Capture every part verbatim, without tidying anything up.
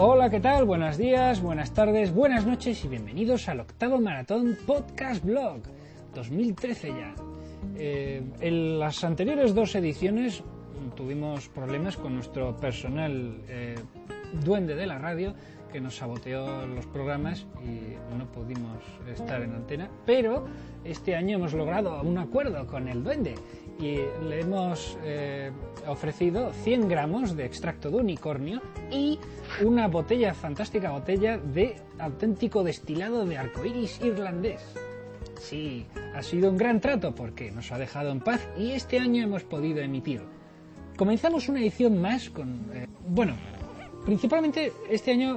Hola, ¿qué tal? Buenos días, buenas tardes, buenas noches y bienvenidos al octavo Maratón Podcast Blog dos mil trece ya. Eh, en las anteriores dos ediciones tuvimos problemas con nuestro personal eh, duende de la radio, que nos saboteó los programas y no pudimos estar en antena, pero este año hemos logrado un acuerdo con el duende y le hemos eh, ofrecido cien gramos de extracto de unicornio y una botella, fantástica botella de auténtico destilado de arcoíris irlandés. Sí, ha sido un gran trato porque nos ha dejado en paz y este año hemos podido emitir. Comenzamos una edición más con... Eh, bueno, principalmente este año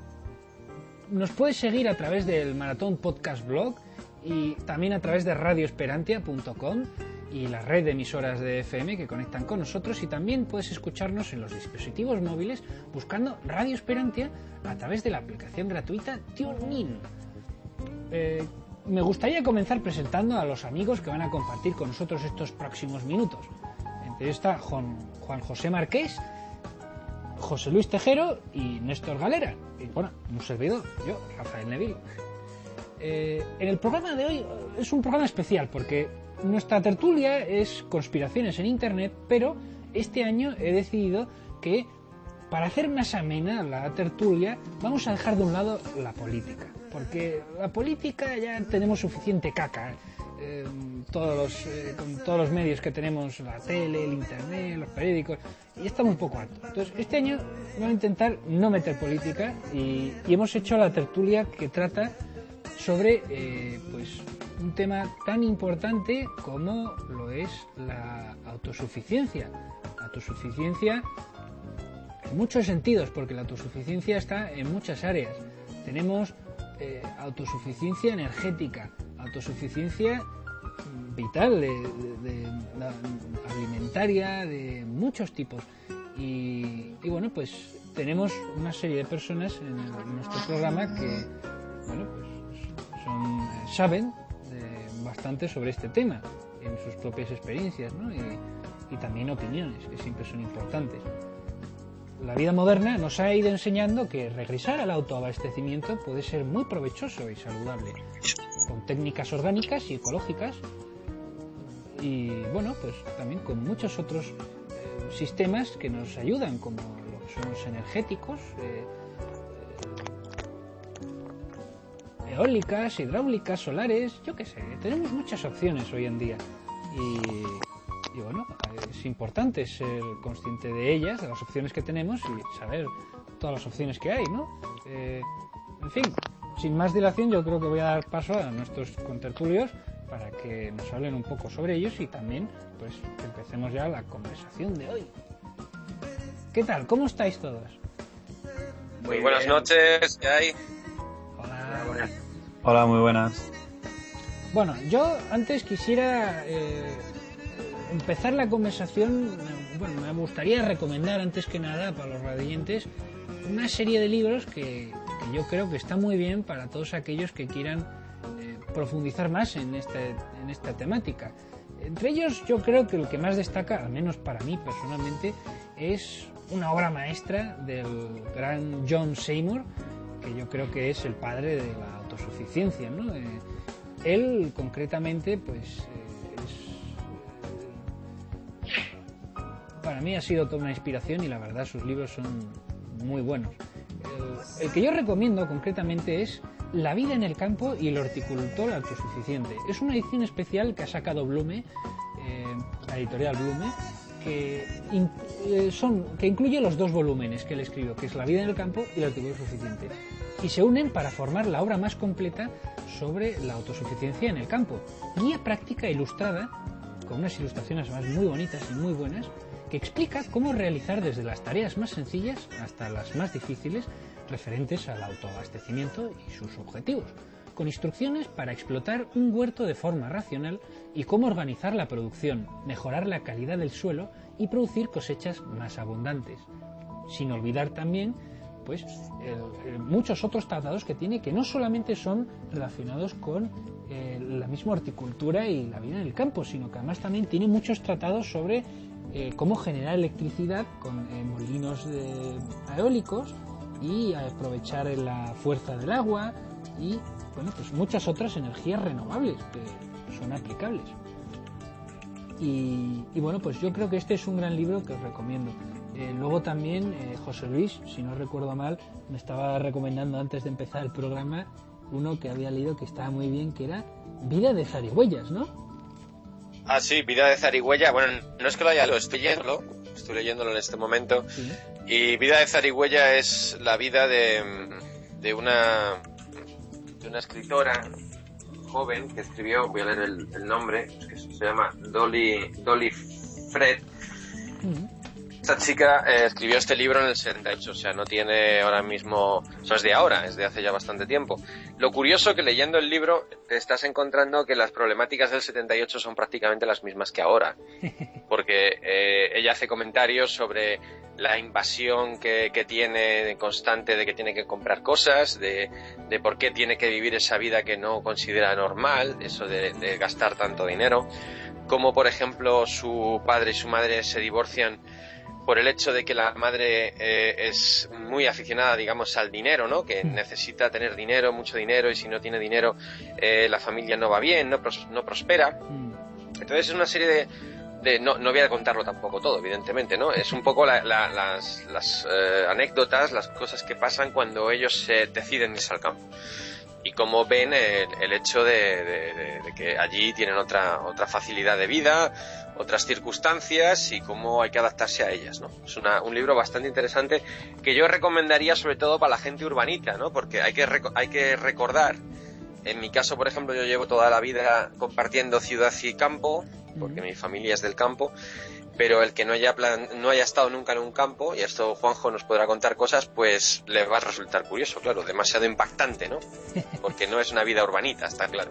nos puedes seguir a través del Maratón Podcast Blog y también a través de radio esperantia punto com y la red de emisoras de F M que conectan con nosotros, y también puedes escucharnos en los dispositivos móviles buscando Radio Esperantia a través de la aplicación gratuita TuneIn. Eh, me gustaría comenzar presentando a los amigos que van a compartir con nosotros estos próximos minutos. Entre ellos está Juan, Juan José Marqués, José Luis Tejero y Néstor Galera. Y bueno, un servidor, yo, Rafael Neville. Eh, en el programa de hoy es un programa especial porque nuestra tertulia es conspiraciones en Internet, pero este año he decidido que para hacer más amena la tertulia vamos a dejar de un lado la política, porque la política ya tenemos suficiente caca, ¿eh? Eh, todos los, eh, con todos los medios que tenemos, la tele, el internet, los periódicos, y estamos un poco hartos. Entonces este año vamos a intentar no meter política y, y hemos hecho la tertulia que trata sobre eh, pues un tema tan importante como lo es la autosuficiencia. La autosuficiencia en muchos sentidos, porque la autosuficiencia está en muchas áreas. Tenemos eh, autosuficiencia energética, autosuficiencia vital, de, de, de, de alimentaria, de muchos tipos. Y, y bueno, pues tenemos una serie de personas en, el, en nuestro programa que, bueno, pues son, eh, saben de, bastante sobre este tema en sus propias experiencias, ¿no? y, y también opiniones, que siempre son importantes. La vida moderna nos ha ido enseñando que regresar al autoabastecimiento puede ser muy provechoso y saludable, con técnicas orgánicas y ecológicas, y bueno, pues también con muchos otros eh, sistemas que nos ayudan, como lo que son los energéticos, eh, eh, eólicas, hidráulicas, solares, yo qué sé, tenemos muchas opciones hoy en día, y, y bueno, es importante ser consciente de ellas, de las opciones que tenemos y saber todas las opciones que hay, ¿no? Eh, en fin, sin más dilación, yo creo que voy a dar paso a nuestros contertulios para que nos hablen un poco sobre ellos y también, pues, que empecemos ya la conversación de hoy. ¿Qué tal? ¿Cómo estáis todos? Muy buenas noches, ¿qué hay? Hola. Hola, Hola muy buenas. Bueno, yo antes quisiera eh, empezar la conversación. Bueno, me gustaría recomendar antes que nada para los radioyentes una serie de libros que, que yo creo que está muy bien para todos aquellos que quieran eh, profundizar más en, este, en esta temática. Entre ellos, yo creo que el que más destaca, al menos para mí personalmente, es una obra maestra del gran John Seymour, que yo creo que es el padre de la autosuficiencia, ¿no? Eh, él concretamente, pues, eh, es, eh, para mí ha sido toda una inspiración y la verdad sus libros son muy buenos. El, el que yo recomiendo concretamente es La vida en el campo y el horticultor autosuficiente. Es una edición especial que ha sacado Blume, eh, la editorial Blume, que, in, eh, son, que incluye los dos volúmenes que él escribió, que es La vida en el campo y el horticultor suficiente, y se unen para formar la obra más completa sobre la autosuficiencia en el campo. Guía práctica ilustrada, con unas ilustraciones además muy bonitas y muy buenas, que explica cómo realizar desde las tareas más sencillas hasta las más difíciles referentes al autoabastecimiento y sus objetivos, con instrucciones para explotar un huerto de forma racional y cómo organizar la producción, mejorar la calidad del suelo y producir cosechas más abundantes. Sin olvidar también pues el, el, muchos otros tratados que tiene, que no solamente son relacionados con eh, la misma horticultura y la vida en el campo, sino que además también tiene muchos tratados sobre eh, cómo generar electricidad con eh, molinos de, eólicos y aprovechar la fuerza del agua y, bueno, pues muchas otras energías renovables que son aplicables. Y, y bueno, pues yo creo que este es un gran libro que os recomiendo. Eh, luego también eh, José Luis, si no recuerdo mal, me estaba recomendando antes de empezar el programa uno que había leído que estaba muy bien, que era Vida de Zarigüeyas, ¿no? Ah, sí, Vida de Zarigüeya. Bueno, no es que lo haya leído, estoy leyéndolo, estoy leyéndolo en este momento. ¿Sí? Y Vida de Zarigüeya es la vida de, de una de una escritora joven que escribió, voy a leer el, el nombre, que se llama Dolly Dolly Fred. Uh-huh. Esta chica eh, escribió este libro en el setenta y ocho, o sea, no tiene ahora mismo, o sea, es de ahora, es de hace ya bastante tiempo. Lo curioso que leyendo el libro te estás encontrando que las problemáticas del setenta y ocho son prácticamente las mismas que ahora, porque eh, ella hace comentarios sobre la invasión que, que tiene constante de que tiene que comprar cosas, de, de por qué tiene que vivir esa vida que no considera normal, eso de, de gastar tanto dinero, como por ejemplo su padre y su madre se divorcian por el hecho de que la madre eh, es muy aficionada, digamos, al dinero, ¿no? Que necesita tener dinero, mucho dinero, y si no tiene dinero eh, la familia no va bien, no, pros- no prospera. Entonces es una serie de... de no, no voy a contarlo tampoco todo, evidentemente, ¿no? Es un poco la, la, las, las eh, anécdotas, las cosas que pasan cuando ellos se deciden irse al campo. Y cómo ven el, el hecho de, de, de, de que allí tienen otra, otra facilidad de vida, otras circunstancias y cómo hay que adaptarse a ellas, ¿no? Es una, un libro bastante interesante que yo recomendaría sobre todo para la gente urbanita, ¿no? Porque hay que, rec- hay que recordar, en mi caso, por ejemplo, yo llevo toda la vida compartiendo ciudad y campo, porque mi familia es del campo, pero el que no haya plan, no haya estado nunca en un campo, y esto Juanjo nos podrá contar cosas, pues le va a resultar curioso, claro, demasiado impactante, ¿no? Porque no es una vida urbanita, está claro.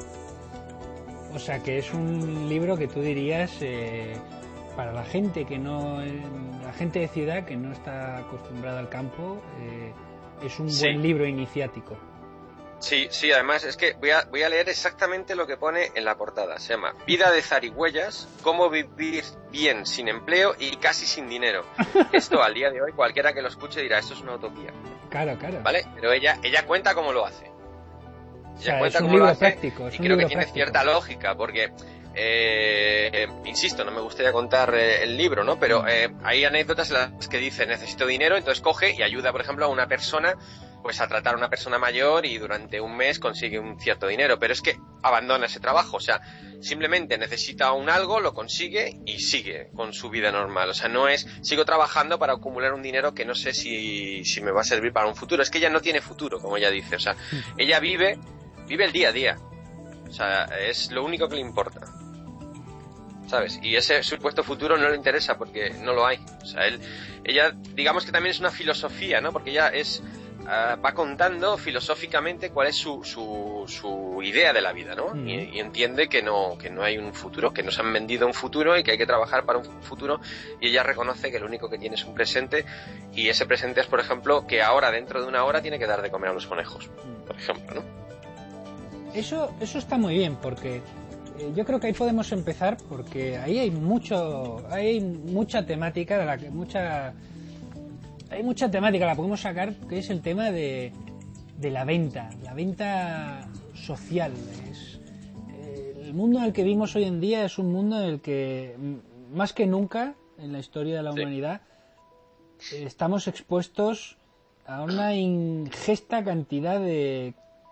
O sea que es un libro que tú dirías eh, para la gente que no, eh, la gente de ciudad que no está acostumbrada al campo, eh, es un sí. buen libro iniciático. Sí, sí, además es que voy a, voy a leer exactamente lo que pone en la portada. Se llama Vida de Zarigüeyas, cómo vivir bien sin empleo y casi sin dinero. Esto al día de hoy cualquiera que lo escuche dirá, esto es una utopía. Claro, claro. ¿Vale? Pero ella, ella cuenta cómo lo hace. O sea, es un libro práctico. Y creo que tiene cierta lógica, porque, eh, eh, insisto, no me gustaría contar eh, el libro, ¿no? Pero eh, hay anécdotas en las que dice, necesito dinero, entonces coge y ayuda, por ejemplo, a una persona pues a tratar a una persona mayor y durante un mes consigue un cierto dinero, pero es que abandona ese trabajo, o sea, simplemente necesita un algo, lo consigue y sigue con su vida normal, o sea, no es, sigo trabajando para acumular un dinero que no sé si, si me va a servir para un futuro, es que ella no tiene futuro, como ella dice, o sea, ella vive, vive el día a día, o sea, es lo único que le importa, ¿sabes? Y ese supuesto futuro no le interesa porque no lo hay, o sea, él, ella, digamos que también es una filosofía, ¿no? Porque ella es Uh, va contando filosóficamente cuál es su, su, su idea de la vida, ¿no? Mm. Y, y entiende que no, que no hay un futuro, que nos han vendido un futuro y que hay que trabajar para un futuro, y ella reconoce que lo único que tiene es un presente, y ese presente es, por ejemplo, que ahora, dentro de una hora, tiene que dar de comer a los conejos, por ejemplo, ¿no? Eso, eso está muy bien, porque eh, yo creo que ahí podemos empezar, porque ahí hay mucho, hay mucha temática de la que mucha Hay mucha temática, la podemos sacar, que es el tema de, de la venta, la venta social. Es, eh, el mundo en el que vivimos hoy en día es un mundo en el que, más que nunca, en la historia de la sí. humanidad, eh, estamos expuestos a una ingesta cantidad de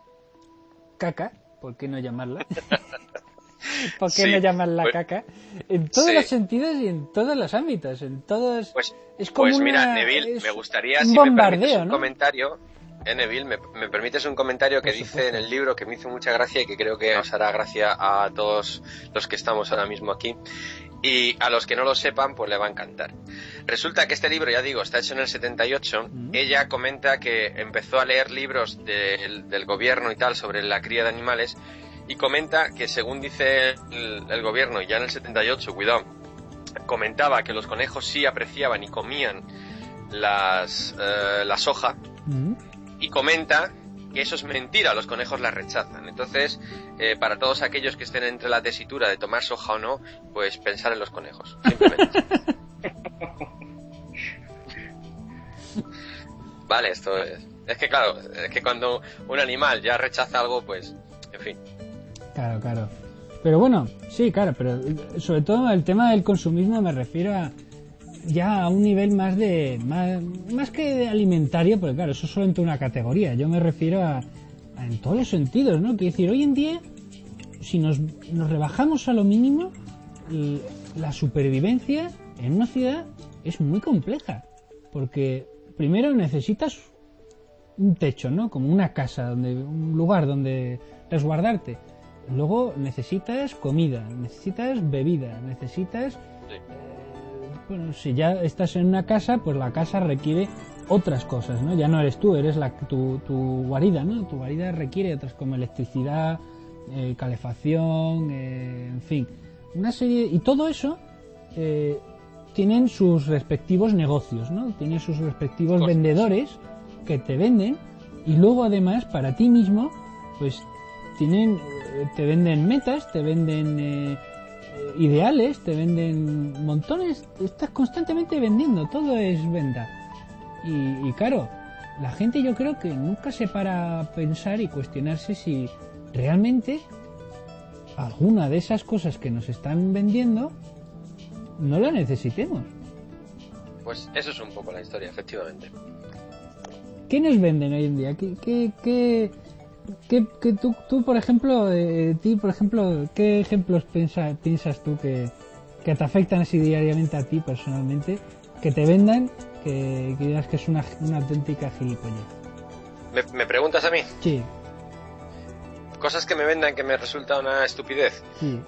caca, ¿por qué no llamarla? ¿Por qué sí, no llamarla pues, caca? En todos sí. los sentidos y en todos los ámbitos, en todos... Pues, es como pues una, mira, Neville, me gustaría, un si bombardeo, me permites un ¿no? comentario, eh, Neville, me, me permites un comentario que dice en el libro que me hizo mucha gracia y que creo que os hará gracia a todos los que estamos ahora mismo aquí. Y a los que no lo sepan, pues le va a encantar. Resulta que este libro, ya digo, está hecho en el setenta y ocho. Mm. Ella comenta que empezó a leer libros del, del gobierno y tal sobre la cría de animales, y comenta que, según dice el, el gobierno, ya en el setenta y ocho, cuidado, comentaba que los conejos sí apreciaban y comían las, eh, la soja, mm. y comenta que eso es mentira, los conejos la rechazan. Entonces, eh, para todos aquellos que estén entre la tesitura de tomar soja o no, pues pensar en los conejos, simplemente. vale, esto es... Es que claro, es que cuando un animal ya rechaza algo, pues, en fin. Claro, claro. Pero bueno, sí, claro, pero sobre todo el tema del consumismo me refiero a ya a un nivel más de más, más que de alimentario, porque claro, eso solo entra en una categoría. Yo me refiero a, a en todos los sentidos, ¿no? Quiero decir, hoy en día, si nos, nos rebajamos a lo mínimo, la supervivencia en una ciudad es muy compleja, porque primero necesitas un techo, ¿no? Como una casa, donde un lugar donde resguardarte. Luego necesitas comida, necesitas bebida, necesitas... Eh, bueno, si ya estás en una casa, pues la casa requiere otras cosas, ¿no? Ya no eres tú, eres la, tu, tu guarida, ¿no? Tu guarida requiere otras como electricidad, eh, calefacción, eh, en fin. Una serie... Y todo eso eh, tienen sus respectivos negocios, ¿no? Tienen sus respectivos Cosas. vendedores que te venden, y luego además para ti mismo, pues tienen... te venden metas, te venden eh, ideales, te venden montones, estás constantemente vendiendo, todo es venta. Y, y claro, la gente yo creo que nunca se para a pensar y cuestionarse si realmente alguna de esas cosas que nos están vendiendo no la necesitemos. Pues eso es un poco la historia, efectivamente. ¿Qué nos venden hoy en día? ¿Qué, qué, qué... ¿Qué, qué tú, tú, por ejemplo, eh, ti, por ejemplo, qué ejemplos piensa, piensas tú que, que te afectan así diariamente a ti personalmente, que te vendan, que, que digas que es una, una auténtica gilipollez? ¿Me, ¿Me preguntas a mí? Sí. Cosas que me vendan que me resulta una estupidez. Sí.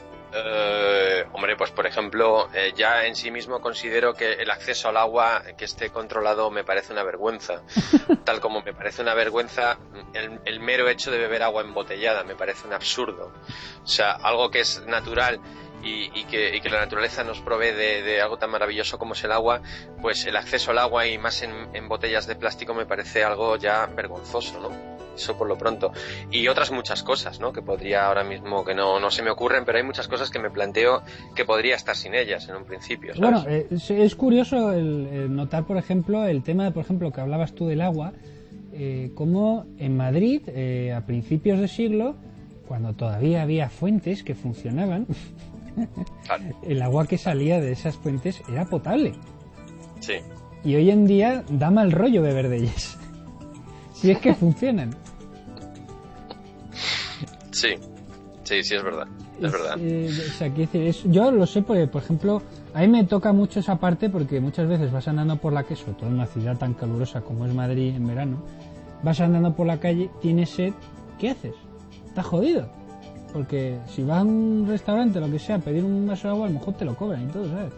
Eh, hombre, pues por ejemplo, eh, ya en sí mismo considero que el acceso al agua que esté controlado me parece una vergüenza. Tal como me parece una vergüenza el, el mero hecho de beber agua embotellada, me parece un absurdo. O sea, algo que es natural y, y, que, y que la naturaleza nos provee de, de algo tan maravilloso como es el agua, pues el acceso al agua y más en, en botellas de plástico me parece algo ya vergonzoso, ¿no? Eso por lo pronto. Y otras muchas cosas, ¿no? Que podría ahora mismo, que no, no se me ocurren, pero hay muchas cosas que me planteo que podría estar sin ellas en un principio, ¿sabes? Bueno, eh, es, es curioso el, el notar, por ejemplo, el tema, por ejemplo, que hablabas tú del agua, eh, como en Madrid, eh, a principios de siglo, cuando todavía había fuentes que funcionaban, claro. El agua que salía de esas fuentes era potable. Sí. Y hoy en día da mal rollo beber de ellas. Si es que funcionan. Sí, sí, sí, es verdad. Es, es verdad. Eh, o sea, que es, yo lo sé porque, por ejemplo, a mí me toca mucho esa parte porque muchas veces vas andando por la calle, sobre todo en una ciudad tan calurosa como es Madrid en verano, vas andando por la calle, tienes sed, ¿qué haces? Estás jodido. Porque si vas a un restaurante, lo que sea, a pedir un vaso de agua, a lo mejor te lo cobran y todo, ¿sabes?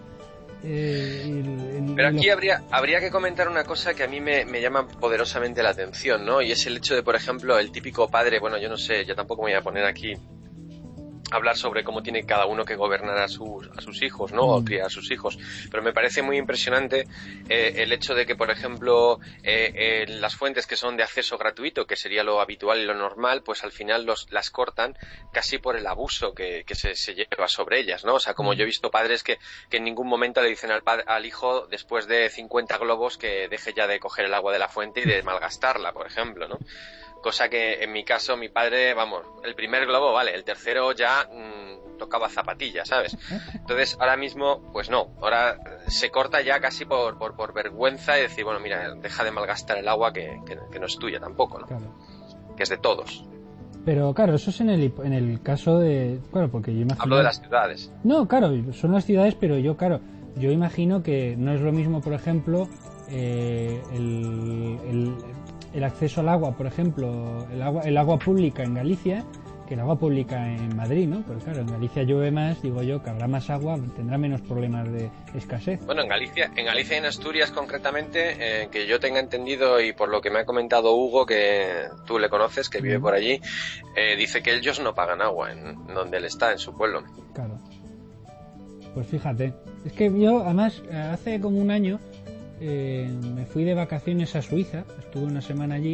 Eh, el, el, Pero aquí lo... habría habría que comentar una cosa que a mí me, me llama poderosamente la atención, ¿no? Y es el hecho de, por ejemplo, el típico padre, bueno, yo no sé, yo tampoco me voy a poner aquí a hablar sobre cómo tiene cada uno que gobernar a sus, a sus hijos, ¿no? O criar a sus hijos. Pero me parece muy impresionante eh, el hecho de que, por ejemplo, eh, eh, las fuentes que son de acceso gratuito, que sería lo habitual y lo normal, pues al final los, las cortan casi por el abuso que, que se, se lleva sobre ellas, ¿no? O sea, como yo he visto padres que, que en ningún momento le dicen al, padre, al hijo, después de cincuenta globos, que deje ya de coger el agua de la fuente y de malgastarla, por ejemplo, ¿no? Cosa que en mi caso, mi padre, vamos, el primer globo, vale, el tercero ya mmm, tocaba zapatilla, ¿sabes? Entonces, ahora mismo, pues no, ahora se corta ya casi por, por, por vergüenza y decir, bueno, mira, deja de malgastar el agua que, que, que no es tuya tampoco, ¿no? Claro. Que es de todos. Pero claro, eso es en el, en el caso de... Claro, porque yo imagino... Hablo de las ciudades. No, claro, son las ciudades, pero yo, claro, yo imagino que no es lo mismo, por ejemplo, eh, el... el el acceso al agua, por ejemplo, el agua, el agua pública en Galicia que el agua pública en Madrid, ¿no? Porque claro, en Galicia llueve más, digo yo, que habrá más agua, tendrá menos problemas de escasez. Bueno, en Galicia, en Galicia y en Asturias concretamente, eh, que yo tenga entendido y por lo que me ha comentado Hugo, que tú le conoces, que vive por allí, eh, dice que ellos no pagan agua en donde él está, en su pueblo. Claro. Pues fíjate, es que yo además hace como un año eh, me fui de vacaciones a Suiza, estuve una semana allí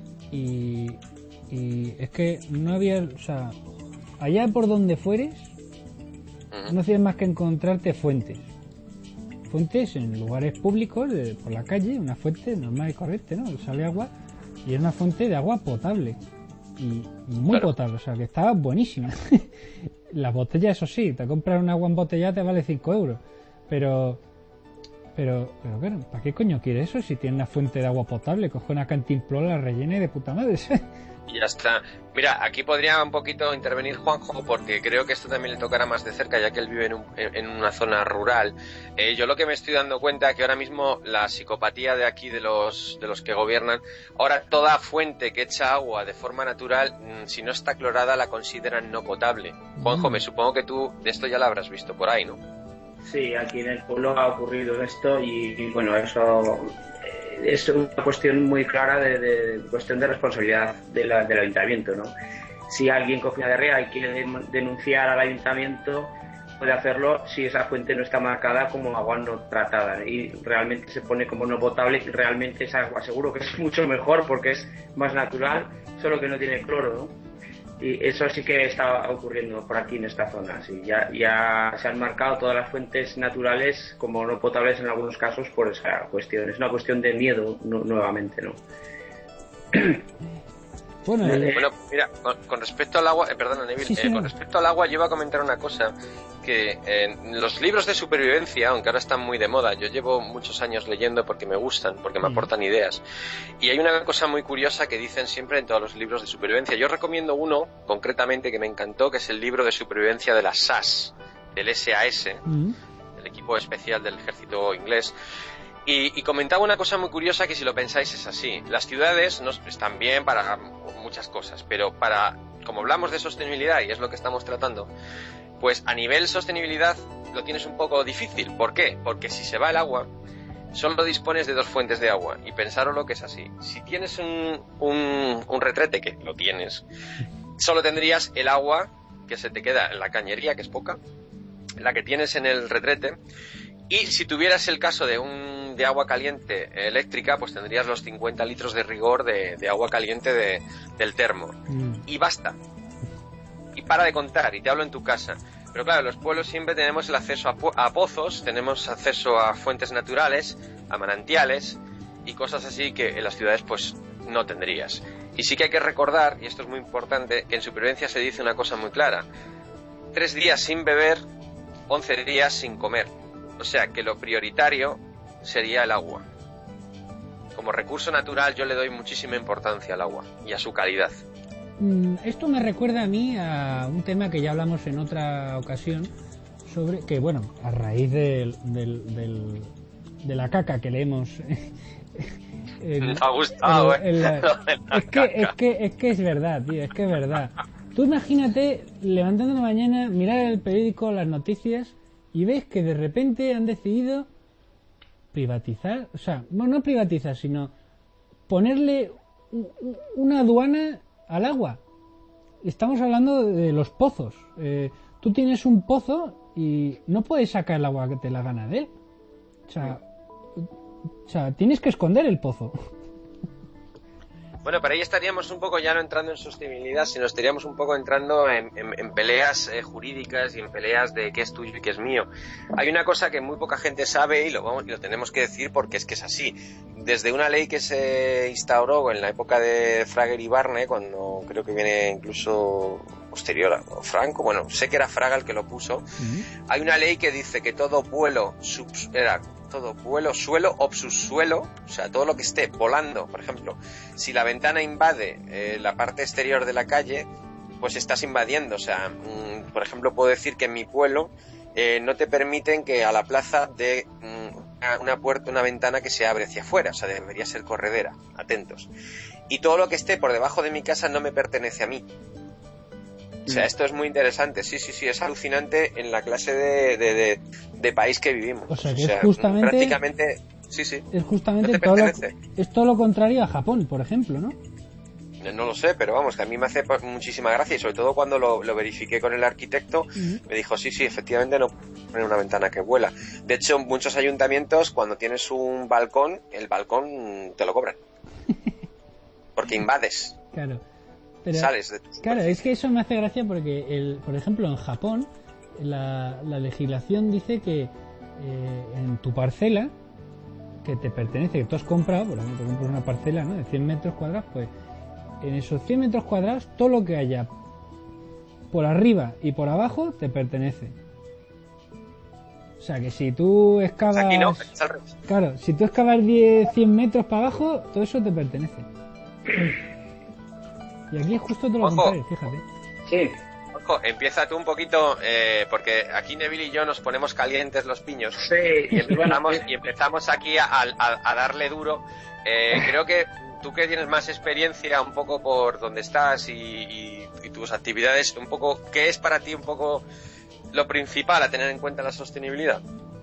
y, y es que no había, o sea, allá por donde fueres, uh-huh. no hacías más que encontrarte fuentes. fuentes en lugares públicos, de, por la calle, una fuente normal y corriente, ¿no? Sale agua y es una fuente de agua potable. Y, y muy claro. potable, o sea que estaba buenísima. Las botellas, eso sí, te compras un agua embotellada te vale cinco euros. Pero, pero, pero claro, ¿para qué coño quiere eso si tiene una fuente de agua potable? Coge una cantimplora, la rellena y de puta madre. Y ya está. Mira, aquí podría un poquito intervenir Juanjo, porque creo que esto también le tocará más de cerca, ya que él vive en, un, en una zona rural. Eh, yo lo que me estoy dando cuenta es que ahora mismo la psicopatía de aquí, de los, de los que gobiernan, ahora toda fuente que echa agua de forma natural, si no está clorada, la consideran no potable. Juanjo, me supongo que tú de esto ya lo habrás visto por ahí, ¿no? Sí, aquí en el pueblo ha ocurrido esto y, y bueno, eso es una cuestión muy clara de, de cuestión de responsabilidad de la, del ayuntamiento, ¿no? Si alguien coge una diarrea y quiere denunciar al ayuntamiento, puede hacerlo si esa fuente no está marcada como agua no tratada y realmente se pone como no potable y realmente esa agua seguro que es mucho mejor porque es más natural, solo que no tiene cloro, ¿no? Y eso sí que está ocurriendo por aquí en esta zona. Sí, ya, ya se han marcado todas las fuentes naturales como no potables en algunos casos por esa cuestión. Es una cuestión de miedo no, nuevamente, ¿no? Bueno, eh, bueno, mira, con, con respecto al agua, eh, perdona, Neville, sí, sí, eh, no. con respecto al agua, yo iba a comentar una cosa, que en los libros de supervivencia, aunque ahora están muy de moda, yo llevo muchos años leyendo porque me gustan, porque me Mm. aportan ideas, y hay una cosa muy curiosa que dicen siempre en todos los libros de supervivencia. Yo recomiendo uno, concretamente, que me encantó, que es el libro de supervivencia de la S A S, del S A S, mm. el equipo especial del ejército inglés. Y, y comentaba una cosa muy curiosa que si lo pensáis es así. Las ciudades no están bien para muchas cosas, pero para, como hablamos de sostenibilidad y es lo que estamos tratando, pues a nivel sostenibilidad lo tienes un poco difícil. ¿Por qué? Porque si se va el agua, solo dispones de dos fuentes de agua. Y pensaros lo que es así. Si tienes un, un, un retrete, que lo tienes, solo tendrías el agua que se te queda en la cañería, que es poca, la que tienes en el retrete. Y si tuvieras el caso de un de agua caliente eléctrica, pues tendrías los cincuenta litros de rigor de, de agua caliente de, del termo. Mm. Y basta. Y para de contar, y te hablo en tu casa. Pero claro, en los pueblos siempre tenemos el acceso a, po- a pozos, tenemos acceso a fuentes naturales, a manantiales y cosas así que en las ciudades pues no tendrías. Y sí que hay que recordar, y esto es muy importante, que en supervivencia se dice una cosa muy clara: tres días sin beber, once días sin comer. O sea que lo prioritario sería el agua. Como recurso natural yo le doy muchísima importancia al agua y a su calidad. Mm, Esto me recuerda a mí a un tema que ya hablamos en otra ocasión, sobre que, bueno, a raíz del, del, del- de la caca que leemos. en- Me ha gustado, en- en la- ¿eh? Lo de la es, que, es, caca. que, es que es verdad, tío, es que es verdad. Tú imagínate levantando la mañana, mirar el periódico, las noticias, y ves que de repente han decidido privatizar, o sea, no, no privatizar, sino ponerle u- u- una aduana al agua. Estamos hablando de los pozos. Eh, tú tienes un pozo y no puedes sacar el agua que te la gana de él. O sea, o sea, tienes que esconder el pozo. Bueno, pero ahí estaríamos un poco ya no entrando en sostenibilidad, sino estaríamos un poco entrando en, en, en peleas eh, jurídicas y en peleas de qué es tuyo y qué es mío. Hay una cosa que muy poca gente sabe y lo, vamos, y lo tenemos que decir porque es que es así. Desde una ley que se instauró en la época de Fraga y Barne, cuando creo que viene incluso posterior a Franco, bueno, sé que era Fraga el que lo puso, Mm. hay una ley que dice que todo vuelo subs, era todo vuelo suelo o subsuelo, o sea, todo lo que esté volando, por ejemplo, si la ventana invade eh, la parte exterior de la calle, pues estás invadiendo, o sea, mmm, por ejemplo, puedo decir que en mi pueblo eh, no te permiten que a la plaza de mmm, una, una puerta, una ventana que se abre hacia afuera, o sea, debería ser corredera, atentos. Y todo lo que esté por debajo de mi casa no me pertenece a mí. O sea, esto es muy interesante, sí, sí, sí, es alucinante en la clase de, de, de, de país que vivimos. O sea, que es justamente- prácticamente, sí, sí, Es justamente no te todo lo, pertenece. es todo lo contrario a Japón, por ejemplo, ¿no? No lo sé, pero vamos, que a mí me hace pues, muchísima gracia y sobre todo cuando lo, lo verifiqué con el arquitecto, Ujú. me dijo, sí, sí, efectivamente no poner una ventana que vuela. De hecho, en muchos ayuntamientos, cuando tienes un balcón, el balcón te lo cobran. Porque invades, Claro. Pero, sales de tu claro, superficie. es que eso me hace gracia porque, el, por ejemplo, en Japón la, la legislación dice que eh, en tu parcela que te pertenece, que tú has comprado, por ejemplo, compras una parcela, ¿no?, de cien metros cuadrados, pues en esos cien metros cuadrados todo lo que haya por arriba y por abajo te pertenece. O sea que si tú excavas... Aquí no, claro, si tú excavas diez, cien metros para abajo, todo eso te pertenece. Y aquí es justo todo lo Ojo. contrario, fíjate. Sí. Ojo, empieza tú un poquito, eh, porque aquí Neville y yo nos ponemos calientes los piños. Sí. Y empezamos, y empezamos aquí a, a, a darle duro. Eh, creo que tú que tienes más experiencia un poco por donde estás y, y, y tus actividades, un poco, ¿qué es para ti un poco lo principal a tener en cuenta la sostenibilidad?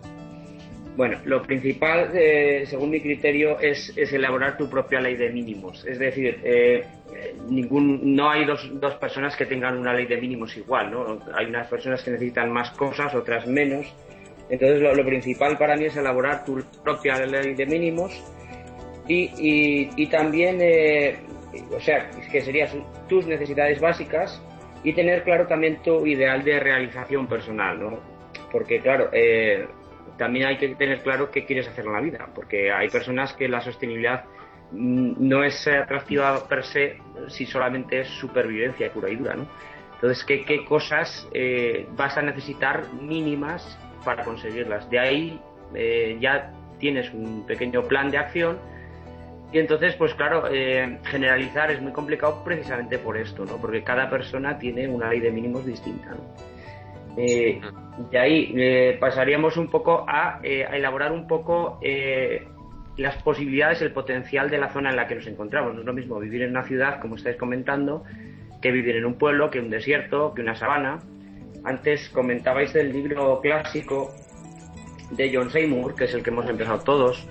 Bueno, lo principal, eh, según mi criterio, es, es elaborar tu propia ley de mínimos. Es decir, eh, ningún, no hay dos, dos personas que tengan una ley de mínimos igual, ¿no? Hay unas personas que necesitan más cosas, otras menos. Entonces, lo, lo principal para mí es elaborar tu propia ley de mínimos y, y, y también, eh, o sea, que serían tus necesidades básicas y tener claro también tu ideal de realización personal, ¿no? Porque, claro, eh, también hay que tener claro qué quieres hacer en la vida, porque hay personas que la sostenibilidad no es atractiva per se si solamente es supervivencia pura y dura, ¿no? Entonces, ¿qué, qué cosas eh, vas a necesitar mínimas para conseguirlas? De ahí eh, ya tienes un pequeño plan de acción y entonces, pues claro, eh, generalizar es muy complicado precisamente por esto, ¿no? Porque cada persona tiene una ley de mínimos distinta, ¿no? Eh, de ahí eh, pasaríamos un poco a, eh, a elaborar un poco eh, las posibilidades, el potencial de la zona en la que nos encontramos. No es lo mismo vivir en una ciudad, como estáis comentando, que vivir en un pueblo, que un desierto, que una sabana. Antes comentabais del libro clásico de John Seymour, que es el que hemos empezado todos,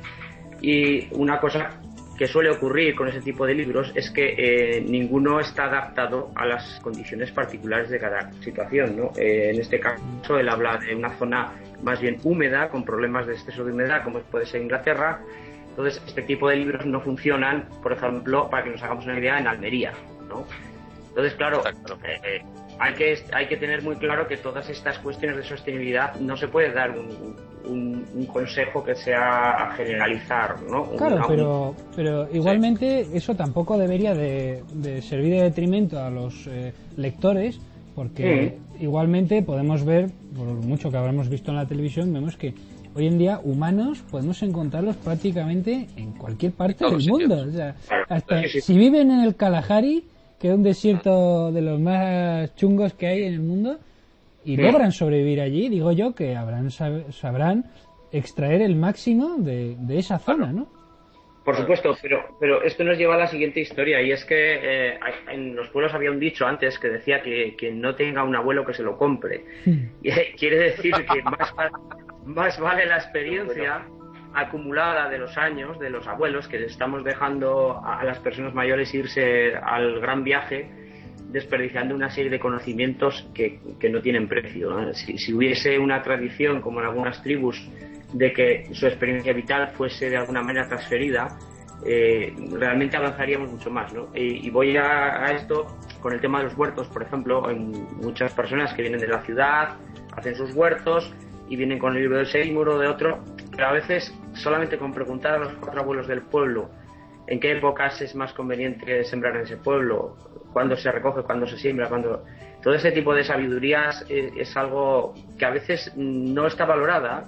y una cosa que suele ocurrir con ese tipo de libros es que eh, ninguno está adaptado a las condiciones particulares de cada situación, ¿no? Eh, en este caso él habla de una zona más bien húmeda, con problemas de exceso de humedad, como puede ser Inglaterra. Entonces este tipo de libros no funcionan, por ejemplo, para que nos hagamos una idea, en Almería, ¿no? Entonces, claro, eh, hay que hay que tener muy claro que todas estas cuestiones de sostenibilidad no se puede dar un, un, un consejo que sea a generalizar, ¿no? Claro, un, pero pero igualmente sí. Eso tampoco debería de, de servir de detrimento a los eh, lectores, porque sí. Igualmente podemos ver, por mucho que habremos visto en la televisión, vemos que hoy en día humanos podemos encontrarlos prácticamente en cualquier parte del mundo. O sea, hasta si viven en el Kalahari, que es un desierto de los más chungos que hay en el mundo, y sí. logran sobrevivir allí, digo yo que habrán sabrán extraer el máximo de, de esa zona, ¿no? Por supuesto, pero pero esto nos lleva a la siguiente historia, y es que eh, en los pueblos había un dicho antes que decía que quien no tenga un abuelo que se lo compre. Y quiere decir que más, más vale la experiencia acumulada de los años, de los abuelos, que estamos dejando a las personas mayores irse al gran viaje, desperdiciando una serie de conocimientos que, que no tienen precio, ¿no? Si, si hubiese una tradición, como en algunas tribus, de que su experiencia vital fuese de alguna manera transferida, eh, realmente avanzaríamos mucho más, ¿no? Y, y voy a, a esto con el tema de los huertos, por ejemplo. Hay muchas personas que vienen de la ciudad, hacen sus huertos y vienen con el libro de Seymour o de otro, pero a veces solamente con preguntar a los cuatro abuelos del pueblo en qué épocas es más conveniente sembrar en ese pueblo, cuándo se recoge, cuándo se siembra, cuándo... Todo ese tipo de sabidurías es, es algo que a veces no está valorada.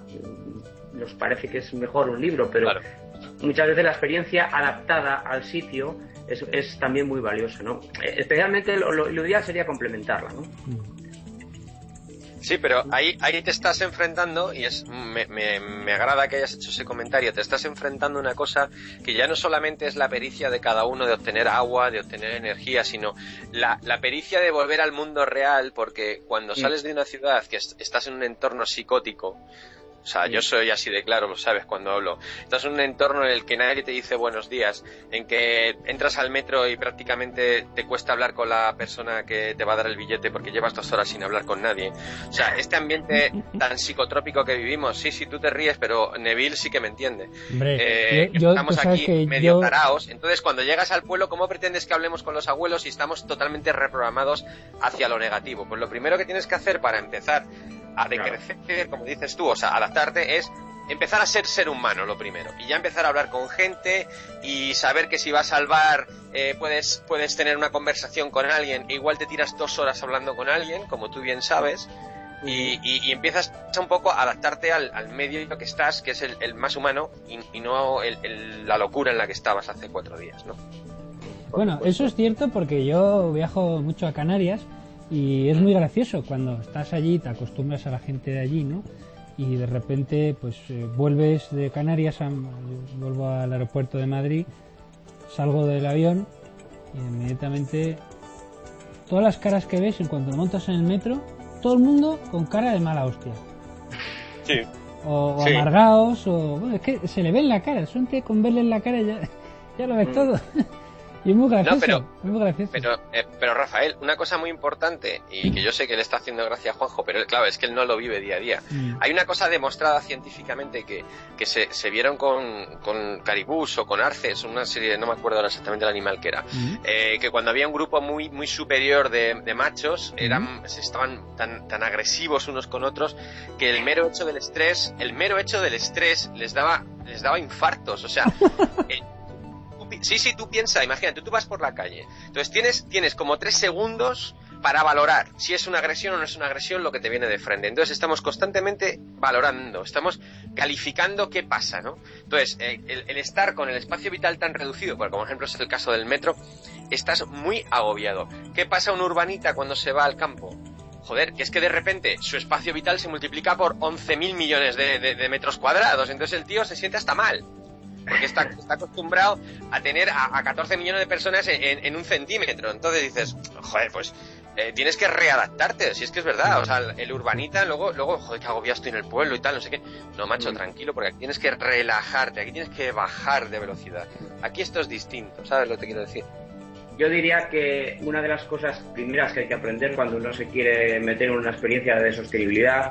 Nos parece que es mejor un libro, pero claro, muchas veces la experiencia adaptada al sitio es, es también muy valiosa, ¿no? Especialmente lo, lo, lo ideal sería complementarla, ¿no? Sí, pero ahí, ahí te estás enfrentando, y es me, me, me agrada que hayas hecho ese comentario, te estás enfrentando a una cosa que ya no solamente es la pericia de cada uno de obtener agua, de obtener energía, sino la, la pericia de volver al mundo real, porque cuando sí. sales de una ciudad que es, estás en un entorno psicótico, o sea, yo soy así de claro, lo sabes cuando hablo. Estás en un entorno en el que nadie te dice buenos días, en que entras al metro y prácticamente te cuesta hablar con la persona que te va a dar el billete porque llevas dos horas sin hablar con nadie. O sea, este ambiente tan psicotrópico que vivimos, sí, sí, tú te ríes, pero Neville sí que me entiende. Hombre, eh, yo, estamos aquí medio yo... taraos. Entonces, cuando llegas al pueblo, ¿cómo pretendes que hablemos con los abuelos si estamos totalmente reprogramados hacia lo negativo? Pues lo primero que tienes que hacer para empezar a decrecer, claro. Como dices tú, o sea, adaptarte es empezar a ser ser humano lo primero, y ya empezar a hablar con gente y saber que si vas al bar eh, puedes, puedes tener una conversación con alguien, igual te tiras dos horas hablando con alguien, como tú bien sabes, y, y, y empiezas un poco a adaptarte al, al medio que estás, que es el, el más humano, y, y no el, el, la locura en la que estabas hace cuatro días, ¿no? Bueno, eso es cierto, porque yo viajo mucho a Canarias y es muy gracioso cuando estás allí, te acostumbras a la gente de allí, ¿no? Y de repente pues eh, vuelves de Canarias, a, vuelvo al aeropuerto de Madrid, salgo del avión y inmediatamente todas las caras que ves en cuanto montas en el metro, todo el mundo con cara de mala hostia. Sí. O, o sí. amargados, o bueno, es que se le ve en la cara, solamente con verle en la cara ya, ya lo ves mm. todo. Y es muy gracioso, no, pero, es muy gracioso. Pero, eh, pero Rafael, una cosa muy importante, y que yo sé que le está haciendo gracia a Juanjo, pero claro, es que él no lo vive día a día. Mm. Hay una cosa demostrada científicamente que, que se, se vieron con, con caribús o con arces, una serie, no me acuerdo ahora exactamente el animal que era, mm. eh, que cuando había un grupo muy muy superior de, de machos, eran, mm. estaban tan, tan agresivos unos con otros, que el mero hecho del estrés, el mero hecho del estrés les daba, les daba infartos, o sea... eh, Sí, sí, tú piensa, imagínate, tú vas por la calle, entonces tienes, tienes como tres segundos para valorar si es una agresión o no es una agresión lo que te viene de frente. Entonces estamos constantemente valorando, estamos calificando qué pasa, ¿no? Entonces, eh, el, el estar con el espacio vital tan reducido, porque como ejemplo es el caso del metro, estás muy agobiado. ¿Qué pasa a un urbanita cuando se va al campo? Joder, que es que de repente su espacio vital se multiplica por once mil millones de, de, de metros cuadrados, entonces el tío se siente hasta mal. Porque está, está acostumbrado a tener a, a catorce millones de personas en, en, en un centímetro. Entonces dices, joder, pues eh, tienes que readaptarte, si es que es verdad. O sea, el, el urbanita, luego, luego, joder, que agobiado estoy en el pueblo y tal, no sé qué. No, macho, tranquilo, porque aquí tienes que relajarte, aquí tienes que bajar de velocidad. Aquí esto es distinto, ¿sabes lo que te quiero decir? Yo diría que una de las cosas primeras que hay que aprender cuando uno se quiere meter en una experiencia de sostenibilidad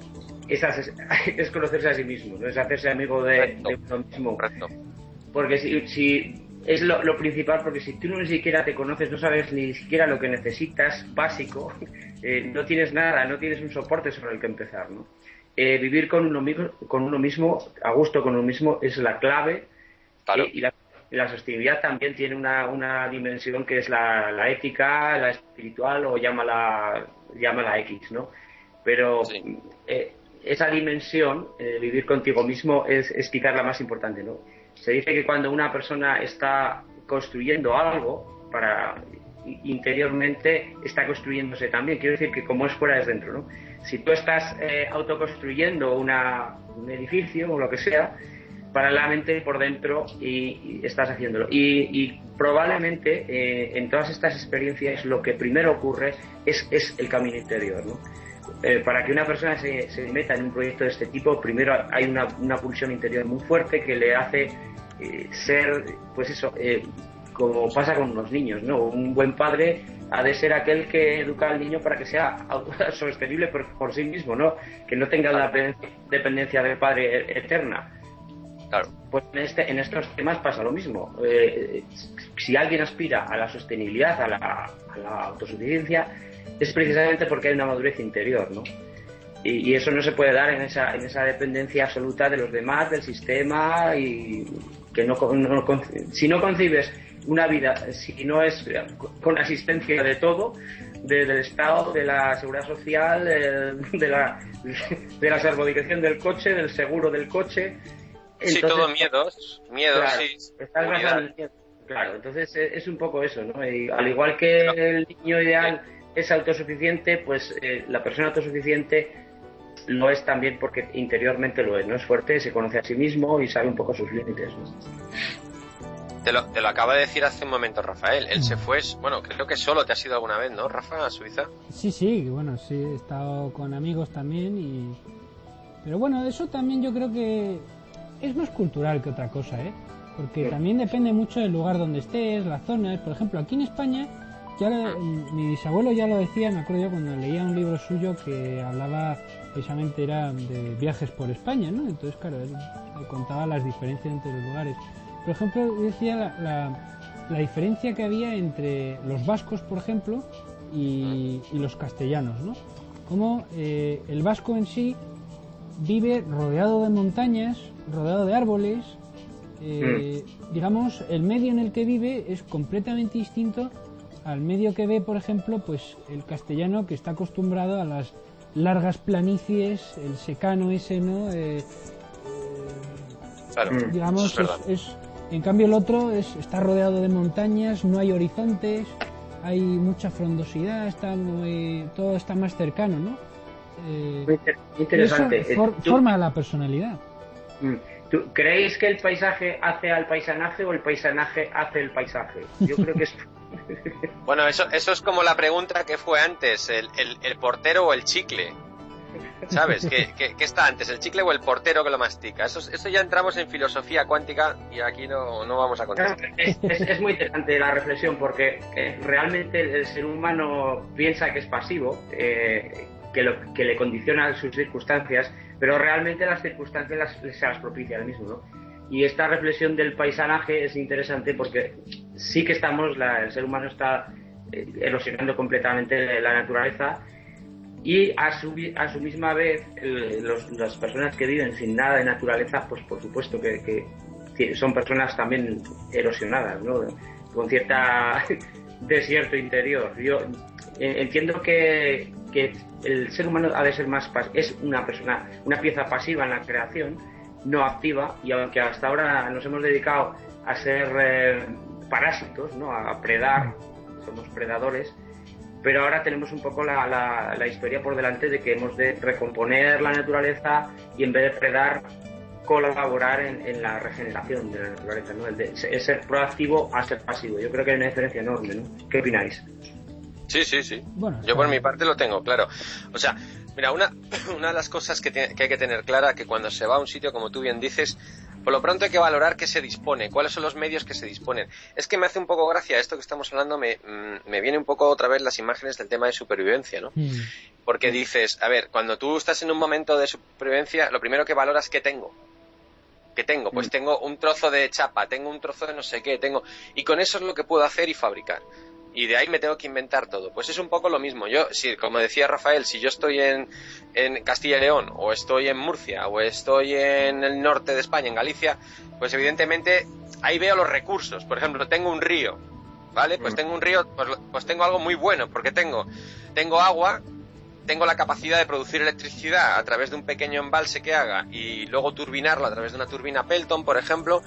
Es, es conocerse a sí mismo, no es hacerse amigo de, de uno mismo. Correcto. Porque si, si es lo, lo principal, porque si tú no ni siquiera te conoces, no sabes ni siquiera lo que necesitas básico, eh, no tienes nada, no tienes un soporte sobre el que empezar, ¿no? Eh, vivir con uno mismo, con uno mismo, a gusto con uno mismo, es la clave. Claro. Y, y la, la sostenibilidad también tiene una, una dimensión que es la, la ética, la espiritual, o llámala, llámala X, ¿no? Pero sí. eh, esa dimensión, eh, vivir contigo mismo, es, es quizás la más importante, ¿no? Se dice que cuando una persona está construyendo algo, para interiormente está construyéndose también. Quiero decir que como es fuera es dentro, ¿no? Si tú estás eh, autoconstruyendo una, un edificio o lo que sea, paralelamente por dentro y, y estás haciéndolo. Y, y probablemente eh, en todas estas experiencias lo que primero ocurre es, es el camino interior, ¿no? Eh, para que una persona se, se meta en un proyecto de este tipo, primero hay una, una pulsión interior muy fuerte que le hace eh, ser, pues eso, eh, como pasa con los niños, ¿no? Un buen padre ha de ser aquel que educa al niño para que sea sostenible por, por sí mismo, ¿no? Que no tenga la dependencia del padre eterna. Claro. Pues en, este, en estos temas pasa lo mismo. Eh, si alguien aspira a la sostenibilidad, a la, a la autosuficiencia, es precisamente porque hay una madurez interior, ¿no? Y, y eso no se puede dar en esa, en esa dependencia absoluta de los demás, del sistema, y que no, no si no concibes una vida, si no es con asistencia de todo, de, del Estado, de la seguridad social, de, de la de la salvaguardia del coche, del seguro del coche. Entonces, sí, todo miedos, miedos, claro, sí. Estás basado en el miedo. Claro, entonces es un poco eso, ¿no? Y al igual que el niño ideal es autosuficiente, pues eh, la persona autosuficiente lo es también porque interiormente lo es, ¿no? Es fuerte, se conoce a sí mismo y sabe un poco sus límites, ¿no? Te lo, te lo acaba de decir hace un momento Rafael, él se fue, bueno, creo que solo te has ido alguna vez, ¿no, Rafa, a Suiza? Sí, sí, bueno, sí, he estado con amigos también y... Pero bueno, eso también yo creo que es más cultural que otra cosa, ¿eh? Porque sí. También depende mucho del lugar donde estés, la zona. Por ejemplo, aquí en España, ya lo, mi bisabuelo ya lo decía, me acuerdo yo cuando leía un libro suyo que hablaba, precisamente era de viajes por España, ¿no? Entonces, claro, él, él contaba las diferencias entre los lugares. Por ejemplo, decía la, la, la diferencia que había entre los vascos, por ejemplo, y, y los castellanos, ¿no? cómo eh, el vasco en sí vive rodeado de montañas, rodeado de árboles. Eh, mm. Digamos, el medio en el que vive es completamente distinto al medio que ve, por ejemplo, pues el castellano, que está acostumbrado a las largas planicies, el secano ese, ¿no? Eh, claro, digamos, es, es, es, en cambio el otro es, está rodeado de montañas, no hay horizontes, hay mucha frondosidad, está muy, todo está más cercano, ¿no? Eh, muy interesante. Eso for, ¿Tú, forma la personalidad. ¿tú creéis que el paisaje hace al paisanaje o el paisanaje hace el paisaje? Yo creo que es... Bueno, eso, eso es como la pregunta que fue antes, el, el, el portero o el chicle. ¿Sabes? ¿Qué, qué, ¿Qué está antes, el chicle o el portero que lo mastica? Eso, eso ya entramos en filosofía cuántica y aquí no, no vamos a contestar. Es, es, es muy interesante la reflexión porque eh, realmente el ser humano piensa que es pasivo, eh, que, lo, que le condicionan sus circunstancias, pero realmente las circunstancias las, se las propicia él mismo, ¿no? Y esta reflexión del paisanaje es interesante porque sí que estamos, la, el ser humano está eh, erosionando completamente la naturaleza y a su, a su misma vez el, los, las personas que viven sin nada de naturaleza, pues por supuesto que, que son personas también erosionadas, ¿no? Con cierta desierto interior. Yo entiendo que, que el ser humano ha de ser más, es una persona, una pieza pasiva en la creación, no activa, y aunque hasta ahora nos hemos dedicado a ser eh, parásitos, ¿no? A predar, somos predadores, pero ahora tenemos un poco la, la, la historia por delante de que hemos de recomponer la naturaleza y en vez de predar, colaborar en, en la regeneración de la naturaleza, ¿no? El de, es ser proactivo a ser pasivo. Yo creo que hay una diferencia enorme, ¿no? ¿Qué opináis? Sí, sí, sí. Bueno, yo por mi parte lo tengo claro. O sea, mira, una, una de las cosas que, tiene, que hay que tener clara, que cuando se va a un sitio, como tú bien dices, por lo pronto hay que valorar qué se dispone, cuáles son los medios que se disponen. Es que me hace un poco gracia esto que estamos hablando, me, me viene un poco otra vez las imágenes del tema de supervivencia, ¿no? Mm. Porque dices, a ver, cuando tú estás en un momento de supervivencia, lo primero que valoras, ¿qué tengo? ¿Qué tengo? Pues tengo un trozo de chapa, tengo un trozo de no sé qué, tengo... Y con eso es lo que puedo hacer y fabricar. Y de ahí me tengo que inventar todo. Pues es un poco lo mismo. Yo, si, como decía Rafael, si yo estoy en, en Castilla y León, o estoy en Murcia, o estoy en el norte de España, en Galicia, pues evidentemente ahí veo los recursos. Por ejemplo, tengo un río, ¿vale? Pues tengo un río, pues, pues tengo algo muy bueno, porque tengo, tengo agua, tengo la capacidad de producir electricidad a través de un pequeño embalse que haga y luego turbinarlo a través de una turbina Pelton, por ejemplo.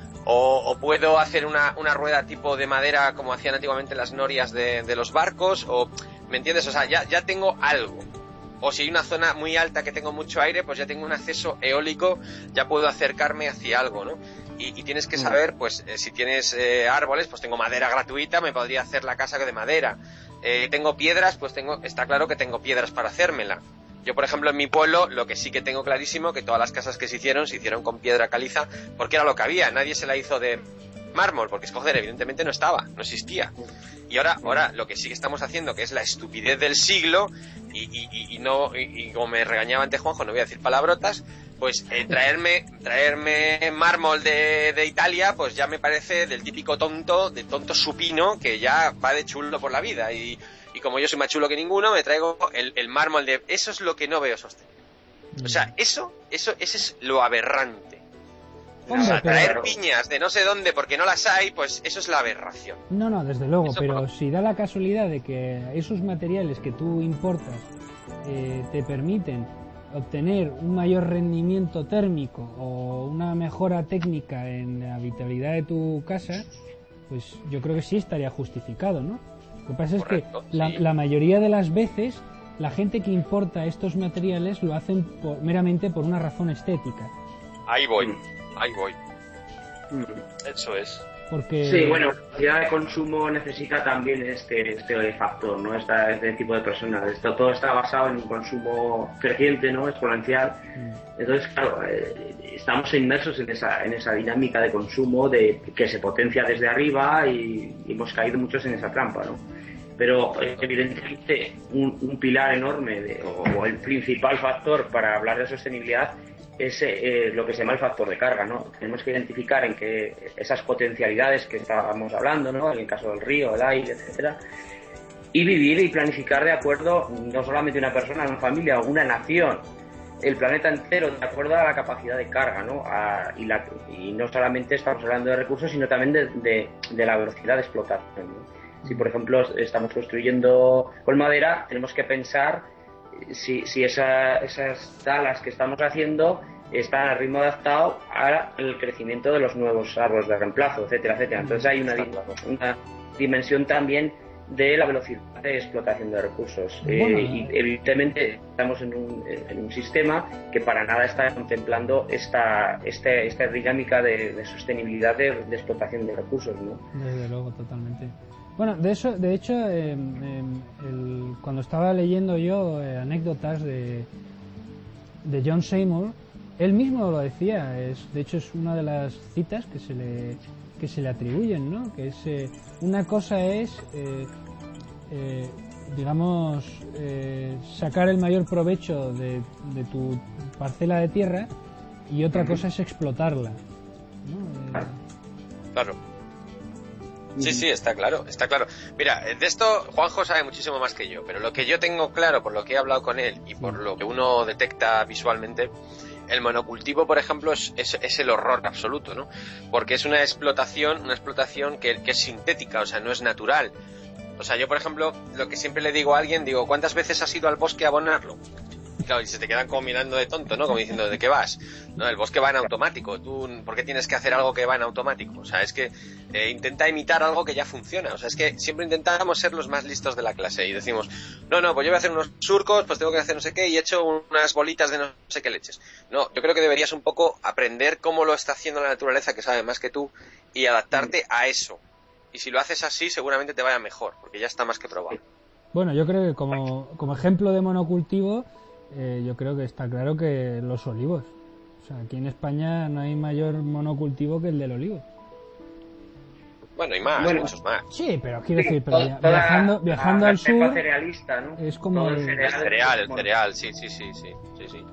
O, o puedo hacer una, una rueda tipo de madera como hacían antiguamente las norias de, de los barcos, o ¿me entiendes? O sea, ya, ya tengo algo. O si hay una zona muy alta que tengo mucho aire, pues ya tengo un acceso eólico, ya puedo acercarme hacia algo, ¿no? Y, y tienes que saber, pues, eh, si tienes eh, árboles, pues tengo madera gratuita, me podría hacer la casa de madera. Eh, tengo piedras, pues tengo, está claro que tengo piedras para hacérmela. Yo, por ejemplo, en mi pueblo, lo que sí que tengo clarísimo, que todas las casas que se hicieron, se hicieron con piedra caliza, porque era lo que había, nadie se la hizo de mármol, porque escoger evidentemente no estaba, no existía. Y ahora, ahora lo que sí que estamos haciendo, que es la estupidez del siglo, y, y, y no, y, y como me regañaba antes Juanjo, no voy a decir palabrotas, pues eh, traerme, traerme mármol de, de Italia, pues ya me parece del típico tonto, de tonto supino, que ya va de chulo por la vida, y y como yo soy más chulo que ninguno, me traigo el, el mármol de... Eso es lo que no veo sostenible. O sea, eso, eso, ese es lo aberrante. Hombre, o sea, pero... traer piñas de no sé dónde porque no las hay, pues eso es la aberración. No, no, desde luego, eso pero por... si da la casualidad de que esos materiales que tú importas eh, te permiten obtener un mayor rendimiento térmico o una mejora técnica en la habitabilidad de tu casa, pues yo creo que sí estaría justificado, ¿no? Lo que pasa Correcto, es que la, sí. la mayoría de las veces la gente que importa estos materiales lo hacen por, meramente por una razón estética. Ahí voy, ahí voy. Eso es. Porque... Sí, bueno, la sociedad de consumo necesita también este, este factor, ¿no? Esta, este tipo de personas. Esto todo está basado en un consumo creciente, ¿no? Exponencial. Mm. Entonces, claro, eh, estamos inmersos en esa, en esa dinámica de consumo de que se potencia desde arriba y, y hemos caído muchos en esa trampa, ¿no? Pero evidentemente un, un pilar enorme de, o, o el principal factor para hablar de sostenibilidad es eh, lo que se llama el factor de carga, ¿no? Tenemos que identificar en que esas potencialidades que estábamos hablando, ¿no? En el caso del río, el aire, etcétera, y vivir y planificar de acuerdo, no solamente una persona, una familia, una nación, el planeta entero, de acuerdo a la capacidad de carga, ¿no? A, y, la, y no solamente estamos hablando de recursos, sino también de, de, de la velocidad de explotación, ¿no? Si, por ejemplo, estamos construyendo con madera, tenemos que pensar si, si esa, esas talas que estamos haciendo están al ritmo adaptado al crecimiento de los nuevos árboles de reemplazo, etcétera, etcétera. Entonces hay una, una dimensión también de la velocidad de explotación de recursos. Bueno, eh, y evidentemente estamos en un, en un sistema que para nada está contemplando esta, este, esta dinámica de, de sostenibilidad de, de explotación de recursos, ¿no? Desde luego, totalmente. Bueno, de eso, de hecho, eh, eh, el, cuando estaba leyendo yo eh, anécdotas de, de John Seymour, él mismo lo decía. Es, de hecho, es una de las citas que se le que se le atribuyen, ¿no? Que es eh, una cosa es eh, eh, digamos eh, sacar el mayor provecho de, de tu parcela de tierra, y otra cosa es explotarla, ¿no? Eh, claro. Sí, sí, está claro, está claro. Mira, de esto Juanjo sabe muchísimo más que yo, pero lo que yo tengo claro, por lo que he hablado con él y por lo que uno detecta visualmente, el monocultivo, por ejemplo, es, es, es el horror absoluto, ¿no? Porque es una explotación, una explotación que, que es sintética, o sea, no es natural. O sea, yo, por ejemplo, lo que siempre le digo a alguien, digo, ¿cuántas veces has ido al bosque a abonarlo? Y claro, y se te quedan como mirando de tonto, ¿no? Como diciendo, ¿de qué vas? No, el bosque va en automático. ¿Tú por qué tienes que hacer algo que va en automático? O sea, es que eh, intenta imitar algo que ya funciona. O sea, es que siempre intentamos ser los más listos de la clase y decimos, no, no, pues yo voy a hacer unos surcos, pues tengo que hacer no sé qué y he hecho unas bolitas de no sé qué leches. No, yo creo que deberías un poco aprender cómo lo está haciendo la naturaleza, que sabe más que tú, y adaptarte a eso. Y si lo haces así, seguramente te vaya mejor, porque ya está más que probado. Bueno, yo creo que como, como ejemplo de monocultivo, eh, yo creo que está claro que los olivos. O sea, aquí en España no hay mayor monocultivo que el del olivo. Bueno, y más, bueno, muchos más. Sí, pero quiero decir, pero toda, viajando, viajando al sur, cerealista, ¿no? Es como el, el cereal, el cereal, el cereal, sí, sí, sí, sí, sí, sí.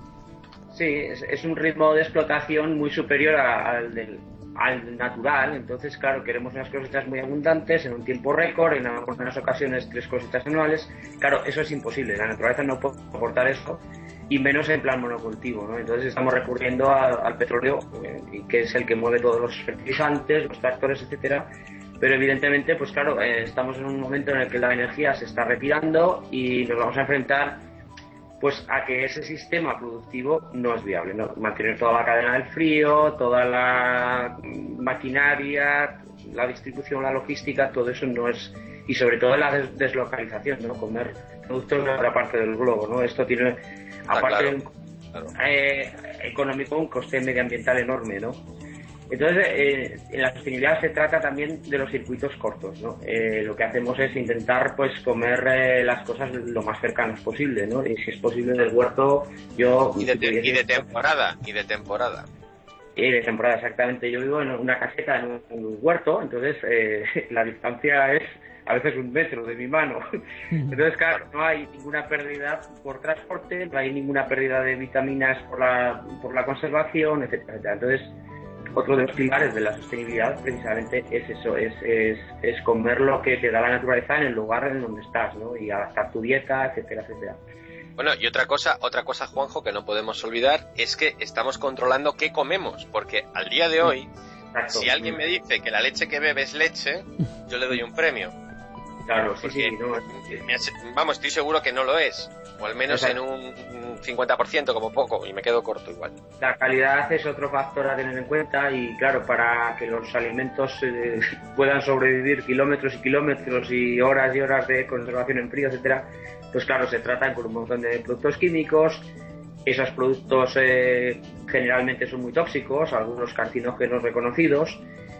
Sí, es, es un ritmo de explotación muy superior a, al del al natural. Entonces, claro, queremos unas cosechas muy abundantes en un tiempo récord, en algunas ocasiones tres cosechas anuales. Claro, eso es imposible, la naturaleza no puede soportar eso, y menos en plan monocultivo, ¿no? Entonces estamos recurriendo a, al petróleo, eh, que es el que mueve todos los fertilizantes, los tractores, etcétera. Pero evidentemente, pues claro, eh, estamos en un momento en el que la energía se está retirando y nos vamos a enfrentar pues a que ese sistema productivo no es viable, ¿no? Mantener toda la cadena del frío, toda la maquinaria, la distribución, la logística, todo eso no es, y sobre todo la des- deslocalización, ¿no? Comer productos de otra parte del globo, ¿no? Esto tiene, ah, aparte claro, de un, claro. Eh, económico, un coste medioambiental enorme, ¿no? Entonces, eh, en la sostenibilidad se trata también de los circuitos cortos, ¿no? Eh, lo que hacemos es intentar, pues, comer eh, las cosas lo más cercanas posible, ¿no? Y si es posible del huerto, yo... Y de, te- pudiese... y de temporada, y de temporada. Y de temporada, exactamente. Yo vivo en una caseta, en un, en un huerto, entonces eh, la distancia es a veces un metro de mi mano. Entonces, claro, no hay ninguna pérdida por transporte, no hay ninguna pérdida de vitaminas por la, por la conservación, etcétera, etcétera. Entonces, otro de los pilares de la sostenibilidad precisamente es eso, es, es, es comer lo que te da la naturaleza en el lugar en donde estás, ¿no? Y adaptar tu dieta, etcétera, etcétera. Bueno, y otra cosa, otra cosa, Juanjo, que no podemos olvidar es que estamos controlando qué comemos, porque al día de hoy, Exacto. si alguien me dice que la leche que bebe es leche, yo le doy un premio. Claro, sí, sí. No, vamos, estoy seguro que no lo es, o al menos Exacto. en un cincuenta por ciento como poco, y me quedo corto igual. La calidad es otro factor a tener en cuenta, y claro, para que los alimentos eh, puedan sobrevivir kilómetros y kilómetros y horas y horas de conservación en frío, etcétera, pues claro, se tratan con un montón de productos químicos. Esos productos eh, generalmente son muy tóxicos, algunos carcinógenos reconocidos,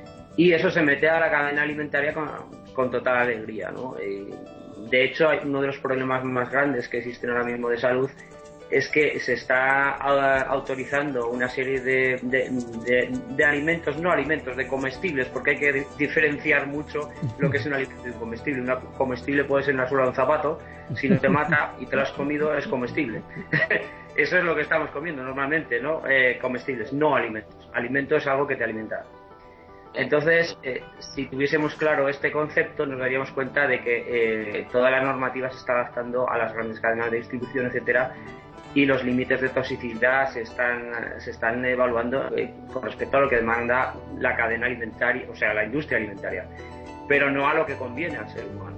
y eso se mete a la cadena alimentaria con, con total alegría, ¿no? Eh, de hecho, hay uno de los problemas más grandes que existen ahora mismo de salud es que se está autorizando una serie de, de, de, de alimentos, no alimentos, de comestibles, porque hay que diferenciar mucho lo que es un alimento comestible. Un comestible puede ser una suela de un zapato, si no te mata y te lo has comido es comestible. Eso es lo que estamos comiendo normalmente, ¿no? Eh, comestibles, no alimentos. Alimento es algo que te alimenta. Entonces, eh, si tuviésemos claro este concepto, nos daríamos cuenta de que eh, toda la normativa se está adaptando a las grandes cadenas de distribución, etcétera, y los límites de toxicidad se están se están evaluando eh, con respecto a lo que demanda la cadena alimentaria, o sea, la industria alimentaria, pero no a lo que conviene al ser humano.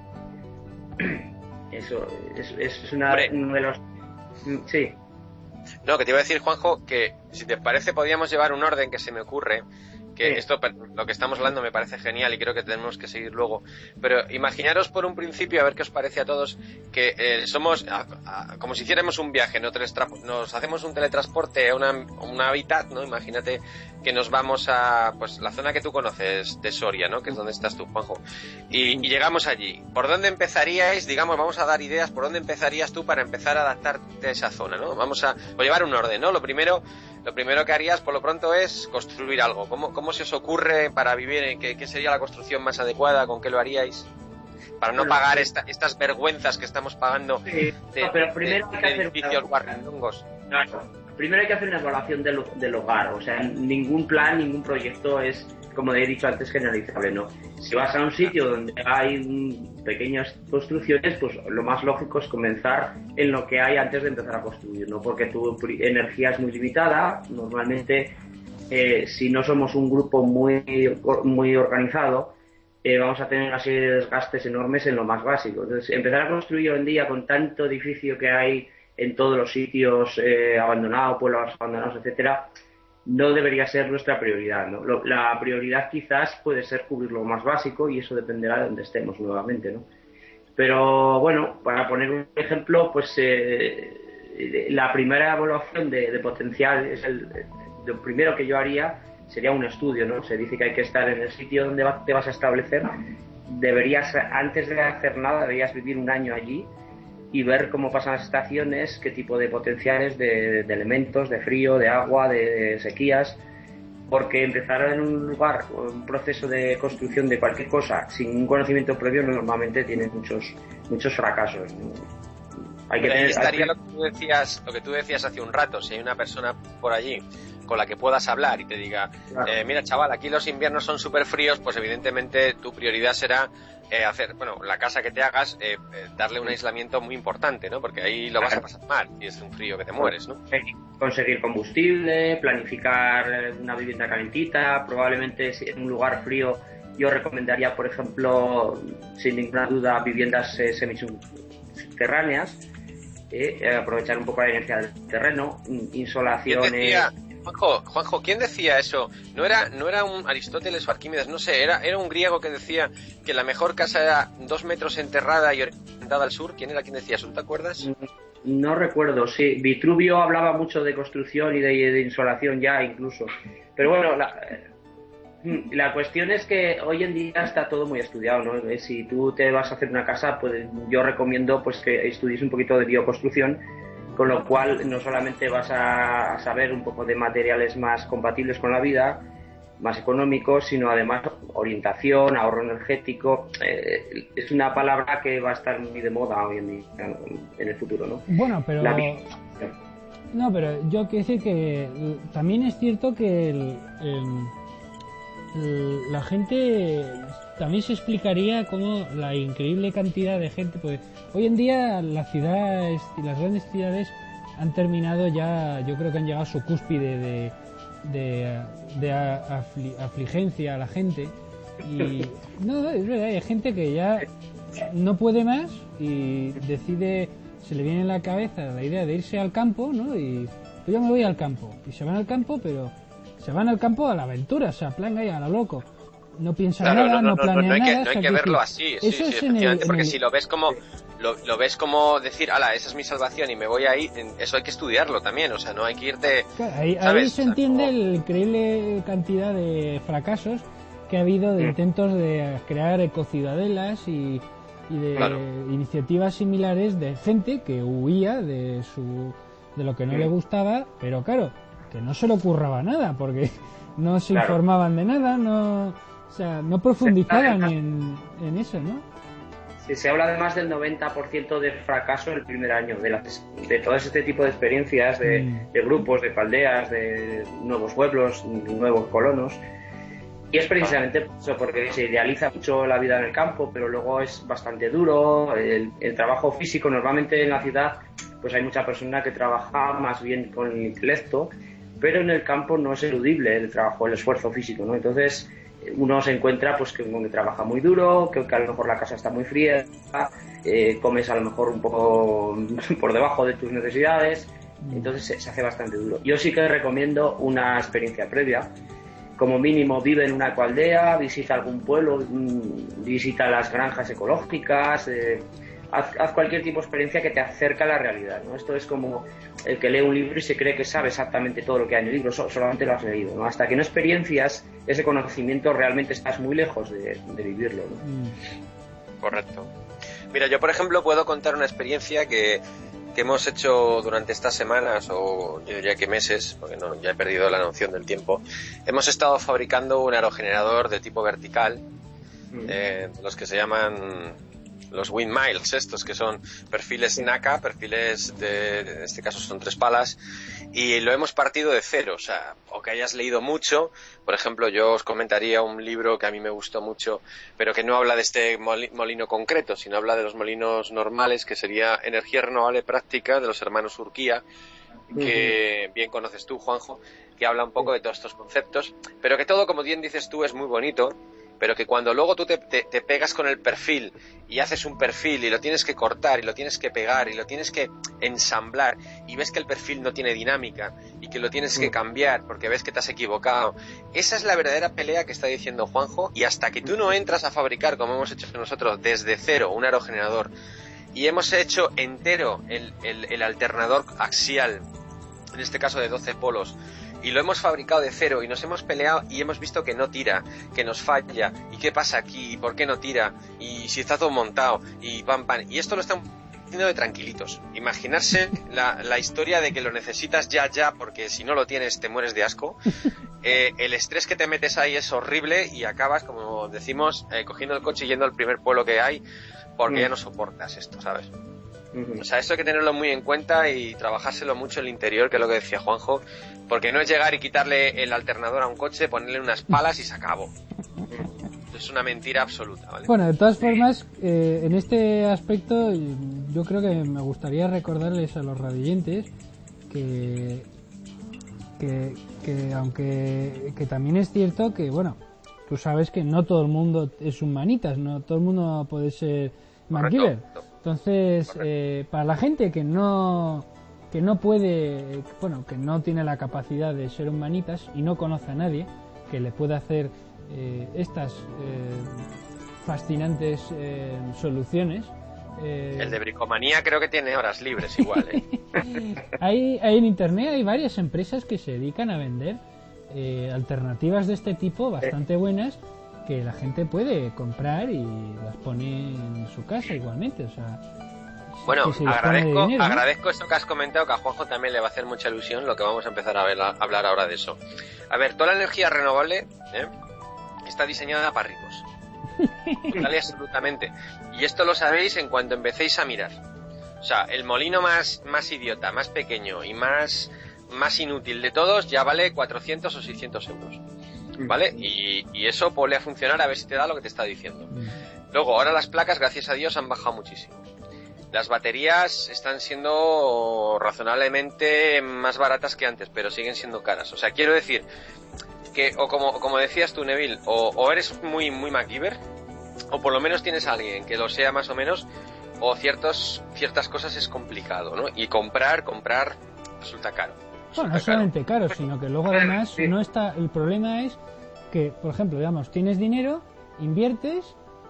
Eso es, es una, uno de los... Sí. No, que te iba a decir, Juanjo, que si te parece podríamos llevar un orden que se me ocurre, que sí. Esto, lo que estamos hablando me parece genial y creo que tenemos que seguir luego, pero imaginaros por un principio, a ver qué os parece a todos, que eh, somos a, a, como si hiciéramos un viaje, ¿no? Nos hacemos un teletransporte a una, un hábitat, ¿no? Imagínate que nos vamos a pues la zona que tú conoces de Soria, ¿no? Que es donde estás tú, Juanjo, y, y llegamos allí. ¿Por dónde empezaríais? Digamos, vamos a dar ideas, ¿por dónde empezarías tú para empezar a adaptarte a esa zona, ¿no? Vamos a o llevar un orden, ¿no? Lo primero Lo primero que harías, por lo pronto, es construir algo. ¿Cómo, cómo se os ocurre para vivir? ¿Qué, qué sería la construcción más adecuada? ¿Con qué lo haríais? Para no bueno, pagar esta, estas vergüenzas que estamos pagando sí, de, no, pero primero de, hay que hacer edificios guarrindongos. Claro. Primero hay que hacer una evaluación del, del hogar. O sea, ningún plan, ningún proyecto es, como he dicho antes, generalizable, ¿no? Si vas a un sitio donde hay un, pequeñas construcciones, pues lo más lógico es comenzar en lo que hay antes de empezar a construir, ¿no? Porque tu energía es muy limitada. Normalmente, eh, si no somos un grupo muy, muy organizado, eh, vamos a tener una serie de desgastes enormes en lo más básico. Entonces, empezar a construir hoy en día con tanto edificio que hay en todos los sitios eh, abandonados, pueblos abandonados, etcétera, no debería ser nuestra prioridad, ¿no? Lo, la prioridad quizás puede ser cubrir lo más básico y eso dependerá de donde estemos nuevamente, ¿no? Pero bueno, para poner un ejemplo, pues eh, la primera evaluación de, de potencial es el, lo primero que yo haría sería un estudio, ¿no? Se dice que hay que estar en el sitio donde va, te vas a establecer. Deberías, antes de hacer nada, deberías vivir un año allí y ver cómo pasan las estaciones, qué tipo de potenciales de, de elementos, de frío, de agua, de, de sequías, porque empezar en un lugar, un proceso de construcción de cualquier cosa sin un conocimiento previo normalmente tiene muchos muchos fracasos, ¿no? Hay que Ahí tener, estaría hay... lo que tú decías, lo que tú decías hace un rato. Si hay una persona por allí con la que puedas hablar y te diga, claro. eh, mira chaval, aquí los inviernos son súper fríos, pues evidentemente tu prioridad será eh, hacer, bueno, la casa que te hagas, eh, eh, darle un aislamiento muy importante, ¿no? Porque ahí lo vas a pasar mal y es un frío que te mueres, ¿no? Conseguir combustible, planificar una vivienda calentita, probablemente en un lugar frío yo recomendaría, por ejemplo, sin ninguna duda, viviendas eh, semisubterráneas, eh, aprovechar un poco la energía del terreno, insolaciones... Juanjo, Juanjo, ¿quién decía eso? No era, no era un Aristóteles o Arquímedes, no sé, era, era un griego que decía que la mejor casa era dos metros enterrada y orientada al sur. ¿Quién era quien decía eso? ¿Te acuerdas? No recuerdo, sí. Vitruvio hablaba mucho de construcción y de, de insolación ya incluso. Pero bueno, la, la cuestión es que hoy en día está todo muy estudiado, ¿no? Si tú te vas a hacer una casa, pues yo recomiendo pues que estudies un poquito de bioconstrucción, con lo cual no solamente vas a saber un poco de materiales más compatibles con la vida, más económicos, sino además orientación, ahorro energético. Eh, es una palabra que va a estar muy de moda hoy en día, en el futuro, ¿no? Bueno, pero... La... No, pero yo quiero decir que también es cierto que el, el, el, la gente también se explicaría cómo la increíble cantidad de gente, pues hoy en día las ciudades y las grandes ciudades han terminado ya, yo creo que han llegado a su cúspide de, de, de afli, afligencia a la gente y no, es verdad, hay gente que ya no puede más y decide, se le viene en la cabeza la idea de irse al campo, ¿no? Y pues yo me voy al campo y se van al campo, pero se van al campo a la aventura, o sea, plan ahí a lo loco. No piensan claro, nada, no, no, no planean no, no hay que, nada. No hay que verlo así, sí, sí, efectivamente, el, porque el... si lo ves como lo, lo ves como decir, ala, esa es mi salvación y me voy ahí, eso hay que estudiarlo también, o sea, no hay que irte... Claro, ahí, ¿sabes? ahí se entiende o sea, como... la increíble cantidad de fracasos que ha habido de mm. intentos de crear ecociudadelas y, y de claro. iniciativas similares de gente que huía de su de lo que no mm. le gustaba, pero claro, que no se le ocurraba nada, porque no se claro. informaban de nada, no... O sea, no profundizaban en, en eso, ¿no? Sí, se habla además del noventa por ciento de fracaso el primer año, de, las, de todo este tipo de experiencias, de, mm. de grupos, de aldeas, de nuevos pueblos, nuevos colonos. Y es precisamente eso, porque se idealiza mucho la vida en el campo, pero luego es bastante duro. El, el trabajo físico, normalmente en la ciudad, pues hay mucha persona que trabaja más bien con el intelecto, pero en el campo no es eludible el trabajo, el esfuerzo físico, ¿no? Entonces uno se encuentra pues que, que trabaja muy duro, que, que a lo mejor la casa está muy fría, eh, comes a lo mejor un poco por debajo de tus necesidades, entonces se, se hace bastante duro. Yo sí que recomiendo una experiencia previa. Como mínimo vive en una ecoaldea, visita algún pueblo, visita las granjas ecológicas, eh, haz, haz cualquier tipo de experiencia que te acerque a la realidad, ¿no? Esto es como el que lee un libro y se cree que sabe exactamente todo lo que hay en el libro, so, solamente lo has leído, ¿no? Hasta que no experiencias ese conocimiento, realmente estás muy lejos de, de vivirlo, ¿no? Correcto. Mira, yo por ejemplo puedo contar una experiencia que que hemos hecho durante estas semanas, o yo diría que meses, porque no, ya he perdido la noción del tiempo. Hemos estado fabricando un aerogenerador de tipo vertical, mm. eh, los que se llaman los windmills, estos que son perfiles NACA, perfiles de, en este caso son tres palas, y lo hemos partido de cero, o sea, o que hayas leído mucho. Por ejemplo, yo os comentaría un libro que a mí me gustó mucho, pero que no habla de este molino concreto, sino habla de los molinos normales, que sería Energía Renovable Práctica, de los hermanos Urquía, que uh-huh. bien conoces tú, Juanjo, que habla un poco de todos estos conceptos, pero que todo, como bien dices tú, es muy bonito, pero que cuando luego tú te, te, te pegas con el perfil y haces un perfil y lo tienes que cortar y lo tienes que pegar y lo tienes que ensamblar y ves que el perfil no tiene dinámica y que lo tienes que cambiar porque ves que te has equivocado, esa es la verdadera pelea que está diciendo Juanjo. Y hasta que tú no entras a fabricar, como hemos hecho nosotros, desde cero un aerogenerador, y hemos hecho entero el, el, el alternador axial, en este caso de doce polos, y lo hemos fabricado de cero y nos hemos peleado y hemos visto que no tira, que nos falla, y qué pasa aquí, y por qué no tira, y si está todo montado, y pam pam, y esto lo están haciendo de tranquilitos. Imaginarse la, la historia de que lo necesitas ya ya, porque si no lo tienes te mueres de asco. Eh, el estrés que te metes ahí es horrible y acabas, como decimos, eh, cogiendo el coche y yendo al primer pueblo que hay porque mm. ya no soportas esto, ¿sabes? O sea, esto hay que tenerlo muy en cuenta y trabajárselo mucho en el interior, que es lo que decía Juanjo, porque no es llegar y quitarle el alternador a un coche, ponerle unas palas y se acabó. Es una mentira absoluta, ¿vale? Bueno, de todas formas, eh, en este aspecto yo creo que me gustaría recordarles a los radioyentes que, que, que aunque que también es cierto que, bueno, tú sabes que no todo el mundo es un manitas, no todo el mundo puede ser MacGyver. Entonces, eh, para la gente que no que no puede, bueno, que no tiene la capacidad de ser un manitas y no conoce a nadie que le pueda hacer eh, estas eh, fascinantes eh, soluciones. Eh, El de bricomanía creo que tiene horas libres igual, ¿eh? hay, hay en internet hay varias empresas que se dedican a vender eh, alternativas de este tipo bastante buenas, que la gente puede comprar y las pone en su casa igualmente, o sea, bueno, si agradezco dinero, ¿no? agradezco esto que has comentado, que a Juanjo también le va a hacer mucha ilusión lo que vamos a empezar a, ver, a hablar ahora de eso. A ver, toda la energía renovable ¿eh? está diseñada para ricos, total y absolutamente, y esto lo sabéis en cuanto empecéis a mirar. O sea, el molino más más idiota, más pequeño y más más inútil de todos ya vale cuatrocientos o seiscientos euros. ¿Vale? Y, y eso ponle a funcionar a ver si te da lo que te está diciendo. Luego, ahora las placas, gracias a Dios, han bajado muchísimo. Las baterías están siendo razonablemente más baratas que antes, pero siguen siendo caras. O sea, quiero decir que, o como, como decías tú, Neville, o, o eres muy, muy MacGyver, o por lo menos tienes a alguien que lo sea más o menos, o ciertos, ciertas cosas es complicado, ¿no? Y comprar, comprar resulta caro. Bueno, no solamente caro, sino que luego además sí. no está. El problema es que, por ejemplo, digamos, tienes dinero, inviertes,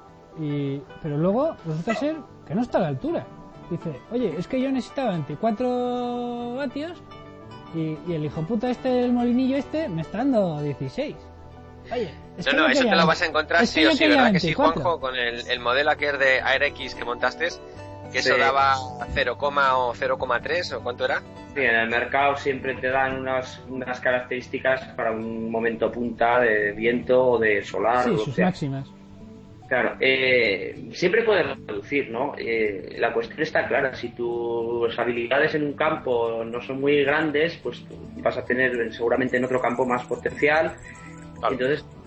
y pero luego resulta ser que no está a la altura. Dice, oye, es que yo necesitaba veinticuatro vatios y, y el hijo puta este, el molinillo este, me está dando dieciséis. Oye, es no, que no, yo eso quería, te lo vas a encontrar es sí que o sí, quería ¿verdad veinticuatro. Que sí, Juanjo? Con el, el modelo aquel de AirX que montaste, que eso sí. daba cero, o cero coma tres o cuánto era. Sí, en el mercado siempre te dan unas, unas características para un momento punta de viento o de solar. Sí, o sus sea. máximas. Claro, eh, siempre puedes reducir, ¿no? Eh, la cuestión está clara. Si tus habilidades en un campo no son muy grandes, pues vas a tener seguramente en otro campo más potencial. Claro. Entonces,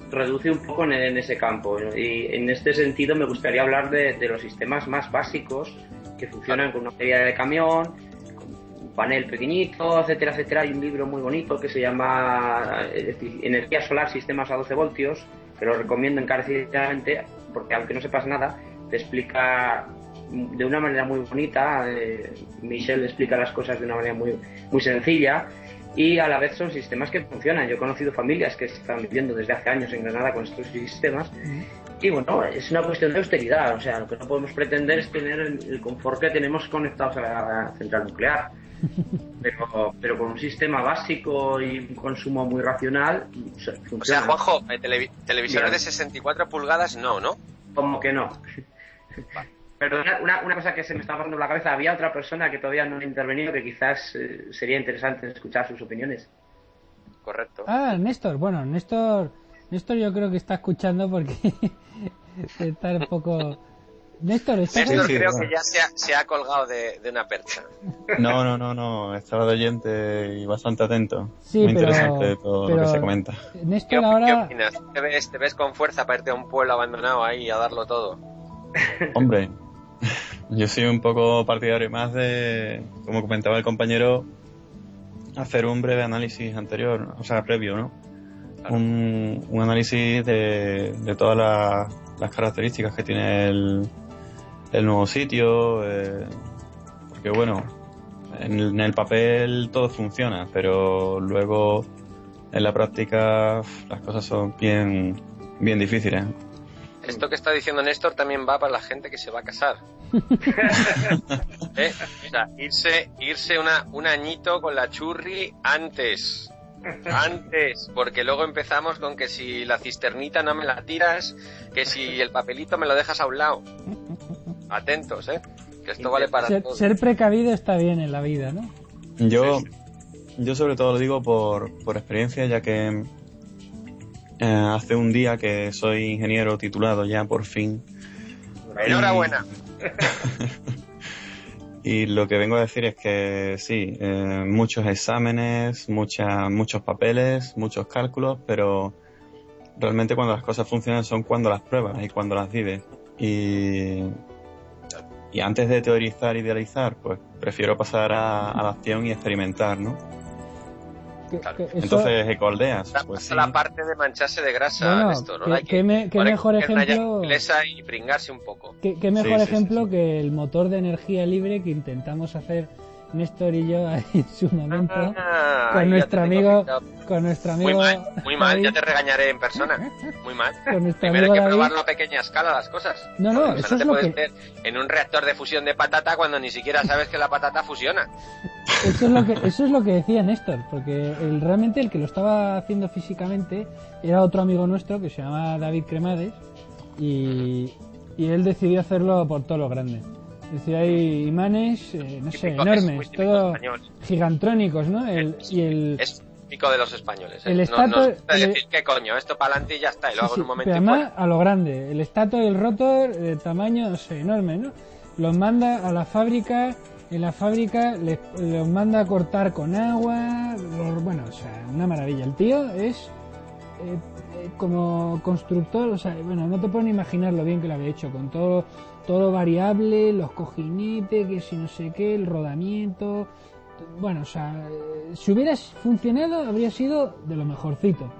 reduce un poco en, en ese campo, ¿no? Y en este sentido me gustaría hablar de, de los sistemas más básicos que funcionan con una batería de camión, con un panel pequeñito, etcétera, etcétera. Hay un libro muy bonito que se llama Energía Solar, Sistemas a doce voltios, que lo recomiendo encarecidamente porque aunque no sepas nada, te explica de una manera muy bonita, eh, Michel explica las cosas de una manera muy, muy sencilla, y a la vez son sistemas que funcionan. Yo he conocido familias que están viviendo desde hace años en Granada con estos sistemas, y bueno, es una cuestión de austeridad. O sea, lo que no podemos pretender es tener el, el confort que tenemos conectados a la central nuclear, pero, pero con un sistema básico y un consumo muy racional funciona. O sea, Juanjo, televi- televisores de sesenta y cuatro pulgadas no, ¿no? Como que no. Pero una, una cosa que se me está pasando por la cabeza, había otra persona que todavía no ha intervenido, que quizás eh, sería interesante escuchar sus opiniones. Correcto. Ah, Néstor, bueno, Néstor, Néstor yo creo que está escuchando porque está un poco... Néstor, ¿estás Néstor sí, sí, creo bueno. que ya se ha, se ha colgado de, de una percha. No, no, no, no. Estaba de oyente y bastante atento. Sí, Muy pero- interesante todo pero- lo que se comenta. ¿Qué, Néstor op- ahora... ¿Qué opinas? ¿Te ves, ¿Te ves con fuerza para irte a un pueblo abandonado ahí a darlo todo? Hombre, yo soy un poco partidario más de, como comentaba el compañero, hacer un breve análisis anterior, o sea, previo, ¿no? Un, un análisis de, de todas las, las características que tiene el, el nuevo sitio, eh, porque bueno, en el, en el papel todo funciona, pero luego en la práctica las cosas son bien, bien difíciles. Esto que está diciendo Néstor también va para la gente que se va a casar. ¿Eh? O sea, irse, irse una, un añito con la churri antes. Antes, porque luego empezamos con que si la cisternita no me la tiras, que si el papelito me lo dejas a un lado. Atentos, ¿eh? Que esto vale para Ser, todo. ser precavido está bien en la vida, ¿no? Yo, yo sobre todo lo digo por, por experiencia, ya que eh, hace un día que soy ingeniero titulado ya por fin. Enhorabuena. Y lo que vengo a decir es que sí, eh, muchos exámenes, mucha, muchos papeles, muchos cálculos, pero realmente cuando las cosas funcionan son cuando las pruebas y cuando las vives. Y, y antes de teorizar y idealizar, pues prefiero pasar a, a la acción y experimentar, ¿no? Que- Claro. que eso- Entonces, ecoaldeas, Esa pues es sí. la parte de mancharse de grasa, Bueno, Néstor, ¿no? que- Hay que me- que ahora hay mejor coger una ejemplo- llave inglesa y pringarse un poco. ¿Qué, qué mejor Sí, sí, ejemplo sí, sí. que el motor de energía libre que intentamos hacer Néstor y yo ahí en su momento Ah, con ahí ya nuestro te tengo amigo pintado. con nuestro Muy amigo mal, muy mal, Javi. ya te regañaré en persona. Muy mal. Con nuestro Primero hay amigo que David. probarlo a pequeña escala las cosas. No, no, O sea, eso no es te lo puedes que- meter en un reactor de fusión de patata cuando ni siquiera sabes que la patata fusiona. Eso es lo que eso es lo que decía Néstor, porque el, realmente el que lo estaba haciendo físicamente era otro amigo nuestro que se llama David Cremades y, y él decidió hacerlo por todo lo grande. Es decir, hay imanes, eh, no sé, Típico- es enormes, muy típico todo español. gigantrónicos, ¿no? El, y el, Es típico de los españoles. ¿eh? El no, estato- no se puede el- decir qué coño, esto para adelante y ya está, y lo sí, hago sí, en un momento pero y además fuera. a lo grande, el estator y el rotor de tamaño, no sé, enorme, ¿no? Los manda a la fábrica, en la fábrica les, los manda a cortar con agua, los- bueno, o sea, una maravilla. El tío es eh, eh, como constructor, o sea, bueno, no te puedo ni imaginar lo bien que lo había hecho, con todo, todo variable, los cojinetes, que si no sé qué, el rodamiento, bueno, o sea, eh, si hubiera funcionado habría sido de lo mejorcito.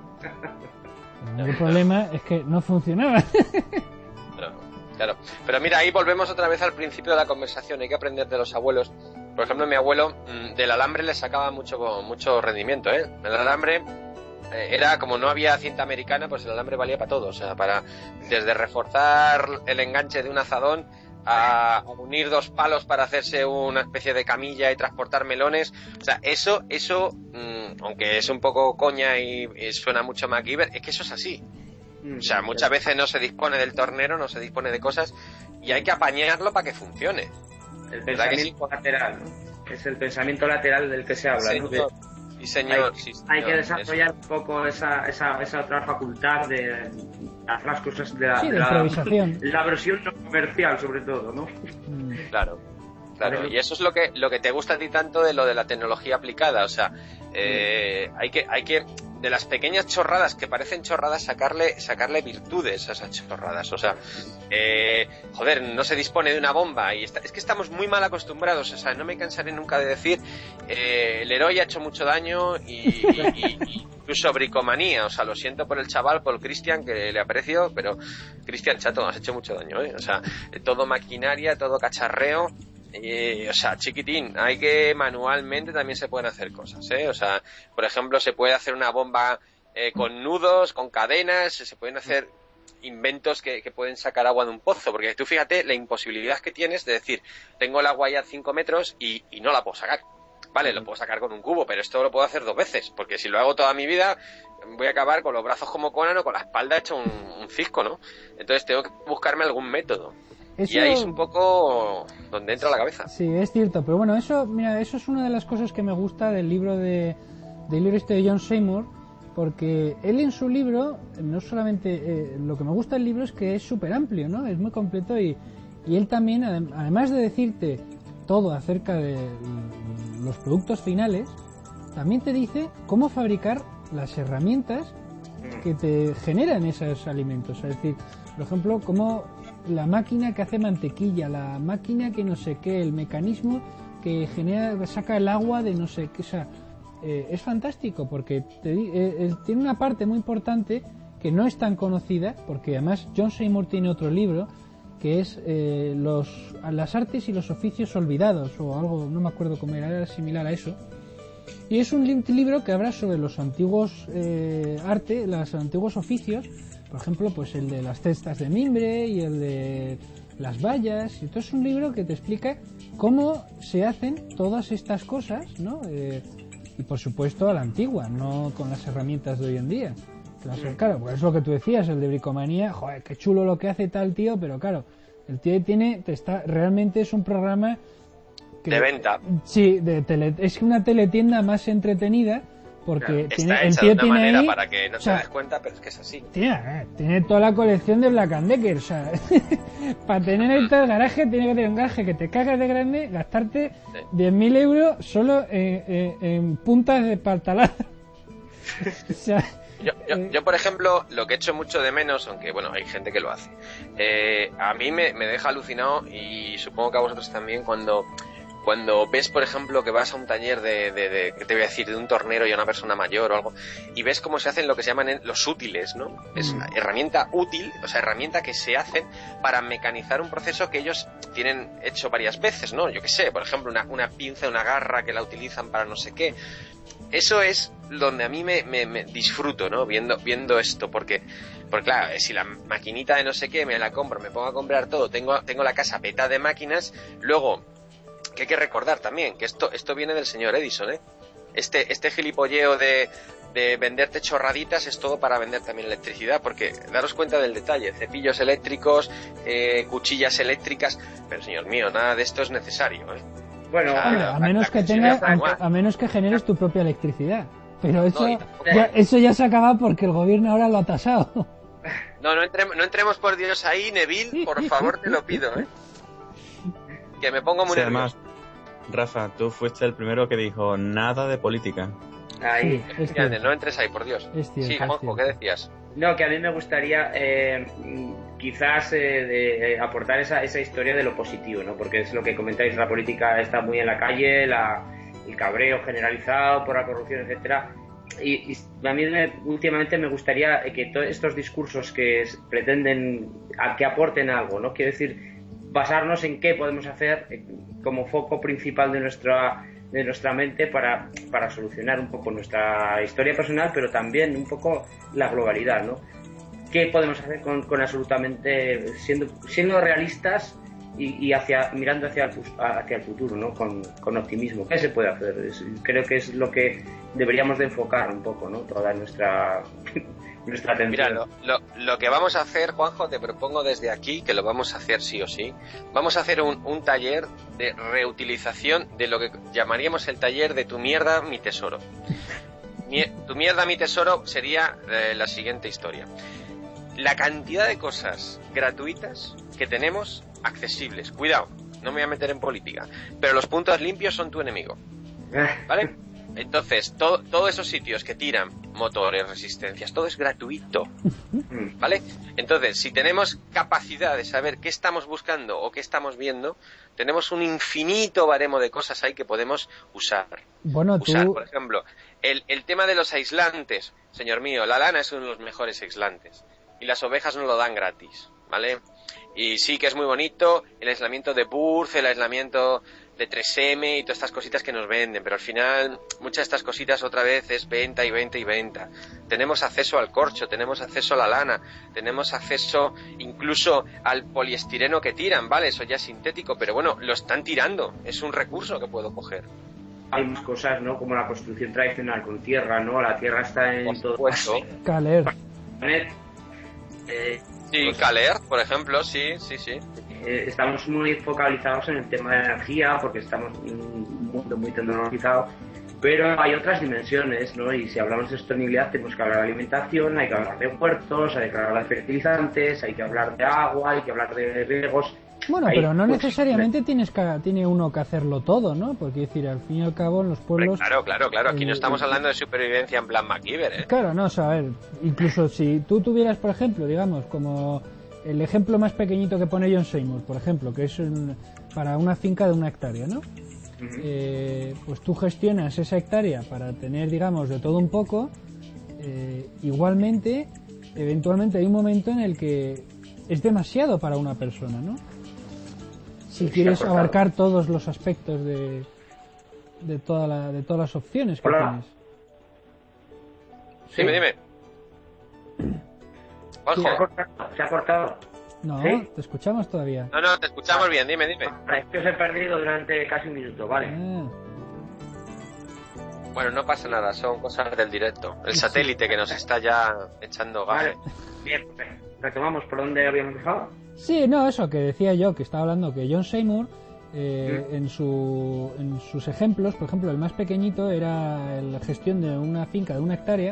El único problema es que no funcionaba. Claro, claro. Pero mira, ahí volvemos otra vez al principio de la conversación. Hay que aprender de los abuelos. Por ejemplo, mi abuelo mmm, del alambre le sacaba mucho, mucho rendimiento, ¿eh? El alambre eh, era, como no había cinta americana, pues el alambre valía para todo. O sea, para desde reforzar el enganche de un azadón a unir dos palos para hacerse una especie de camilla y transportar melones. O sea, eso, eso, mmm, aunque es un poco coña y, y suena mucho MacGyver, es que eso es así. O sea, muchas veces no se dispone del tornero, no se dispone de cosas y hay que apañarlo para que funcione. El ¿Verdad que sí? pensamiento lateral, ¿no? Es el pensamiento lateral del que se habla, ¿no? Señor. Sí, señor. Hay, sí, señor. hay que Eso. desarrollar un poco esa, esa, esa otra facultad de hacer las cosas de la, Sí, de la- improvisación. la versión no comercial, sobre todo, ¿no? Mm. Claro, claro. Y eso es lo que lo que te gusta a ti tanto de lo de la tecnología aplicada. O sea, eh, hay que hay que de las pequeñas chorradas que parecen chorradas, sacarle sacarle virtudes a esas chorradas. O sea, eh, joder, no se dispone de una bomba y está, es que estamos muy mal acostumbrados. O sea, no me cansaré nunca de decir eh, el héroe ha hecho mucho daño y, y, y incluso bricomanía. O sea, lo siento por el chaval, por Cristian, que le aprecio, pero Cristian, chato, has hecho mucho daño, ¿eh? O sea, todo maquinaria, todo cacharreo. Eh, o sea, chiquitín, hay que manualmente también se pueden hacer cosas, ¿eh? O sea, por ejemplo, se puede hacer una bomba eh, con nudos, con cadenas, se pueden hacer inventos que, que pueden sacar agua de un pozo, porque tú fíjate la imposibilidad que tienes de decir, tengo el agua ya a cinco metros y, y no la puedo sacar. Vale, lo puedo sacar con un cubo, pero esto lo puedo hacer dos veces, porque si lo hago toda mi vida voy a acabar con los brazos como Conan o con la espalda hecho un, un cisco, ¿no? Entonces tengo que buscarme algún método. Eso... Y ahí es un poco donde entra la cabeza. Sí, es cierto, pero bueno, eso, mira, eso es una de las cosas que me gusta del libro de del libro este de John Seymour, porque él en su libro, no solamente, eh, lo que me gusta del libro es que es súper amplio, ¿no? Es muy completo y, y él también, además de decirte todo acerca de los productos finales, también te dice cómo fabricar las herramientas que te generan esos alimentos. Es decir, por ejemplo, cómo la máquina que hace mantequilla, la máquina que no sé qué, el mecanismo que genera, saca el agua de no sé qué, o sea, eh, es fantástico porque te, eh, tiene una parte muy importante que no es tan conocida, porque además John Seymour tiene otro libro que es eh, los las artes y los oficios olvidados o algo, no me acuerdo cómo era, era similar a eso. Y es un libro que habla sobre los antiguos eh, arte, los antiguos oficios. Por ejemplo, pues el de las cestas de mimbre y el de las vallas. Y todo es un libro que te explica cómo se hacen todas estas cosas, ¿no? Eh, y por supuesto a la antigua, no con las herramientas de hoy en día. Claro, pues es lo que tú decías, el de bricomanía, joder, qué chulo lo que hace tal tío, pero claro, el tío tiene, te está, realmente es un programa que, de venta. Sí, de tele, es una teletienda más entretenida. Porque está tiene, hecha el tío de una tiene manera ahí, para que no o sea, se des cuenta, pero es que es así. Tía, tiene toda la colección de Black and Decker, o sea, para tener ahí todo el garaje, tiene que tener un garaje que te cagas de grande, gastarte sí. diez mil euros solo en, en, en puntas de paltalada. O sea, yo, yo, eh... yo, por ejemplo, lo que echo mucho de menos, aunque bueno, hay gente que lo hace, eh, a mí me, me deja alucinado y supongo que a vosotros también cuando... Cuando ves, por ejemplo, que vas a un taller de, de, de, ¿qué te voy a decir?, de un tornero y a una persona mayor o algo, y ves cómo se hacen lo que se llaman los útiles, ¿no? Es una herramienta útil, o sea, herramienta que se hacen para mecanizar un proceso que ellos tienen hecho varias veces, ¿no? Yo qué sé, por ejemplo, una, una pinza, una garra que la utilizan para no sé qué. Eso es donde a mí me, me, me disfruto, ¿no? Viendo, viendo esto, porque, porque claro, si la maquinita de no sé qué me la compro, me pongo a comprar todo, tengo, tengo la casa peta de máquinas, luego... que hay que recordar también que esto esto viene del señor Edison, ¿eh? Este este gilipolleo de, de venderte chorraditas es todo para vender también electricidad, porque daros cuenta del detalle, cepillos eléctricos, eh, cuchillas eléctricas, pero señor mío, nada de esto es necesario, ¿eh? Bueno, o sea, hombre, a menos que tengas, a, a menos que generes tu propia electricidad, pero eso no, ya, eso ya se acaba porque el gobierno ahora lo ha tasado. No, no entremos, no entremos por Dios ahí, Neville, por favor te lo pido, ¿eh? Que me pongo muy sí, nervioso. Además, Rafa, tú fuiste el primero que dijo nada de política. Ahí. Sí, no entres ahí, por Dios. Es cierto, sí, Juanjo, ¿qué decías? No, que a mí me gustaría eh, quizás eh, de, eh, aportar esa, esa historia de lo positivo, ¿no? Porque es lo que comentáis, la política está muy en la calle, la, el cabreo generalizado por la corrupción, etcétera. Y, y a mí me, últimamente me gustaría que todos estos discursos que es, pretenden a, que aporten algo, ¿no? Quiero decir, basarnos en qué podemos hacer como foco principal de nuestra de nuestra mente para, para solucionar un poco nuestra historia personal, pero también un poco la globalidad, ¿no? ¿Qué podemos hacer con, con absolutamente siendo siendo realistas y, y hacia mirando hacia el, hacia el futuro, ¿no? Con, con optimismo. ¿Qué se puede hacer? Es, creo que es lo que deberíamos de enfocar un poco, ¿no? Toda nuestra nuestra atención. Mira, lo, lo, lo que vamos a hacer, Juanjo, te propongo desde aquí, que lo vamos a hacer sí o sí, vamos a hacer un, un taller de reutilización de lo que llamaríamos el taller de tu mierda, mi tesoro. Mi, tu mierda, mi tesoro sería eh, la siguiente historia. La cantidad de cosas gratuitas que tenemos accesibles. Cuidado, no me voy a meter en política, pero los puntos limpios son tu enemigo, ¿vale? Entonces, to, todos esos sitios que tiran motores, resistencias, todo es gratuito, ¿vale? Entonces, si tenemos capacidad de saber qué estamos buscando o qué estamos viendo, tenemos un infinito baremo de cosas ahí que podemos usar. Bueno, usar, tú... por ejemplo, el, el tema de los aislantes, señor mío, la lana es uno de los mejores aislantes y las ovejas nos lo dan gratis, ¿vale? Y sí que es muy bonito el aislamiento de Burz, el aislamiento de tres eme y todas estas cositas que nos venden, pero al final muchas de estas cositas otra vez es venta y venta y venta. Tenemos acceso al corcho, tenemos acceso a la lana, tenemos acceso incluso al poliestireno que tiran, ¿vale? Eso ya es sintético, pero bueno, lo están tirando, es un recurso que puedo coger. Hay más cosas, ¿no? Como la construcción tradicional con tierra, ¿no? La tierra está en todo eso. Caler. Eh, sí, pues, Caler, por ejemplo, sí, sí, sí. Eh, estamos muy focalizados en el tema de energía porque estamos en un mundo muy tecnologizado, pero hay otras dimensiones, ¿no? Y si hablamos de sostenibilidad tenemos que hablar de alimentación, hay que hablar de huertos, hay que hablar de fertilizantes, hay que hablar de agua, hay que hablar de riegos. Bueno, hay, pero no pues, necesariamente tienes que, tiene uno que hacerlo todo, ¿no? Porque, es decir, al fin y al cabo en los pueblos... Claro, claro, claro. Aquí eh, no estamos hablando de supervivencia en plan MacGyver, ¿eh? Claro, no, o sea, a ver, incluso si tú tuvieras, por ejemplo, digamos, como el ejemplo más pequeñito que pone John Seymour, por ejemplo, que es un, para una finca de una hectárea, ¿no? Uh-huh. Eh, pues tú gestionas esa hectárea para tener, digamos, de todo un poco. Eh, igualmente, eventualmente hay un momento en el que es demasiado para una persona, ¿no? Si sí, quieres abarcar todos los aspectos de de toda la de todas las opciones que Hola. tienes. Sí, dime, dime. ¿Se ha cortado? ¿Se ha cortado? No, ¿Sí? te escuchamos todavía. No, no, te escuchamos bien, dime, dime. Es que os he perdido durante casi un minuto, ¿vale? Ah. Bueno, no pasa nada, son cosas del directo. El satélite que nos está ya echando gafe. Vale. Bien, retomamos por dónde habíamos dejado. Sí, no, eso que decía yo, que estaba hablando que John Seymour, eh, ¿Mm? en, su, en sus ejemplos, por ejemplo, el más pequeñito era la gestión de una finca de una hectárea.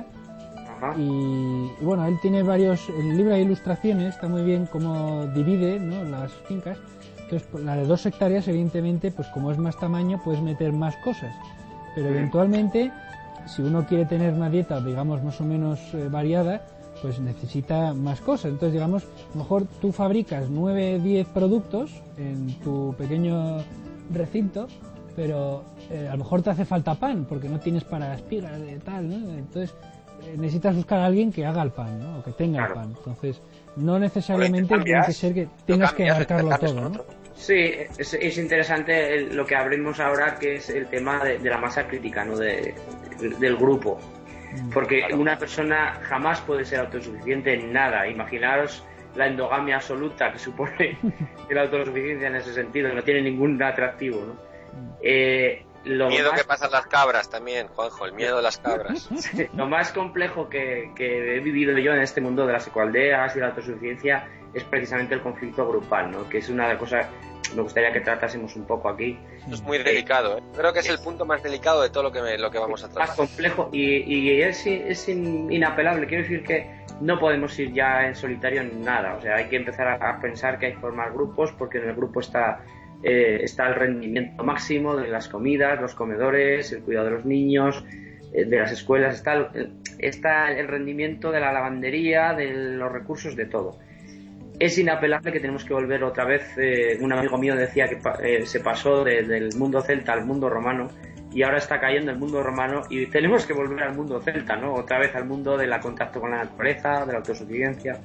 Y, y bueno, él tiene varios, el libro de ilustraciones está muy bien cómo divide, ¿no?, las fincas. Entonces, la de dos hectáreas, evidentemente, pues como es más tamaño, puedes meter más cosas. Pero eventualmente, si uno quiere tener una dieta, digamos, más o menos eh, variada, pues necesita más cosas. Entonces, digamos, a lo mejor tú fabricas nueve, diez productos en tu pequeño recinto, pero eh, a lo mejor te hace falta pan, porque no tienes para espigas de tal, ¿no? Entonces, eh, necesitas buscar a alguien que haga el pan, ¿no?, o que tenga claro. el pan. Entonces, no necesariamente tiene que ser que tengas que abarcarlo todo, ¿no? Sí, es, es interesante el, lo que abrimos ahora, que es el tema de, de la masa crítica, ¿no?, de, de, del grupo. Porque claro, una persona jamás puede ser autosuficiente en nada. Imaginaros la endogamia absoluta que supone la autosuficiencia en ese sentido, no tiene ningún atractivo, ¿no? Eh, lo miedo más... que pasan las cabras también, Juanjo, el miedo de las cabras. Lo más complejo que, que he vivido yo en este mundo de las ecoaldeas y la autosuficiencia es precisamente el conflicto grupal, ¿no?, que es una de las cosas que me gustaría que tratásemos un poco aquí. Es muy delicado, ¿eh? Creo que es el punto más delicado de todo lo que, me, lo que vamos a tratar. Más complejo y, y es, es inapelable. Quiero decir que no podemos ir ya en solitario en nada. O sea, hay que empezar a, a pensar que hay que formar grupos, porque en el grupo está, eh, está el rendimiento máximo de las comidas, los comedores, el cuidado de los niños, eh, de las escuelas, está el, está el rendimiento de la lavandería, de los recursos, de todo. Es inapelable que tenemos que volver otra vez. Eh, un amigo mío decía que eh, se pasó de, del mundo celta al mundo romano y ahora está cayendo el mundo romano y tenemos que volver al mundo celta, ¿no? Otra vez al mundo del contacto con la naturaleza, de la autosuficiencia.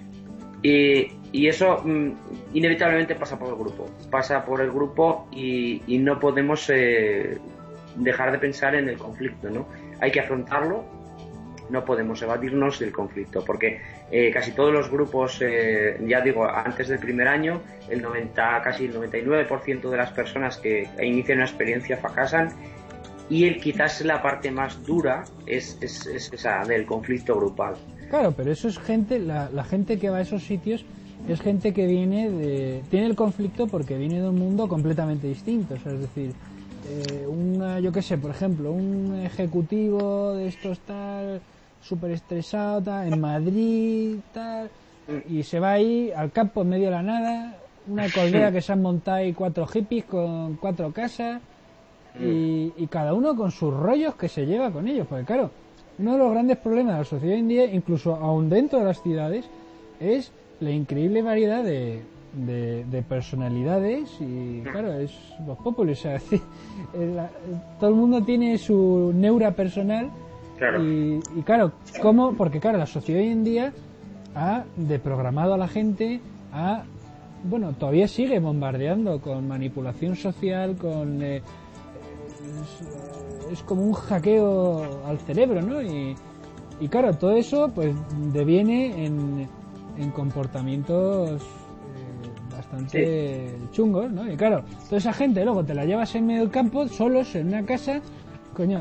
Y, y eso mm, inevitablemente pasa por el grupo. Pasa por el grupo y, y no podemos eh, dejar de pensar en el conflicto, ¿no? Hay que afrontarlo. No podemos evadirnos del conflicto, porque eh, casi todos los grupos, eh, ya digo, antes del primer año, el noventa, casi el noventa y nueve por ciento de las personas que inician una experiencia fracasan, y el, quizás la parte más dura es, es, es esa del conflicto grupal. Claro, pero eso es gente, la, la gente que va a esos sitios es gente que viene de, tiene el conflicto porque viene de un mundo completamente distinto, o sea, es decir, eh, una, yo qué sé, por ejemplo, un ejecutivo de estos tal, súper estresado, tal, en Madrid, tal, y se va ahí al campo en medio de la nada, una caldera que se han montado ahí cuatro hippies con cuatro casas, y, y cada uno con sus rollos que se lleva con ellos, porque claro, uno de los grandes problemas de la sociedad hoy en día, incluso aún dentro de las ciudades, es la increíble variedad de, de, de personalidades y, claro, es los populis, o sea, es decir, la, todo el mundo tiene su neura personal. Claro. Y, y claro, ¿cómo? Porque claro, la sociedad hoy en día ha deprogramado a la gente, ha, bueno, todavía sigue bombardeando con manipulación social, con eh, es, es como un hackeo al cerebro, ¿no? Y, y claro, todo eso pues deviene en, en comportamientos eh, bastante sí. chungos, ¿no? Y claro, toda esa gente luego te la llevas en medio del campo, solos, en una casa, coño...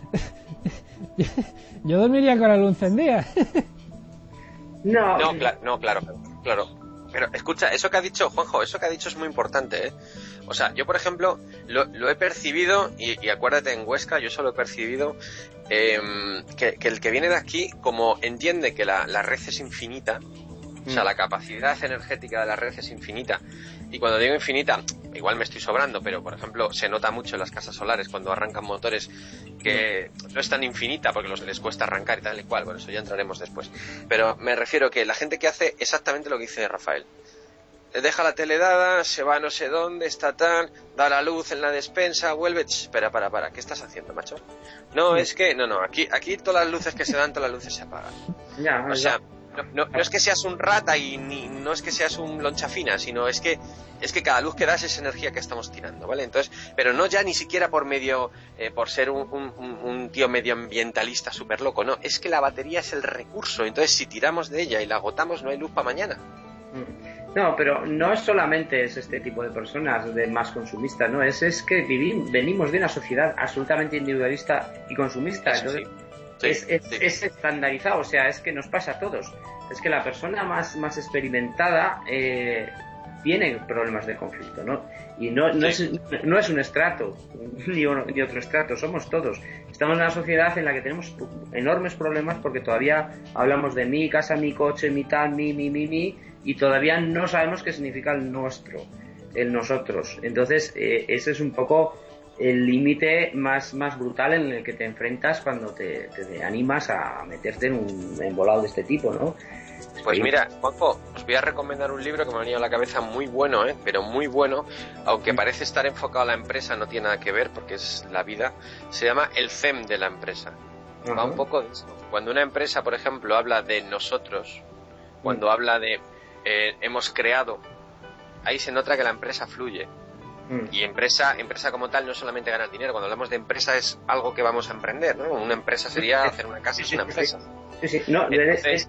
Yo dormiría con la luz encendida. No, no, cla- no, claro, claro. Pero escucha, eso que ha dicho Juanjo, eso que ha dicho es muy importante, ¿eh? O sea, yo por ejemplo lo, lo he percibido y, y acuérdate en Huesca, yo solo he percibido eh, que, que el que viene de aquí, como entiende que la, la red es infinita, mm. o sea, la capacidad energética de la red es infinita. Y cuando digo infinita, igual me estoy sobrando, pero por ejemplo se nota mucho en las casas solares cuando arrancan motores que no es tan infinita porque los, les cuesta arrancar y tal y cual. Bueno, eso ya entraremos después. Pero me refiero que la gente que hace exactamente lo que dice Rafael. Deja la tele dada, se va a no sé dónde, está tan, da la luz en la despensa, vuelve, ch, espera, para, para, ¿qué estás haciendo, macho? No, es que, no, no, aquí, aquí todas las luces que se dan, todas las luces se apagan. Ya, o sea, No, no, no es que seas un rata y ni, no es que seas un lonchafina, sino es que es que cada luz que das es energía que estamos tirando, ¿vale? Entonces, pero no ya ni siquiera por medio, eh, por ser un, un, un tío medioambientalista súper loco, no, es que la batería es el recurso, entonces si tiramos de ella y la agotamos no hay luz para mañana. No, pero no es solamente es este tipo de personas de más consumistas, no, es, es que vivimos, venimos de una sociedad absolutamente individualista y consumista, Eso entonces... Sí. Sí, es, es, sí. es estandarizado, o sea, es que nos pasa a todos. Es que la persona más, más experimentada eh, tiene problemas de conflicto, ¿no? Y no, no, sí. es, no es un estrato, ni, uno, ni otro estrato, somos todos. Estamos en una sociedad en la que tenemos enormes problemas porque todavía hablamos de mi casa, mi coche, mi tal, mi, mi, mi, mi, y todavía no sabemos qué significa el nuestro, el nosotros. Entonces, eh, ese es un poco... el límite más, más brutal en el que te enfrentas cuando te, te animas a meterte en un embolado de este tipo, ¿no? Pues mira, Juanjo, os voy a recomendar un libro que me ha venido a la cabeza muy bueno, ¿eh? Pero muy bueno, aunque parece estar enfocado a la empresa, no tiene nada que ver porque es la vida. Se llama El C E M de la empresa. Uh-huh. Va un poco de esto. Cuando una empresa, por ejemplo, habla de nosotros, cuando uh-huh. habla de eh, hemos creado, ahí se nota que la empresa fluye. Y empresa empresa como tal no es solamente ganar dinero. Cuando hablamos de empresa es algo que vamos a emprender, ¿no? Una empresa sería hacer una casa, es una empresa. Sí, sí, no, Entonces,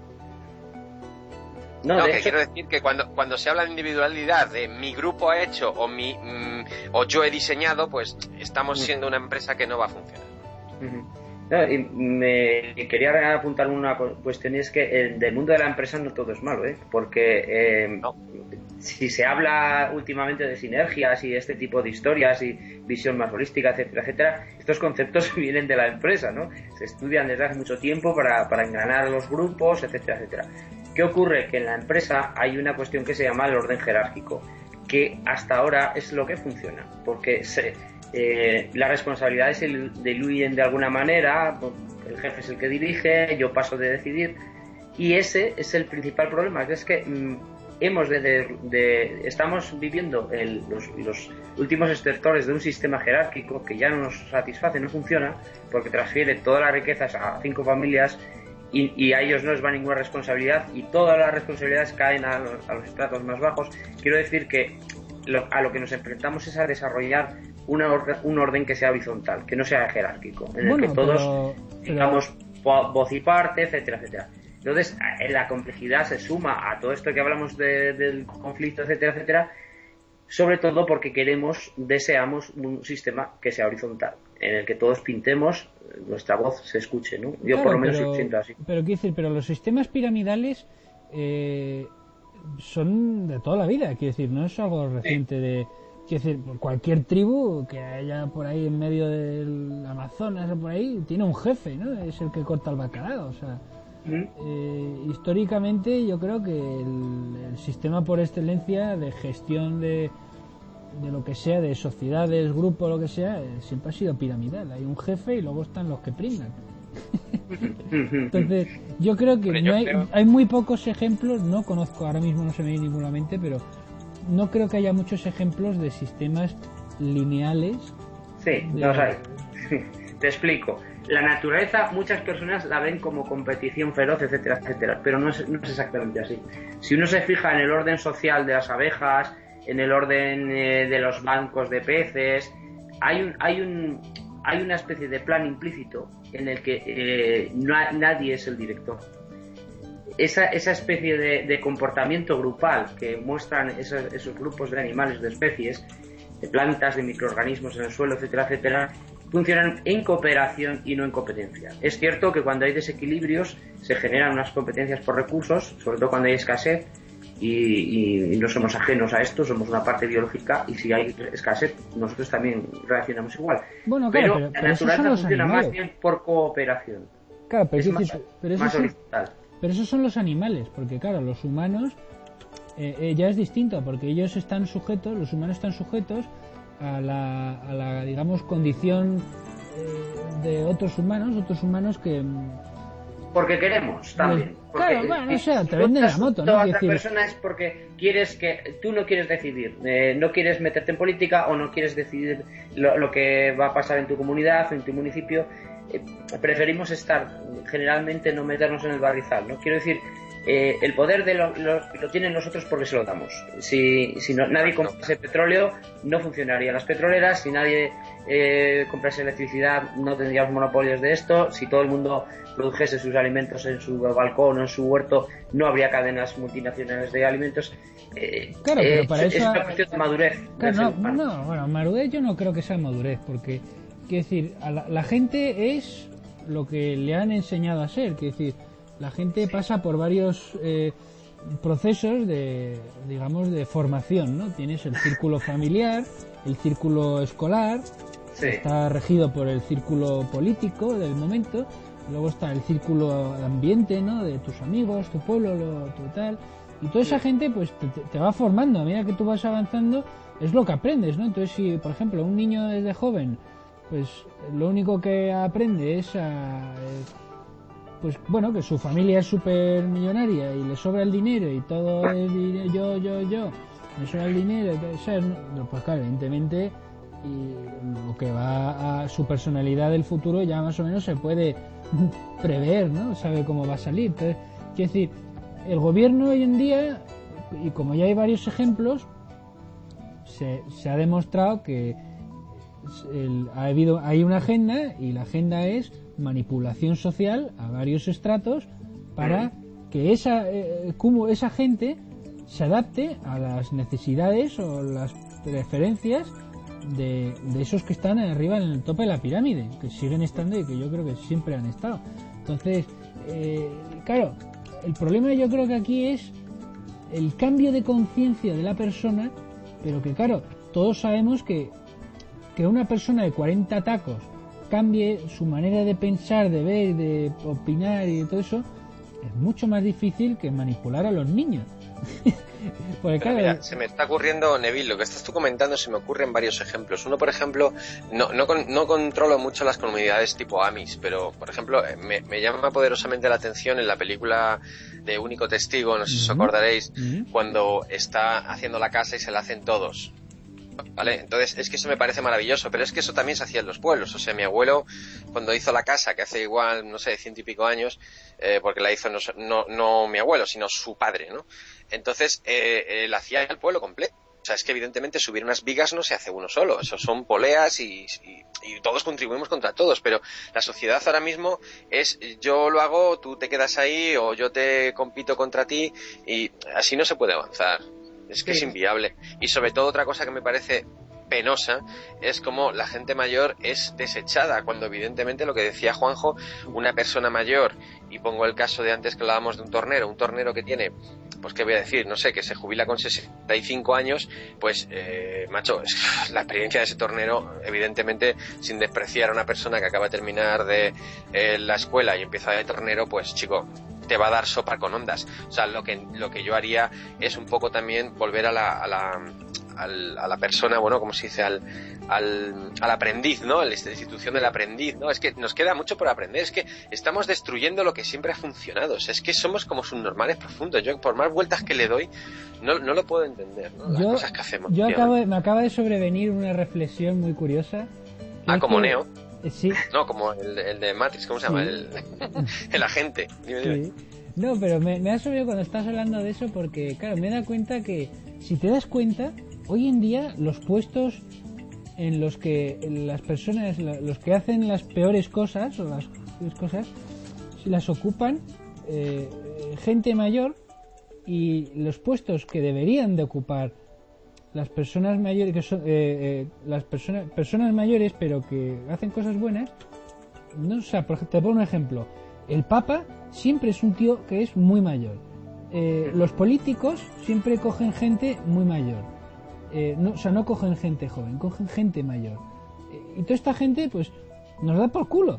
no, no que hecho... quiero decir que cuando cuando se habla de individualidad, de mi grupo ha hecho o mi mm, o yo he diseñado, pues estamos siendo una empresa que no va a funcionar. Uh-huh. No, y me quería apuntar una cuestión, y es que el, del mundo de la empresa no todo es malo, ¿eh? Porque eh, no. si se habla últimamente de sinergias y este tipo de historias y visión más holística, etcétera, etcétera, estos conceptos vienen de la empresa, ¿no? Se estudian desde hace mucho tiempo para, para engranar los grupos, etcétera, etcétera. ¿Qué ocurre? Que en la empresa hay una cuestión que se llama el orden jerárquico, que hasta ahora es lo que funciona, porque se... Eh, las responsabilidades se diluyen de alguna manera, el jefe es el que dirige, yo paso de decidir, y ese es el principal problema, que es que mm, hemos de, de, de estamos viviendo el, los, los últimos estertores de un sistema jerárquico que ya no nos satisface, no funciona, porque transfiere todas las riquezas a cinco familias y, y a ellos no les va ninguna responsabilidad y todas las responsabilidades caen a los, a los estratos más bajos. Quiero decir que lo, a lo que nos enfrentamos es a desarrollar Una orden, un orden que sea horizontal, que no sea jerárquico, en bueno, el que todos pero, tengamos pero... voz y parte, etcétera, etcétera. Entonces, la complejidad se suma a todo esto que hablamos de, del conflicto, etcétera, etcétera, sobre todo porque queremos, deseamos un sistema que sea horizontal, en el que todos pintemos, nuestra voz se escuche, ¿no? Yo claro, por lo menos pero, lo siento así. Pero quiero decir, pero los sistemas piramidales eh, son de toda la vida, quiero decir, no es algo reciente sí. de... Quiero decir, cualquier tribu que haya por ahí en medio del Amazonas o por ahí, tiene un jefe, ¿no? Es el que corta el bacalao, o sea... ¿Mm? Eh, históricamente yo creo que el, el sistema por excelencia de gestión de, de lo que sea, de sociedades, grupos, lo que sea, eh, siempre ha sido piramidal. Hay un jefe y luego están los que pringan. Entonces, yo creo que Hombre, no yo hay, creo... hay muy pocos ejemplos, no conozco, ahora mismo no se me viene ninguno a la mente, pero no creo que haya muchos ejemplos de sistemas lineales. Sí, de... los hay. Te explico. La naturaleza, muchas personas la ven como competición feroz, etcétera, etcétera, pero no es, no es exactamente así. Si uno se fija en el orden social de las abejas, en el orden eh, de los bancos de peces, hay un, hay un, hay una especie de plan implícito en el que eh, no hay, nadie es el director. Esa, esa especie de, de comportamiento grupal que muestran esos, esos grupos de animales, de especies, de plantas, de microorganismos en el suelo, etcétera, etcétera, funcionan en cooperación y no en competencia. Es cierto que cuando hay desequilibrios se generan unas competencias por recursos, sobre todo cuando hay escasez, y, y, y no somos ajenos a esto, somos una parte biológica, y si hay escasez nosotros también reaccionamos igual. Bueno, claro, pero, pero, la pero naturaleza funciona animales. más bien por cooperación. Claro, pero, es es más, decir, pero más esos son, horizontal. pero esos son los animales, porque claro, los humanos eh, eh, ya es distinto, porque ellos están sujetos, los humanos están sujetos a la, a la digamos, condición eh, de otros humanos, otros humanos que... Porque queremos también. Porque, claro, bueno, no sé, te si venden la votas moto, a ¿no? otra Quiero decir... persona es porque quieres que... Tú no quieres decidir, eh, no quieres meterte en política o no quieres decidir lo, lo que va a pasar en tu comunidad o en tu municipio. Eh, preferimos estar, generalmente no meternos en el barrizal, ¿no? Quiero decir... Eh, el poder de lo, lo, lo tienen nosotros porque se lo damos. Si, si no, nadie comprase petróleo, no funcionarían las petroleras. Si nadie eh, comprase electricidad, no tendríamos monopolios de esto. Si todo el mundo produjese sus alimentos en su balcón o en su huerto, no habría cadenas multinacionales de alimentos. Eh, claro, pero eh, para es, eso... es una cuestión de madurez. Claro, no, no, bueno, madurez yo no creo que sea madurez, porque, quiero decir, a la, la gente es lo que le han enseñado a ser, quiero decir, la gente pasa por varios eh, procesos de, digamos, de formación, ¿no? Tienes el círculo familiar, el círculo escolar, sí. Está regido por el círculo político del momento, luego está el círculo ambiente, ¿no? De tus amigos, tu pueblo, lo, tu tal, y toda esa gente, pues, te, te va formando. A medida que tú vas avanzando, es lo que aprendes, ¿no? Entonces, si, por ejemplo, un niño desde joven, pues, lo único que aprende es a... Eh, pues bueno, que su familia es súper millonaria y le sobra el dinero y todo es yo, yo, yo, me sobra el dinero, ¿sabes? Pues claro, evidentemente, y lo que va a su personalidad del futuro ya más o menos se puede prever, ¿no? Sabe cómo va a salir. Entonces, quiero decir, el gobierno hoy en día, y como ya hay varios ejemplos, se, se ha demostrado que el, ha habido, hay una agenda, y la agenda es manipulación social a varios estratos para que esa eh, como esa gente se adapte a las necesidades o las preferencias de, de esos que están arriba en el tope de la pirámide, que siguen estando y que yo creo que siempre han estado. Entonces, eh, claro, el problema yo creo que aquí es el cambio de conciencia de la persona, pero que claro, todos sabemos que que una persona de cuarenta tacos cambie su manera de pensar, de ver, de opinar y de todo eso, es mucho más difícil que manipular a los niños. Porque, claro, mira, se me está ocurriendo, Neville, lo que estás tú comentando, se me ocurren varios ejemplos. Uno, por ejemplo, no, no, no controlo mucho las comunidades tipo Amis, pero, por ejemplo, me, me llama poderosamente la atención en la película de Único Testigo, no sé si os acordaréis, uh-huh. cuando está haciendo la casa y se la hacen todos. ¿Vale? Entonces es que eso me parece maravilloso, pero es que eso también se hacía en los pueblos. O sea, mi abuelo cuando hizo la casa, que hace igual, no sé, ciento y pico años, eh, porque la hizo no, no, no mi abuelo, sino su padre, ¿no? Entonces eh, eh, la hacía el pueblo completo. O sea, es que evidentemente subir unas vigas no se hace uno solo, eso son poleas y, y, y todos contribuimos contra todos, pero la sociedad ahora mismo es yo lo hago, tú te quedas ahí o yo te compito contra ti, y así no se puede avanzar. Es que sí. Es inviable. Y sobre todo otra cosa que me parece penosa es como la gente mayor es desechada, cuando evidentemente lo que decía Juanjo, una persona mayor, y pongo el caso de antes que hablábamos de un tornero, un tornero que tiene, pues qué voy a decir, no sé, que se jubila con sesenta y cinco años, pues eh, macho, es, la experiencia de ese tornero, evidentemente, sin despreciar a una persona que acaba de terminar de eh, la escuela y empieza de tornero, pues chico, te va a dar sopa con ondas. O sea, lo que lo que yo haría es un poco también volver a la, a la al, a la persona, bueno, como se dice, al, al, al aprendiz, ¿no? La institución del aprendiz, ¿no? Es que nos queda mucho por aprender, es que estamos destruyendo lo que siempre ha funcionado, o sea, es que somos como subnormales profundos. Yo, por más vueltas que le doy, no, no lo puedo entender, ¿no? Las yo, cosas que hacemos. Yo acabo de, me acaba de sobrevenir una reflexión muy curiosa. Ah, como que, Neo. Eh, sí. No, como el, el de Matrix, ¿cómo se llama? Sí. El, el agente. Dime, dime. Sí. No, pero me, me ha sorprendido cuando estás hablando de eso porque, claro, me he dado cuenta que, si te das cuenta, hoy en día los puestos en los que las personas, los que hacen las peores cosas, o las peores cosas, las ocupan eh, gente mayor, y los puestos que deberían de ocupar las personas mayores, que son eh, eh, las personas personas mayores pero que hacen cosas buenas, no, o sea, por, te pongo un ejemplo. El Papa siempre es un tío que es muy mayor. Eh, los políticos siempre cogen gente muy mayor. Eh, no, o sea, no cogen gente joven, cogen gente mayor. Eh, y toda esta gente, pues, nos da por culo.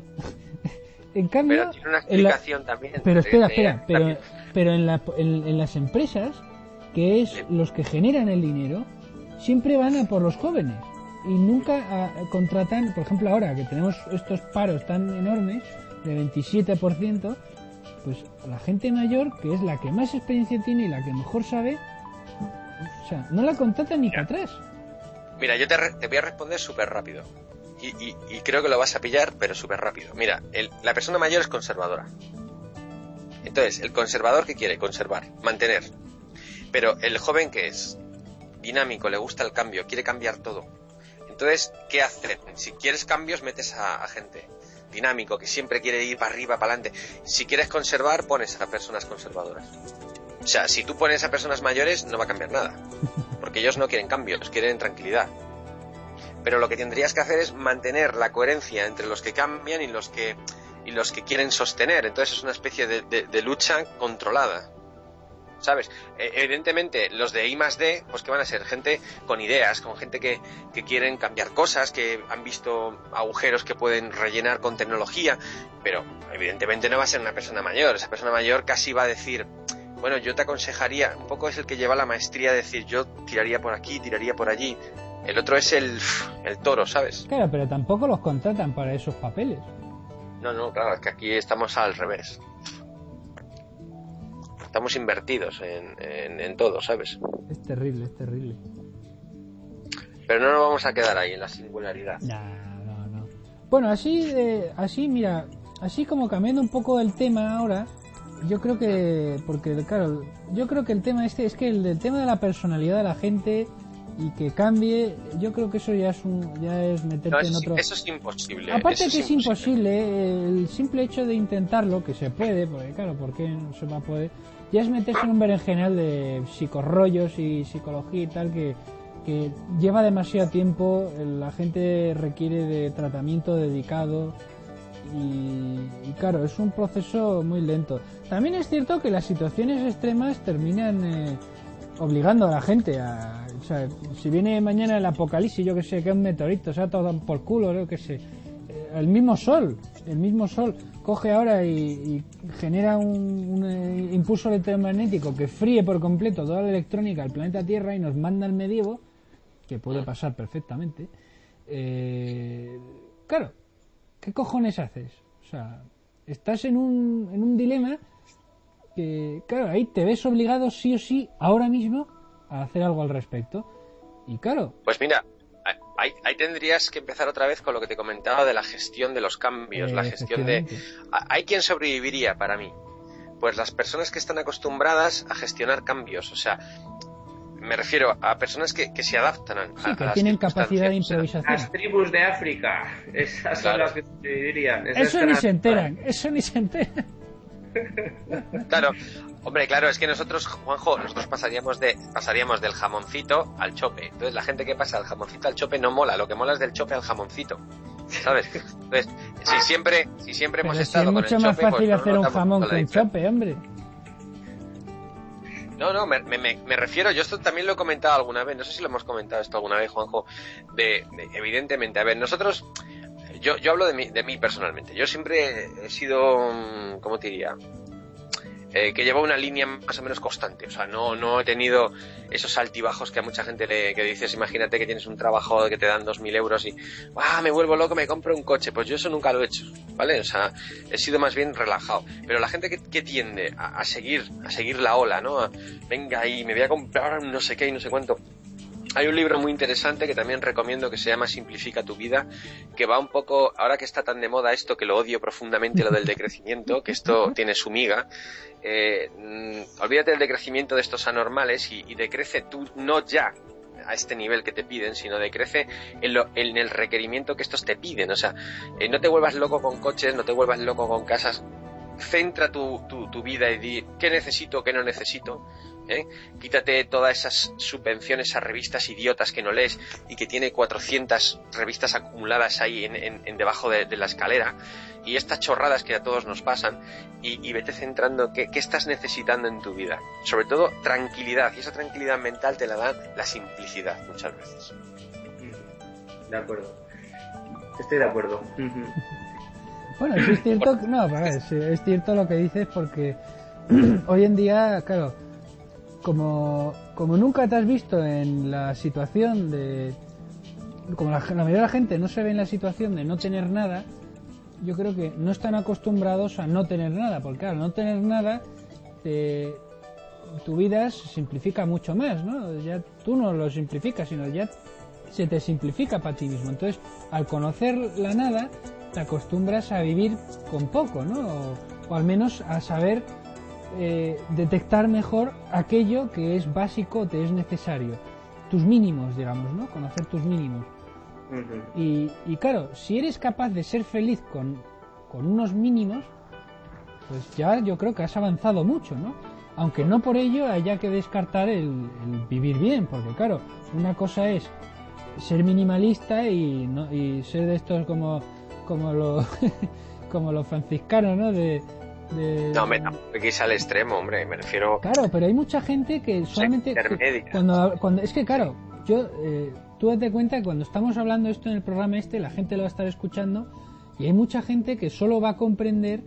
En cambio, pero tiene una explicación la... también. Pero espera, de, espera, de... pero, pero en, la, en, en las empresas, que es los que generan el dinero, siempre van a por los jóvenes. Y nunca a, contratan, por ejemplo, ahora que tenemos estos paros tan enormes, de veintisiete por ciento, pues la gente mayor, que es la que más experiencia tiene y la que mejor sabe, o sea, no la contratan ni para atrás. Mira, yo te, re- te voy a responder súper rápido. Y, y, y creo que lo vas a pillar, pero súper rápido. Mira, el, la persona mayor es conservadora. Entonces, el conservador, ¿qué quiere? Conservar, mantener. Pero el joven, ¿qué es? Dinámico, le gusta el cambio, quiere cambiar todo. Entonces, ¿qué hacer? Si quieres cambios, metes a, a gente dinámico, que siempre quiere ir para arriba, para adelante. Si quieres conservar, pones a personas conservadoras. O sea, si tú pones a personas mayores, no va a cambiar nada. Porque ellos no quieren cambios, quieren tranquilidad. Pero lo que tendrías que hacer es mantener la coherencia entre los que cambian y los que y los que quieren sostener. Entonces es una especie de, de, de lucha controlada, ¿sabes? Eh, evidentemente los de I más D, pues que van a ser gente con ideas, con gente que, que quieren cambiar cosas, que han visto agujeros que pueden rellenar con tecnología, pero evidentemente no va a ser una persona mayor. Esa persona mayor casi va a decir, bueno, yo te aconsejaría, un poco es el que lleva la maestría de decir, yo tiraría por aquí, tiraría por allí. El otro es el, el toro, ¿sabes? Claro, pero tampoco los contratan para esos papeles. No, no, claro, es que aquí estamos al revés. Estamos invertidos en, en, en todo, ¿sabes? Es terrible, es terrible. Pero no nos vamos a quedar ahí en la singularidad. No, no, no. Bueno, así, eh, así, mira, así como cambiando un poco el tema ahora, yo creo que, porque claro, yo creo que el tema este es que el, el tema de la personalidad de la gente y que cambie, yo creo que eso ya es un, ya es meterte no, eso, en otro. Eso es imposible. Aparte eso que es es imposible, imposible, el simple hecho de intentarlo, que se puede, porque claro, ¿por qué no se va a poder? Ya es meterse en un berenjenal de psicorrollos y psicología y tal que, que lleva demasiado tiempo, la gente requiere de tratamiento dedicado y, y claro, es un proceso muy lento. También es cierto que las situaciones extremas terminan eh, obligando a la gente a... O sea, si viene mañana el apocalipsis, yo que sé, que es un meteorito, o sea, todo por culo, yo que sé. Eh, el mismo sol, el mismo sol coge ahora y, y genera un, un eh, impulso electromagnético que fríe por completo toda la electrónica del planeta Tierra y nos manda al medievo, que puede pasar perfectamente. Eh, claro, ¿qué cojones haces? O sea, estás en un, en un dilema que, claro, ahí te ves obligado sí o sí, ahora mismo, a hacer algo al respecto. Y claro... Pues mira, ahí, ahí tendrías que empezar otra vez con lo que te comentaba de la gestión de los cambios, eh, la gestión de... Hay quien sobreviviría para mí. Pues las personas que están acostumbradas a gestionar cambios, o sea, me refiero a personas que, que se adaptan a, sí, que a tienen capacidad de improvisación. Las tribus de África, esas son claro. las que sobrevivirían. Esas eso ni se enteran, eso ni se enteran. Claro, hombre, claro, es que nosotros, Juanjo, nosotros pasaríamos de pasaríamos del jamoncito al chope. Entonces la gente que pasa del jamoncito al chope no mola, lo que mola es del chope al jamoncito, ¿sabes? Entonces, si siempre, si siempre Pero hemos si estado es mucho con el más chope, fácil pues hacer no un jamón que un chope, hombre. No, no, me, me, me refiero, yo esto también lo he comentado alguna vez, no sé si lo hemos comentado esto alguna vez, Juanjo, de, de evidentemente, a ver, nosotros, yo, yo hablo de mí, de mí personalmente, yo siempre he sido, ¿cómo te diría? eh, que lleva una línea más o menos constante. O sea, no, no he tenido esos altibajos que a mucha gente le que dices, imagínate que tienes un trabajo que te dan dos mil euros y ¡ah, me vuelvo loco, me compro un coche! Pues yo eso nunca lo he hecho, ¿vale? O sea, he sido más bien relajado. Pero la gente que, que tiende a, a seguir a seguir la ola, ¿no? A, venga, y me voy a comprar no sé qué y no sé cuánto. Hay un libro muy interesante que también recomiendo que se llama Simplifica tu vida, que va un poco, ahora que está tan de moda esto, que lo odio profundamente, lo del decrecimiento, que esto tiene su miga, eh, mm, olvídate del decrecimiento de estos anormales y, y decrece tú no ya a este nivel que te piden, sino decrece en, lo, en el requerimiento que estos te piden. O sea, eh, no te vuelvas loco con coches, no te vuelvas loco con casas, centra tu, tu, tu vida y di qué necesito, qué no necesito. ¿Eh? Quítate todas esas subvenciones a revistas idiotas que no lees y que tiene cuatrocientas revistas acumuladas ahí en, en, en debajo de, de la escalera, y estas chorradas que a todos nos pasan, y, y vete centrando qué, qué estás necesitando en tu vida. Sobre todo tranquilidad, y esa tranquilidad mental te la da la simplicidad muchas veces. De acuerdo, estoy de acuerdo. Bueno, sí es cierto, no, a ver, sí, es cierto lo que dices, porque hoy en día, claro, Como, como nunca te has visto en la situación de... Como la, la mayoría de la gente no se ve en la situación de no tener nada, yo creo que no están acostumbrados a no tener nada, porque claro, no tener nada, te, tu vida se simplifica mucho más, ¿no? Ya tú no lo simplificas, sino ya se te simplifica para ti mismo. Entonces, al conocer la nada, te acostumbras a vivir con poco, ¿no? O, o al menos a saber... Eh, detectar mejor aquello que es básico, te es necesario, tus mínimos, digamos, ¿no? Conocer tus mínimos. Uh-huh. Y, y claro, si eres capaz de ser feliz con, con unos mínimos, pues ya yo creo que has avanzado mucho, ¿no? Aunque no por ello haya que descartar el, el vivir bien, porque claro, una cosa es ser minimalista y, no, y ser de estos como como los como los franciscanos, ¿no? De De... No, me que es al extremo, hombre, me refiero... Claro, pero hay mucha gente que solamente... Cuando, cuando, es que, claro, yo eh, tú date cuenta que cuando estamos hablando esto en el programa este, la gente lo va a estar escuchando, y hay mucha gente que solo va a comprender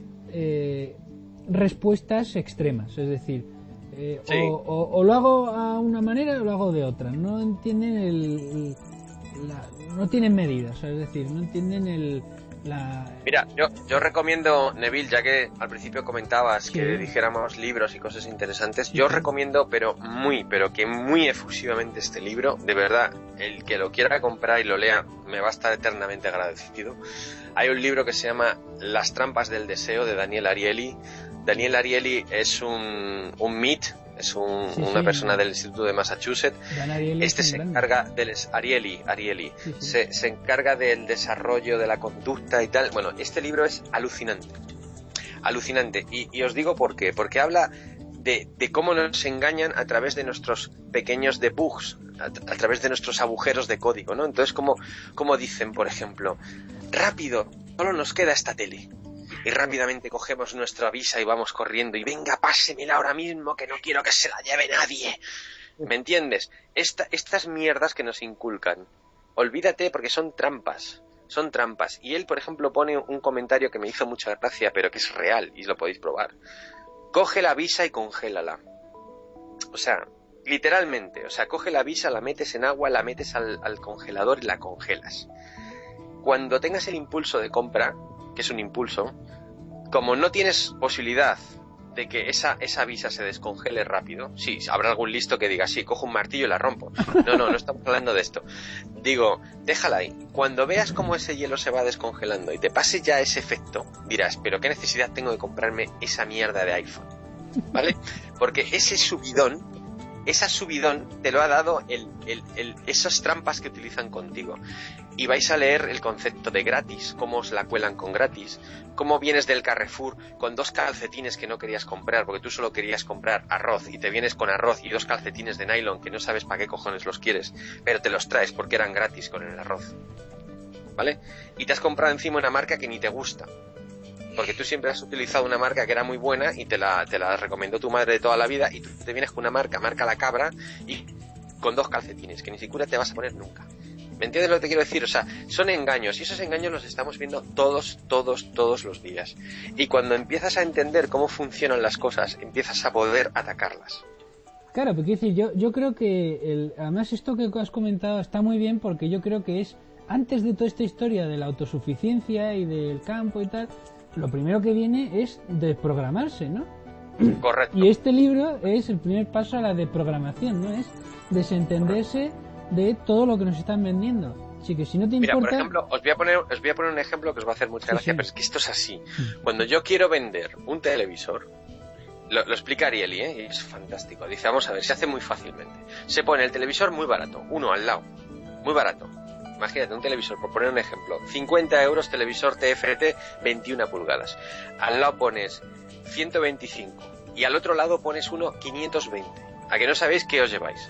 eh, respuestas extremas, es decir, eh, sí. o, o, o lo hago a una manera o lo hago de otra. No entienden el... el la, no tienen medidas, es decir, no entienden el... La... Mira, yo, yo recomiendo, Neville, ya que al principio comentabas sí. que dijéramos libros y cosas interesantes, yo recomiendo, pero muy, pero que muy efusivamente este libro, de verdad, el que lo quiera comprar y lo lea me va a estar eternamente agradecido. Hay un libro que se llama Las trampas del deseo, de Daniel Ariely. Daniel Ariely es un, un M I T, es un, sí, una sí, persona sí. del Instituto de Massachusetts. Este se encarga del Ariely, Ariely. Sí, sí. Se, se encarga del desarrollo de la conducta y tal. Bueno, este libro es alucinante, alucinante. Y, y os digo por qué, porque habla de, de cómo nos engañan a través de nuestros pequeños debugs, a, a través de nuestros agujeros de código, ¿no? Entonces, como, como dicen, por ejemplo, rápido, solo nos queda esta tele. Y rápidamente cogemos nuestra visa y vamos corriendo y venga, pásemela ahora mismo que no quiero que se la lleve nadie. ¿Me entiendes? Esta, estas mierdas que nos inculcan, olvídate porque son trampas, son trampas. Y él, por ejemplo, pone un comentario que me hizo mucha gracia, pero que es real y lo podéis probar. Coge la visa y congélala. O sea, literalmente, o sea, coge la visa, la metes en agua, la metes al, al congelador y la congelas. Cuando tengas el impulso de compra, que es un impulso, como no tienes posibilidad de que esa, esa visa se descongele rápido, sí, habrá algún listo que diga, sí, cojo un martillo y la rompo. No, no, no estamos hablando de esto. Digo, déjala ahí. Cuando veas cómo ese hielo se va descongelando y te pase ya ese efecto, dirás, pero qué necesidad tengo de comprarme esa mierda de iPhone, ¿vale? Porque ese subidón, esa subidón te lo ha dado el, el, el, esas trampas que utilizan contigo. Y vais a leer el concepto de gratis, cómo os la cuelan con gratis, cómo vienes del Carrefour con dos calcetines que no querías comprar porque tú solo querías comprar arroz y te vienes con arroz y dos calcetines de nylon que no sabes para qué cojones los quieres, pero te los traes porque eran gratis con el arroz, ¿vale? Y te has comprado encima una marca que ni te gusta, porque tú siempre has utilizado una marca que era muy buena y te la, te la recomendó tu madre de toda la vida, y tú te vienes con una marca, marca La Cabra, y con dos calcetines que ni siquiera te vas a poner nunca. ¿Me entiendes lo que te quiero decir? O sea, son engaños y esos engaños los estamos viendo todos, todos, todos los días. Y cuando empiezas a entender cómo funcionan las cosas, empiezas a poder atacarlas. Claro, porque decir, yo, yo creo que el, además esto que has comentado está muy bien porque yo creo que es antes de toda esta historia de la autosuficiencia y del campo y tal, lo primero que viene es desprogramarse, ¿no? Correcto. Y este libro es el primer paso a la deprogramación, ¿no? Es desentenderse de todo lo que nos están vendiendo. Así que si no te importa... Mira, por ejemplo, os voy a poner, os voy a poner un ejemplo que os va a hacer mucha sí, gracia, sí. pero es que esto es así. Cuando yo quiero vender un televisor, lo, lo explica Ariely, ¿eh? Y es fantástico. Dice, vamos a ver, se hace muy fácilmente. Se pone el televisor muy barato, uno al lado, muy barato. Imagínate, un televisor, por poner un ejemplo, cincuenta euros, televisor T F T, veintiuna pulgadas. Al lado pones ciento veinticinco y al otro lado pones uno quinientos veinte. ¿A que no sabéis qué os lleváis?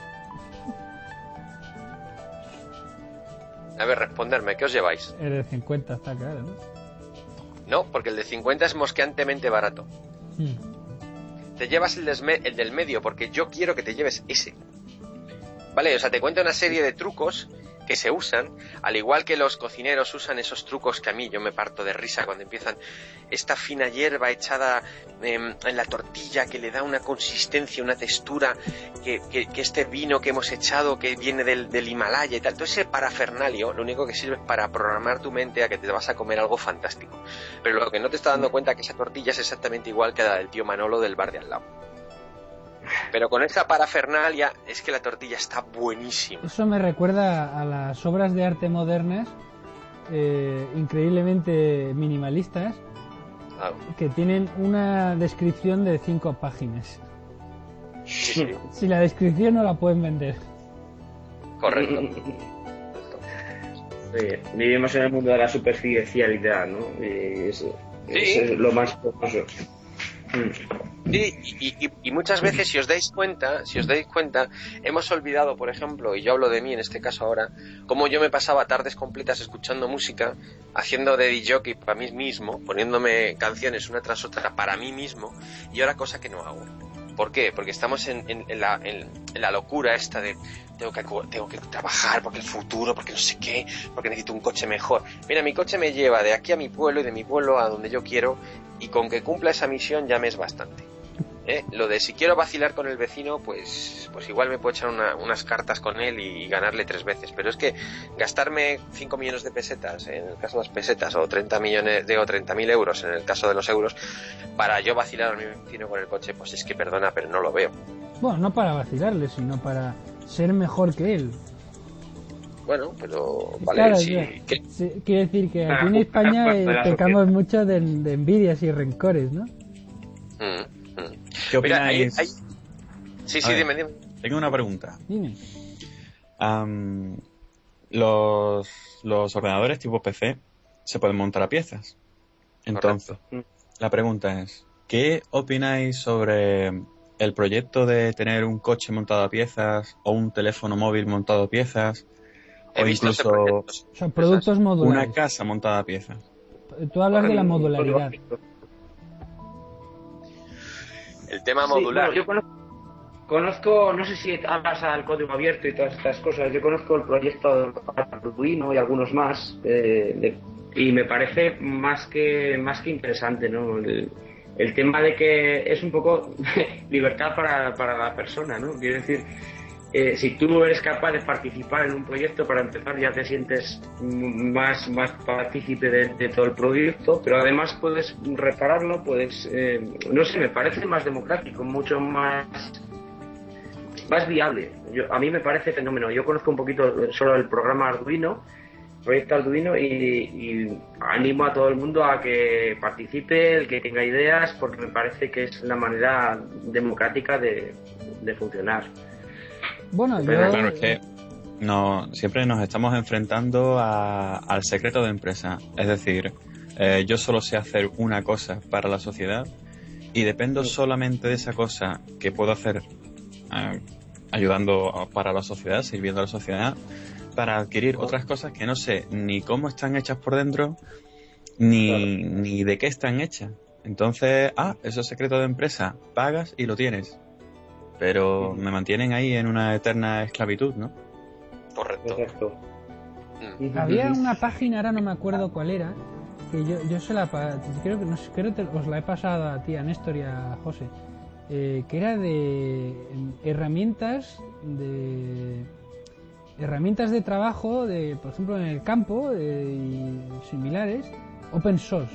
A ver, responderme, ¿qué os lleváis? El de cincuenta está claro, ¿no? No, porque el de cincuenta es mosqueantemente barato. Mm. Te llevas el, desme- el del medio porque yo quiero que te lleves ese. Vale, o sea, te cuento una serie de trucos que se usan, al igual que los cocineros usan esos trucos que a mí yo me parto de risa cuando empiezan esta fina hierba echada eh, en la tortilla que le da una consistencia, una textura, que, que, que este vino que hemos echado que viene del, del Himalaya y tal, todo ese parafernalio lo único que sirve es para programar tu mente a que te vas a comer algo fantástico, pero lo que no te está dando cuenta es que esa tortilla es exactamente igual que la del tío Manolo del bar de al lado. Pero con esta parafernalia es que la tortilla está buenísima. Eso me recuerda a las obras de arte modernas, eh, increíblemente minimalistas, ah. que tienen una descripción de cinco páginas. Sí, sí. Si la descripción no la pueden vender. Correcto. Sí, vivimos en el mundo de la superficialidad, ¿no? Y es, sí. es lo más famoso. Sí, y, y, y muchas veces, si os dais cuenta, si os dais cuenta, hemos olvidado, por ejemplo, y yo hablo de mí en este caso ahora, cómo yo me pasaba tardes completas escuchando música, haciendo de D J para mí mismo, poniéndome canciones una tras otra para mí mismo, y ahora cosa que no hago. ¿Por qué? Porque estamos en, en, en, la, en, en la locura esta de tengo que, tengo que trabajar porque el futuro, porque no sé qué, porque necesito un coche mejor. Mira, mi coche me lleva de aquí a mi pueblo y de mi pueblo a donde yo quiero, y con que cumpla esa misión ya me es bastante. ¿Eh? Lo de si quiero vacilar con el vecino, pues pues igual me puedo echar una, unas cartas con él y, y ganarle tres veces, pero es que gastarme cinco millones de pesetas en el caso de las pesetas o treinta millones de o treinta mil euros en el caso de los euros para yo vacilar a mi vecino con el coche, pues es que perdona, pero no lo veo. Bueno, no para vacilarle, sino para ser mejor que él. Bueno, pero vale, claro, sí, ¿qué? Sí, quiere decir que aquí en España eh, pecamos mucho de, de envidias y rencores, ¿no? Mm. ¿Qué opináis? Mira, hay, hay... Sí, sí, dime, dime. Tengo una pregunta. Dime. Um, los, los ordenadores tipo P C se pueden montar a piezas. Entonces, correcto. La pregunta es, ¿qué opináis sobre el proyecto de tener un coche montado a piezas o un teléfono móvil montado a piezas? He o incluso o sea, productos modulares. Una casa montada a piezas. Tú hablas de la modularidad. El tema modular. Sí, bueno, yo conozco, conozco, no sé si hablas al código abierto y todas estas cosas, yo conozco el proyecto Arduino y algunos más, eh, de, y me parece más que más que interesante, ¿no? El, el tema de que es un poco libertad para, para la persona, ¿no? Quiero decir, eh, si tú eres capaz de participar en un proyecto, para empezar ya te sientes más, más partícipe de, de todo el proyecto, pero además puedes repararlo, puedes, eh, no sé, me parece más democrático, mucho más más viable. Yo, a mí me parece fenómeno. Yo conozco un poquito solo el programa Arduino, proyecto Arduino, y, y animo a todo el mundo a que participe, el que tenga ideas, porque me parece que es la manera democrática de, de funcionar. Bueno, yo... Claro, es que no, siempre nos estamos enfrentando a, al secreto de empresa. Es decir, eh, yo solo sé hacer una cosa para la sociedad y dependo solamente de esa cosa que puedo hacer eh, ayudando para la sociedad, sirviendo a la sociedad, para adquirir otras cosas que no sé ni cómo están hechas por dentro, ni, claro. ni de qué están hechas. Entonces, ah, eso es secreto de empresa, pagas y lo tienes. Pero me mantienen ahí en una eterna esclavitud, ¿no? Correcto. Exacto. Mm. Había una página, ahora no me acuerdo cuál era, que yo, yo se la creo que no sé, creo que os la he pasado a ti, a Néstor y a José, eh, que era de herramientas de herramientas de trabajo, de por ejemplo en el campo eh, y similares, open source.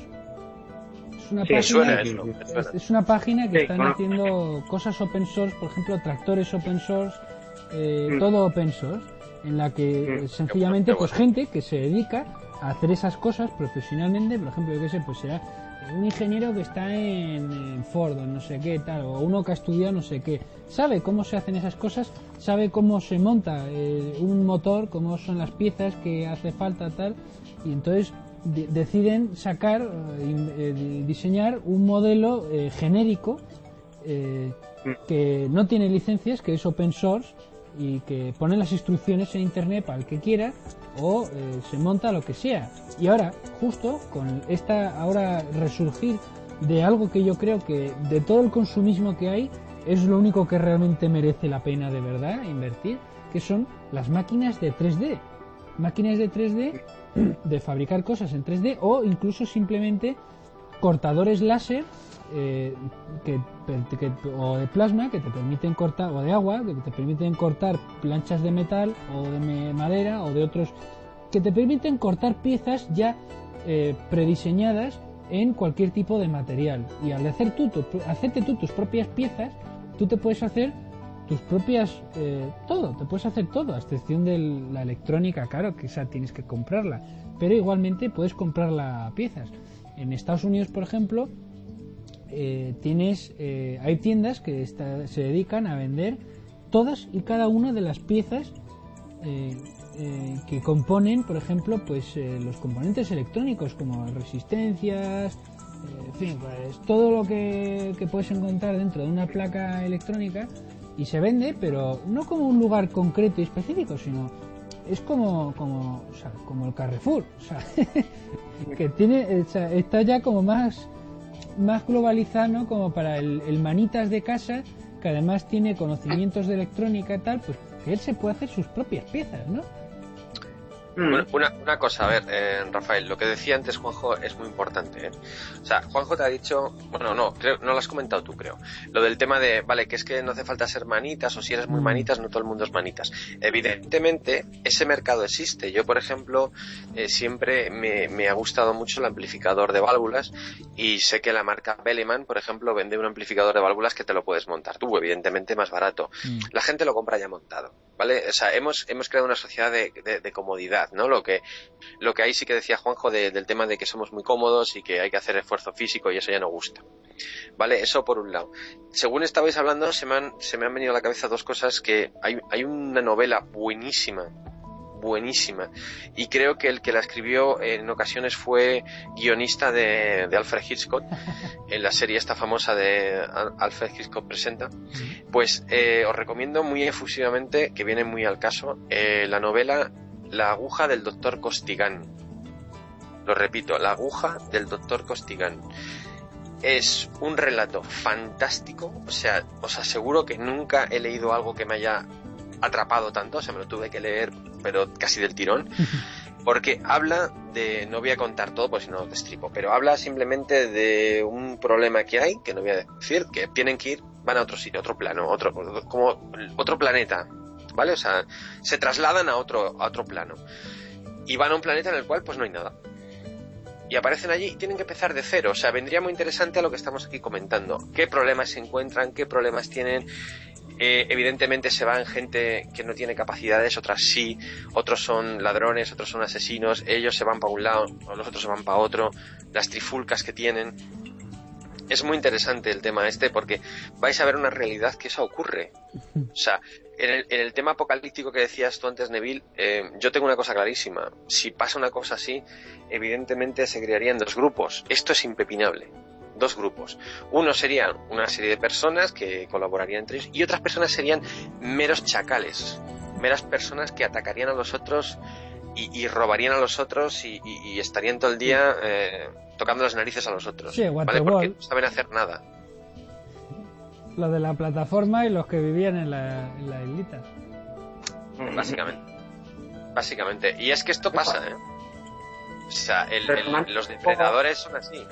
Es una, sí, página, suena eso, es, es una página que sí, están bueno. haciendo cosas open source, por ejemplo tractores open source, eh, mm. todo open source, en la que mm. sencillamente bueno, pues bueno. gente que se dedica a hacer esas cosas profesionalmente, por ejemplo, yo qué sé, pues será un ingeniero que está en, en Ford o no sé qué tal, o uno que ha estudiado no sé qué, sabe cómo se hacen esas cosas, sabe cómo se monta eh, un motor, cómo son las piezas que hace falta tal, y entonces de, deciden sacar, eh, diseñar un modelo eh, genérico eh, que no tiene licencias, que es open source y que pone las instrucciones en internet para el que quiera, o eh, se monta lo que sea. Y ahora, justo con esta ahora resurgir de algo que yo creo que de todo el consumismo que hay es lo único que realmente merece la pena de verdad invertir, que son las máquinas de tres D, máquinas de tres D de fabricar cosas en tres D, o incluso simplemente cortadores láser eh, que, que, o de plasma que te permiten cortar, o de agua que te permiten cortar planchas de metal o de madera o de otros, que te permiten cortar piezas ya eh, prediseñadas en cualquier tipo de material. Y al hacer tú, tu, hacerte tú tus propias piezas, tú te puedes hacer tus propias eh, todo, te puedes hacer todo, a excepción de la electrónica, claro, que esa tienes que comprarla, pero igualmente puedes comprarla a piezas. En Estados Unidos, por ejemplo, eh, tienes eh, hay tiendas que está, se dedican a vender todas y cada una de las piezas eh, eh, que componen, por ejemplo, pues eh, los componentes electrónicos, como resistencias, eh, en fin, pues todo lo que, que puedes encontrar dentro de una placa electrónica, y se vende, pero no como un lugar concreto y específico, sino es como como o sea, como el Carrefour, o sea, que tiene, o sea, está ya como más más globalizado, ¿no? Como para el, el manitas de casa, que además tiene conocimientos de electrónica y tal, pues que él se puede hacer sus propias piezas, ¿no? Bueno, una, una cosa, a ver, eh, Rafael, lo que decía antes Juanjo es muy importante, ¿eh? O sea, Juanjo te ha dicho, bueno, no, creo, no lo has comentado tú, creo, lo del tema de, vale, que es que no hace falta ser manitas, o si eres muy manitas, no todo el mundo es manitas. Evidentemente, ese mercado existe. Yo, por ejemplo, eh, siempre me, me ha gustado mucho el amplificador de válvulas, y sé que la marca Belleman, por ejemplo, vende un amplificador de válvulas que te lo puedes montar tú, evidentemente más barato. Mm. La gente lo compra ya montado, ¿vale? O sea, hemos, hemos creado una sociedad de, de, de comodidad, ¿no? Lo que lo que ahí sí que decía Juanjo de, del tema de que somos muy cómodos y que hay que hacer esfuerzo físico, y eso ya no gusta, ¿vale? Eso por un lado. Según estabais hablando, se me han, se me han venido a la cabeza dos cosas, que hay, hay una novela buenísima buenísima y creo que el que la escribió en ocasiones fue guionista de, de Alfred Hitchcock en la serie esta famosa de Alfred Hitchcock Presenta. Pues eh, os recomiendo muy efusivamente, que viene muy al caso, eh, la novela La aguja del doctor Costigan. Lo repito, La aguja del doctor Costigan. Es un relato fantástico, o sea, os aseguro que nunca he leído algo que me haya atrapado tanto, o sea, me lo tuve que leer, pero casi del tirón, porque habla de, no voy a contar todo, pues si no os destripo, pero habla simplemente de un problema que hay, que no voy a decir, que tienen que ir, van a otro sitio, otro plano, otro, como otro planeta, ¿vale? O sea, se trasladan a otro, a otro plano, y van a un planeta en el cual pues no hay nada. Y aparecen allí y tienen que empezar de cero. O sea, vendría muy interesante a lo que estamos aquí comentando. ¿Qué problemas se encuentran? ¿Qué problemas tienen? Eh, evidentemente se van gente que no tiene capacidades, otras sí. Otros son ladrones, otros son asesinos. Ellos se van para un lado, o los otros se van para otro. Las trifulcas que tienen. Es muy interesante el tema este, porque vais a ver una realidad que eso ocurre. O sea, en el, en el tema apocalíptico que decías tú antes, Neville, eh, yo tengo una cosa clarísima. Si pasa una cosa así, evidentemente se crearían dos grupos. Esto es impepinable. Dos grupos. Uno serían una serie de personas que colaborarían entre ellos, y otras personas serían meros chacales. Meras personas que atacarían a los otros y, y robarían a los otros y, y, y estarían todo el día eh, tocando las narices a los otros. Sí, ¿vale? Porque no saben hacer nada. Lo de la plataforma y los que vivían en la, en la islita. Básicamente. Básicamente. Y es que esto pasa, ¿eh? O sea, el, el, los depredadores son así.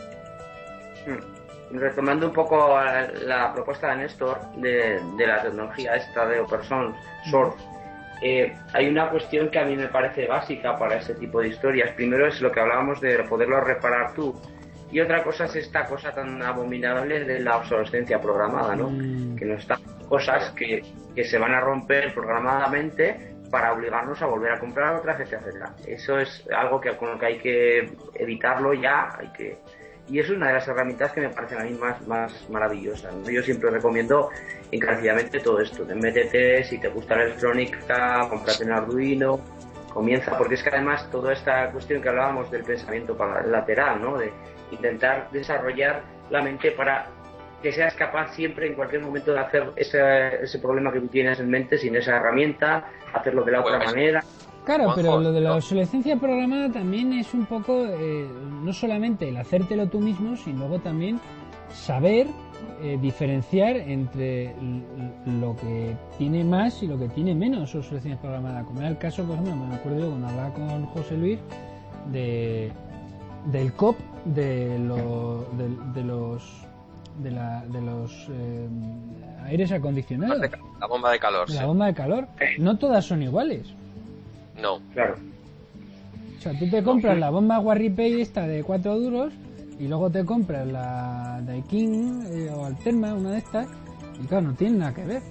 Retomando un poco la propuesta de Néstor de, de la tecnología esta de Open Source, eh, hay una cuestión que a mí me parece básica para este tipo de historias. Primero es lo que hablábamos de poderlo reparar tú, y otra cosa es esta cosa tan abominable de la obsolescencia programada, ¿no? Mm. Que nos están cosas que, que se van a romper programadamente para obligarnos a volver a comprar otras, etcétera. Eso es algo que con lo que hay que evitarlo ya, hay que y es una de las herramientas que me parecen a mí más, más maravillosas, ¿no? Yo siempre recomiendo encarecidamente todo esto. Métete, si te gusta la electrónica, cómprate un Arduino, comienza, porque es que además toda esta cuestión que hablábamos del pensamiento lateral, ¿no? De intentar desarrollar la mente para que seas capaz siempre, en cualquier momento, de hacer ese, ese problema que tú tienes en mente sin esa herramienta, hacerlo de la otra manera. Claro, pero lo de la obsolescencia programada también es un poco, eh, no solamente el hacértelo tú mismo, sino luego también saber eh, diferenciar entre lo que tiene más y lo que tiene menos obsolescencia programada. Como era el caso, por ejemplo, me acuerdo cuando hablaba con José Luis de del C O P, de, lo, de, de los de, la, de los eh, aires acondicionados. La bomba de calor. La sí. bomba de calor. No todas son iguales. No. Claro. O sea, tú te compras la bomba Warripay esta de cuatro duros y luego te compras la Daikin eh, o Alterma, una de estas, y claro, no tiene nada que ver.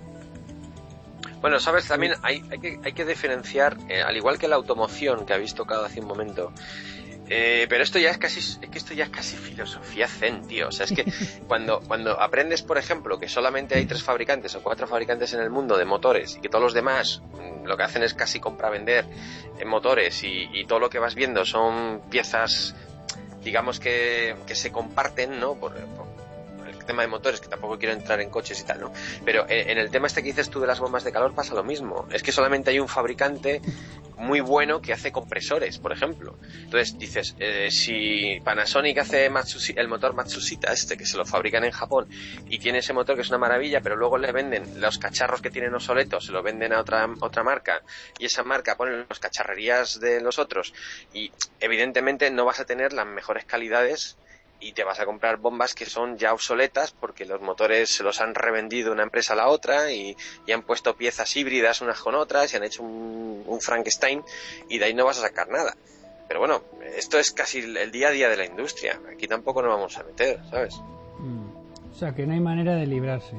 Bueno, sabes, también hay, hay, que, hay que diferenciar, eh, al igual que la automoción que habéis tocado hace un momento, eh, pero esto ya es casi, es que esto ya es casi filosofía zen, tío. O sea, es que cuando, cuando aprendes, por ejemplo, que solamente hay tres fabricantes o cuatro fabricantes en el mundo de motores y que todos los demás lo que hacen es casi compra-vender en motores y, y todo lo que vas viendo son piezas, digamos que, que se comparten, ¿no? Por, por el tema de motores, que tampoco quiero entrar en coches y tal, ¿no? Pero en el tema este que dices tú de las bombas de calor pasa lo mismo. Es que solamente hay un fabricante muy bueno que hace compresores, por ejemplo. Entonces dices, eh, si Panasonic hace Matsushi, el motor Matsushita este, que se lo fabrican en Japón, y tiene ese motor que es una maravilla, pero luego le venden los cacharros que tienen obsoletos, se lo venden a otra, otra marca, y esa marca pone las cacharrerías de los otros, y evidentemente no vas a tener las mejores calidades y te vas a comprar bombas que son ya obsoletas porque los motores se los han revendido una empresa a la otra y, y han puesto piezas híbridas unas con otras y han hecho un, un Frankenstein, y de ahí no vas a sacar nada. Pero bueno, esto es casi el día a día de la industria. Aquí tampoco nos vamos a meter, ¿sabes? Mm. O sea, que no hay manera de librarse.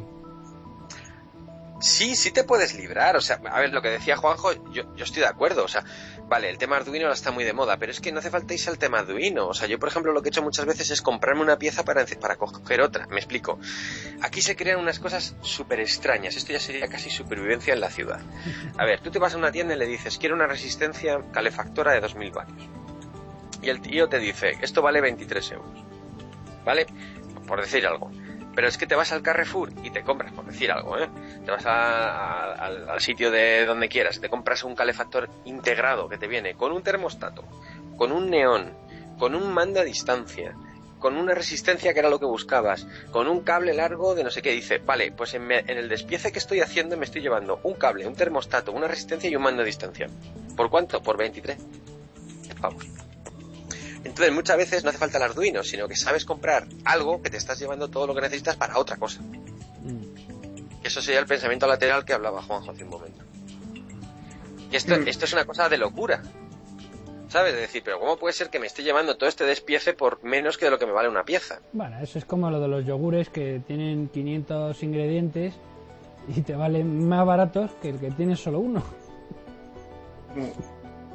Sí, sí te puedes librar. O sea, a ver, lo que decía Juanjo, yo, yo estoy de acuerdo. O sea, vale, el tema Arduino ahora está muy de moda, pero es que no hace falta irse al tema Arduino. O sea, yo, por ejemplo, lo que he hecho muchas veces es comprarme una pieza para, para coger otra. Me explico. Aquí se crean unas cosas súper extrañas. Esto ya sería casi supervivencia en la ciudad. A ver, tú te vas a una tienda y le dices, quiero una resistencia calefactora de dos mil vatios. Y el tío te dice, esto vale veintitrés euros. ¿Vale? Por decir algo. Pero es que te vas al Carrefour y te compras, por decir algo, ¿eh? Te vas a, a, al, al sitio de donde quieras, te compras un calefactor integrado que te viene con un termostato, con un neón, con un mando a distancia, con una resistencia que era lo que buscabas, con un cable largo de no sé qué. Dice, vale, pues en, me, en el despiece que estoy haciendo me estoy llevando un cable, un termostato, una resistencia y un mando a distancia. ¿Por cuánto? Por veintitrés pavos. Entonces muchas veces no hace falta el Arduino, sino que sabes comprar algo que te estás llevando todo lo que necesitas para otra cosa. Mm. Eso sería el pensamiento lateral que hablaba Juanjo hace un momento. Y esto, mm. esto es una cosa de locura, ¿sabes? De decir, pero ¿cómo puede ser que me esté llevando todo este despiece por menos que de lo que me vale una pieza? Bueno, eso es como lo de los yogures que tienen quinientos ingredientes y te valen más baratos que el que tiene solo uno. Mm.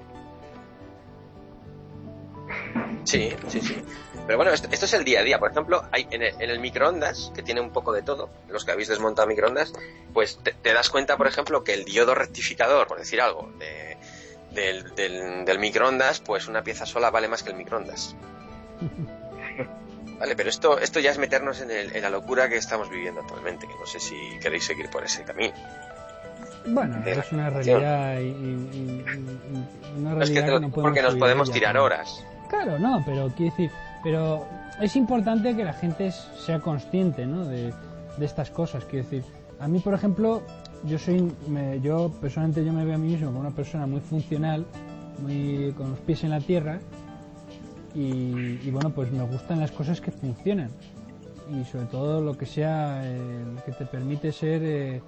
Sí, sí, sí. Pero bueno, esto, esto es el día a día. Por ejemplo, hay en el, en el microondas, que tiene un poco de todo, los que habéis desmontado microondas, pues te, te das cuenta, por ejemplo, que el diodo rectificador, por decir algo, de, del, del, del microondas, pues una pieza sola vale más que el microondas. Vale, pero esto, esto ya es meternos en, el, en la locura que estamos viviendo actualmente, que no sé si queréis seguir por ese camino. Bueno, es una realidad y, y, y, y una realidad es que, que no podemos porque nos podemos tirar también. horas. Claro, no, pero quiero decir, pero es importante que la gente sea consciente, ¿no? de, de estas cosas. Quiero decir, a mí, por ejemplo, yo soy, me, yo personalmente yo me veo a mí mismo como una persona muy funcional, muy con los pies en la tierra y, y bueno, pues me gustan las cosas que funcionan y sobre todo lo que sea eh, que te permite ser eh, eh,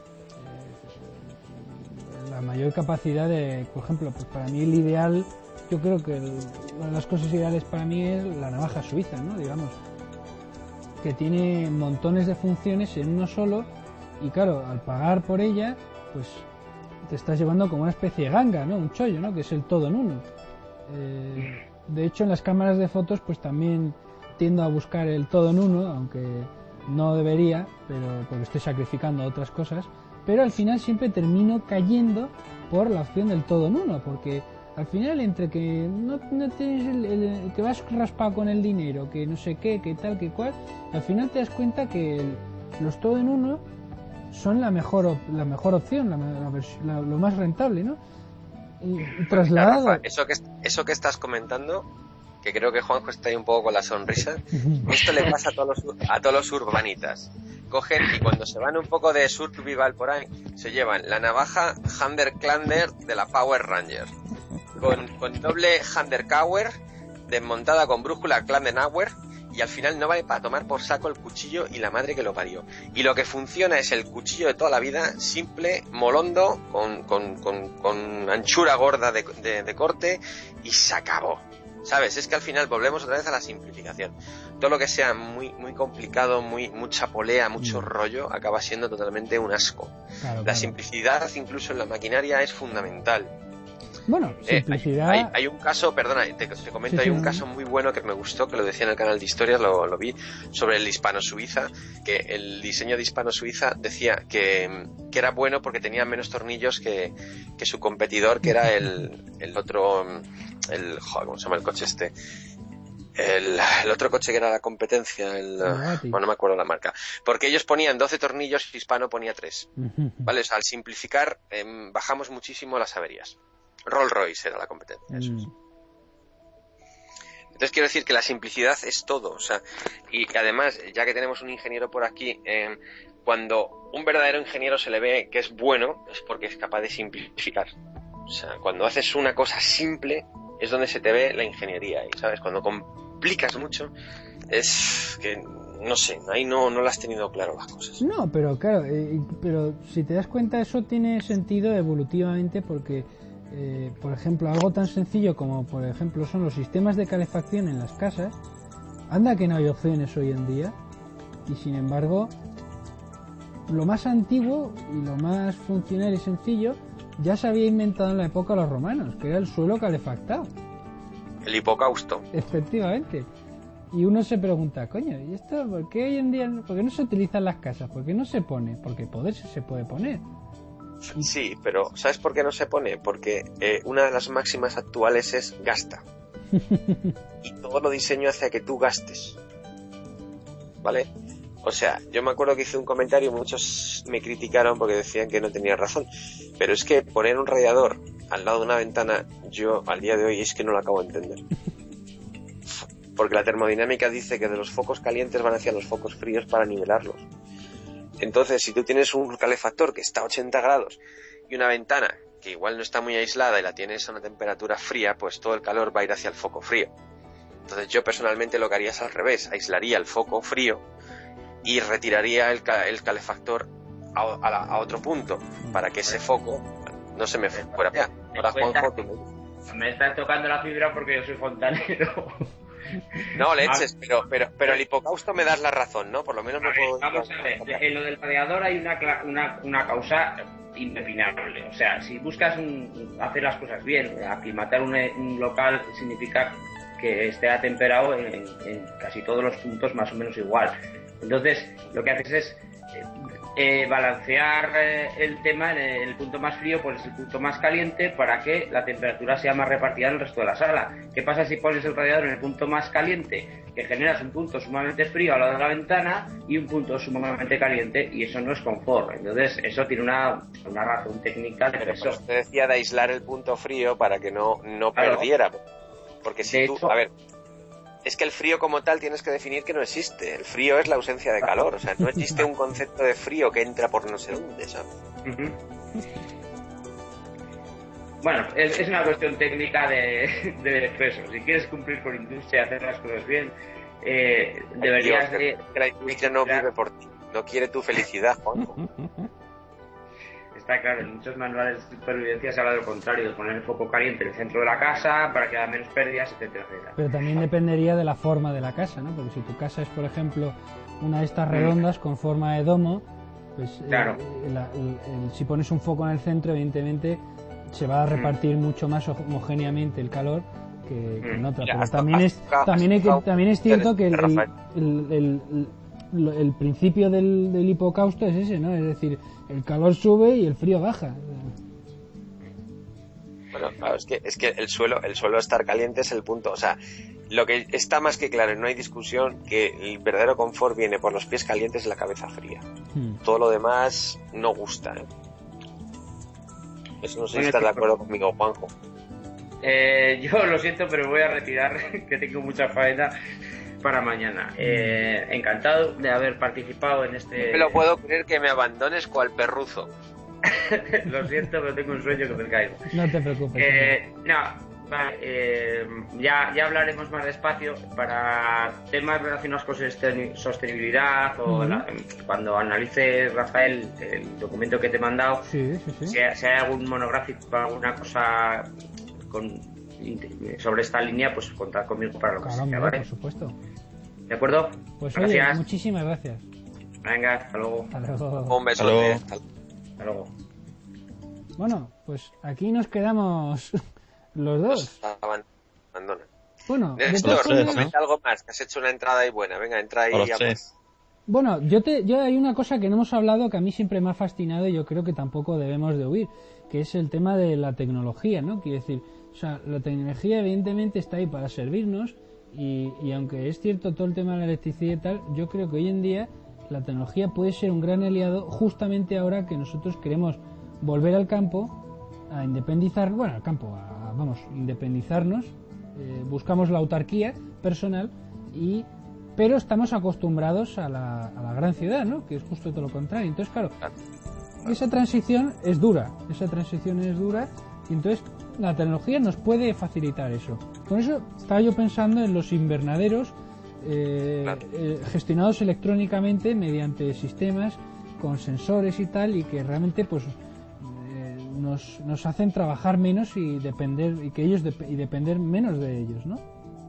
la mayor capacidad de, por ejemplo, pues para mí el ideal, yo creo que el, una de las cosas ideales para mí es la navaja suiza, ¿no? Digamos, que tiene montones de funciones en uno solo y claro, al pagar por ella, pues te estás llevando como una especie de ganga, ¿no? Un chollo, ¿no? Que es el todo en uno. Eh, de hecho, en las cámaras de fotos, pues también tiendo a buscar el todo en uno, aunque no debería, pero porque estoy sacrificando otras cosas, pero al final siempre termino cayendo por la opción del todo en uno, porque al final entre que no, no tienes el, el, que vas raspado con el dinero, que no sé qué, que tal, que cual, al final te das cuenta que el, los todo en uno son la mejor la mejor opción, la, la, la, lo más rentable, ¿no? Y, y trasladado. Rafa, eso que eso que estás comentando, que creo que Juanjo está ahí un poco con la sonrisa, esto le pasa a todos los a todos los urbanitas. Cogen y cuando se van un poco de survival por ahí, se llevan la navaja Hunter Clander de la Power Ranger, con, con doble Hunter Cower, desmontada con brújula Clandenauer, y al final no vale para tomar por saco el cuchillo y la madre que lo parió. Y lo que funciona es el cuchillo de toda la vida, simple, molondo, con, con, con, con anchura gorda de, de, de corte, y se acabó. ¿Sabes? Es que al final volvemos otra vez a la simplificación. Todo lo que sea muy muy complicado, muy mucha polea, mucho rollo, acaba siendo totalmente un asco. Claro, la claro. simplicidad, incluso en la maquinaria, es fundamental. Bueno, simplicidad... Eh, hay, hay, hay un caso, perdona, te, te comento, sí, hay sí, un no. caso muy bueno que me gustó, que lo decía en el canal de historias, lo, lo vi, sobre el Hispano-Suiza, que el diseño de Hispano-Suiza decía que, que era bueno porque tenía menos tornillos que, que su competidor, que era el, el otro, el, joder, ¿cómo se llama el coche este? El, el otro coche que era la competencia, el, bueno, no me acuerdo la marca, porque ellos ponían doce tornillos y Hispano ponía tres, ¿vale? O sea, al simplificar, eh, bajamos muchísimo las averías. Rolls Royce era la competencia, eso es. Entonces quiero decir que la simplicidad es todo, o sea, y además, ya que tenemos un ingeniero por aquí, eh, cuando un verdadero ingeniero se le ve que es bueno, es porque es capaz de simplificar. O sea, cuando haces una cosa simple, es donde se te ve la ingeniería, ¿sabes? Cuando complicas mucho, es que, no sé, ahí no, no lo has tenido claro las cosas. No, pero claro, eh, pero si te das cuenta, eso tiene sentido evolutivamente porque... Eh, por ejemplo, algo tan sencillo como por ejemplo son los sistemas de calefacción en las casas, anda que no hay opciones hoy en día, y sin embargo lo más antiguo y lo más funcional y sencillo ya se había inventado en la época de los romanos, que era el suelo calefactado, el hipocausto. Efectivamente. Y uno se pregunta, coño, ¿y esto por qué hoy en día por qué no se utiliza en las casas? ¿Por qué no se pone? Porque poderse se puede poner. Sí, pero ¿sabes por qué no se pone? Porque eh, una de las máximas actuales es gasta. Y todo lo diseño hace que tú gastes. ¿Vale? O sea, yo me acuerdo que hice un comentario, muchos me criticaron porque decían que no tenía razón. Pero es que poner un radiador al lado de una ventana, yo al día de hoy es que no lo acabo de entender. Porque la termodinámica dice que de los focos calientes van hacia los focos fríos para nivelarlos. Entonces, si tú tienes un calefactor que está a ochenta grados y una ventana que igual no está muy aislada y la tienes a una temperatura fría, pues todo el calor va a ir hacia el foco frío. Entonces yo personalmente lo que haría es al revés, aislaría el foco frío y retiraría el, ca- el calefactor a, a, la, a otro punto para que ese foco no se me fuera allá. Ahora, Juanjo, tú me... me estás tocando la fibra porque yo soy fontanero. No, leches, pero, pero, pero el hipocausto me das la razón, ¿no? Por lo menos me puedo... Vamos a ver, en lo del radiador hay una, una, una causa impepinable. O sea, si buscas un, hacer las cosas bien, aclimatar un, un local significa que esté atemperado en, en casi todos los puntos más o menos igual. Entonces, lo que haces es eh, balancear eh, el tema en el punto más frío, pues el punto más caliente, para que la temperatura sea más repartida en el resto de la sala. ¿Qué pasa si pones el radiador en el punto más caliente? Que generas un punto sumamente frío al lado de la ventana y un punto sumamente caliente, y eso no es confort. Entonces, eso tiene una, una razón técnica de Pero eso. Usted decía de aislar el punto frío para que no, no Claro. perdiera. Porque si De tú... hecho, a ver... es que el frío como tal tienes que definir que no existe. El frío es la ausencia de calor. O sea, no existe un concepto de frío que entra por no sé dónde, ¿sabes? Uh-huh. Bueno, es, es una cuestión técnica de, de expreso. Si quieres cumplir con industria y hacer las cosas bien, eh, deberías Dios, de... que la industria no vive por ti. No quiere tu felicidad, Juanjo. Está claro, en muchos manuales de supervivencia se habla de lo contrario, de poner el foco caliente en el centro de la casa para que haya menos pérdidas, etcétera, etcétera. Pero también dependería de la forma de la casa, ¿no? Porque si tu casa es, por ejemplo, una de estas redondas con forma de domo, pues claro. eh, la, el, el, si pones un foco en el centro, evidentemente se va a repartir mm. mucho más homogéneamente el calor que, que en otra. Pero también es, también, hay que, también es cierto que el, el, el, el, el, el principio del, del hipocausto es ese, ¿no? Es decir, el calor sube y el frío baja. Bueno, claro, es que, es que el suelo, el suelo estar caliente es el punto. O sea, lo que está más que claro, no hay discusión, que el verdadero confort viene por los pies calientes y la cabeza fría. Hmm. Todo lo demás no gusta, ¿eh? Eso no sé si estás de acuerdo conmigo, Juanjo. Eh, yo lo siento, pero voy a retirar, que tengo mucha faena para mañana. Eh, encantado de haber participado en este... No me lo puedo creer que me abandones cual perruzo. Lo siento, pero tengo un sueño que me caigo. No te preocupes. Eh, no, vale, eh, ya, ya hablaremos más despacio para temas relacionados con sostenibilidad o uh-huh. la, cuando analice, Rafael, el documento que te he mandado, sí, sí, sí. Si, si hay algún monográfico, alguna cosa con... sobre esta línea, pues contad conmigo para lo que claro, sea, ¿vale? Por supuesto. ¿De acuerdo? Pues gracias. Oye, muchísimas gracias. Venga, hasta luego. Hasta luego. Un beso. Hasta, hasta luego. Bueno, pues aquí nos quedamos los dos. Abandona. Bueno, Néstor, comenta algo más, que has hecho una entrada ahí buena. Venga, entra ahí. Ya pues. Bueno, yo te, yo hay una cosa que no hemos hablado que a mí siempre me ha fascinado y yo creo que tampoco debemos de huir, que es el tema de la tecnología, ¿no? Quiero decir, o sea, la tecnología evidentemente está ahí para servirnos y, y aunque es cierto todo el tema de la electricidad y tal, yo creo que hoy en día la tecnología puede ser un gran aliado justamente ahora que nosotros queremos volver al campo, a independizar, bueno, al campo, a, vamos, independizarnos, eh, buscamos la autarquía personal y pero estamos acostumbrados a la, a la gran ciudad, ¿no? Que es justo todo lo contrario. Entonces, claro, esa transición es dura, esa transición es dura y entonces la tecnología nos puede facilitar eso. Con eso estaba yo pensando en los invernaderos eh, claro. eh, gestionados electrónicamente mediante sistemas con sensores y tal, y que realmente pues eh, nos, nos hacen trabajar menos y depender y que ellos de, y depender menos de ellos, ¿no?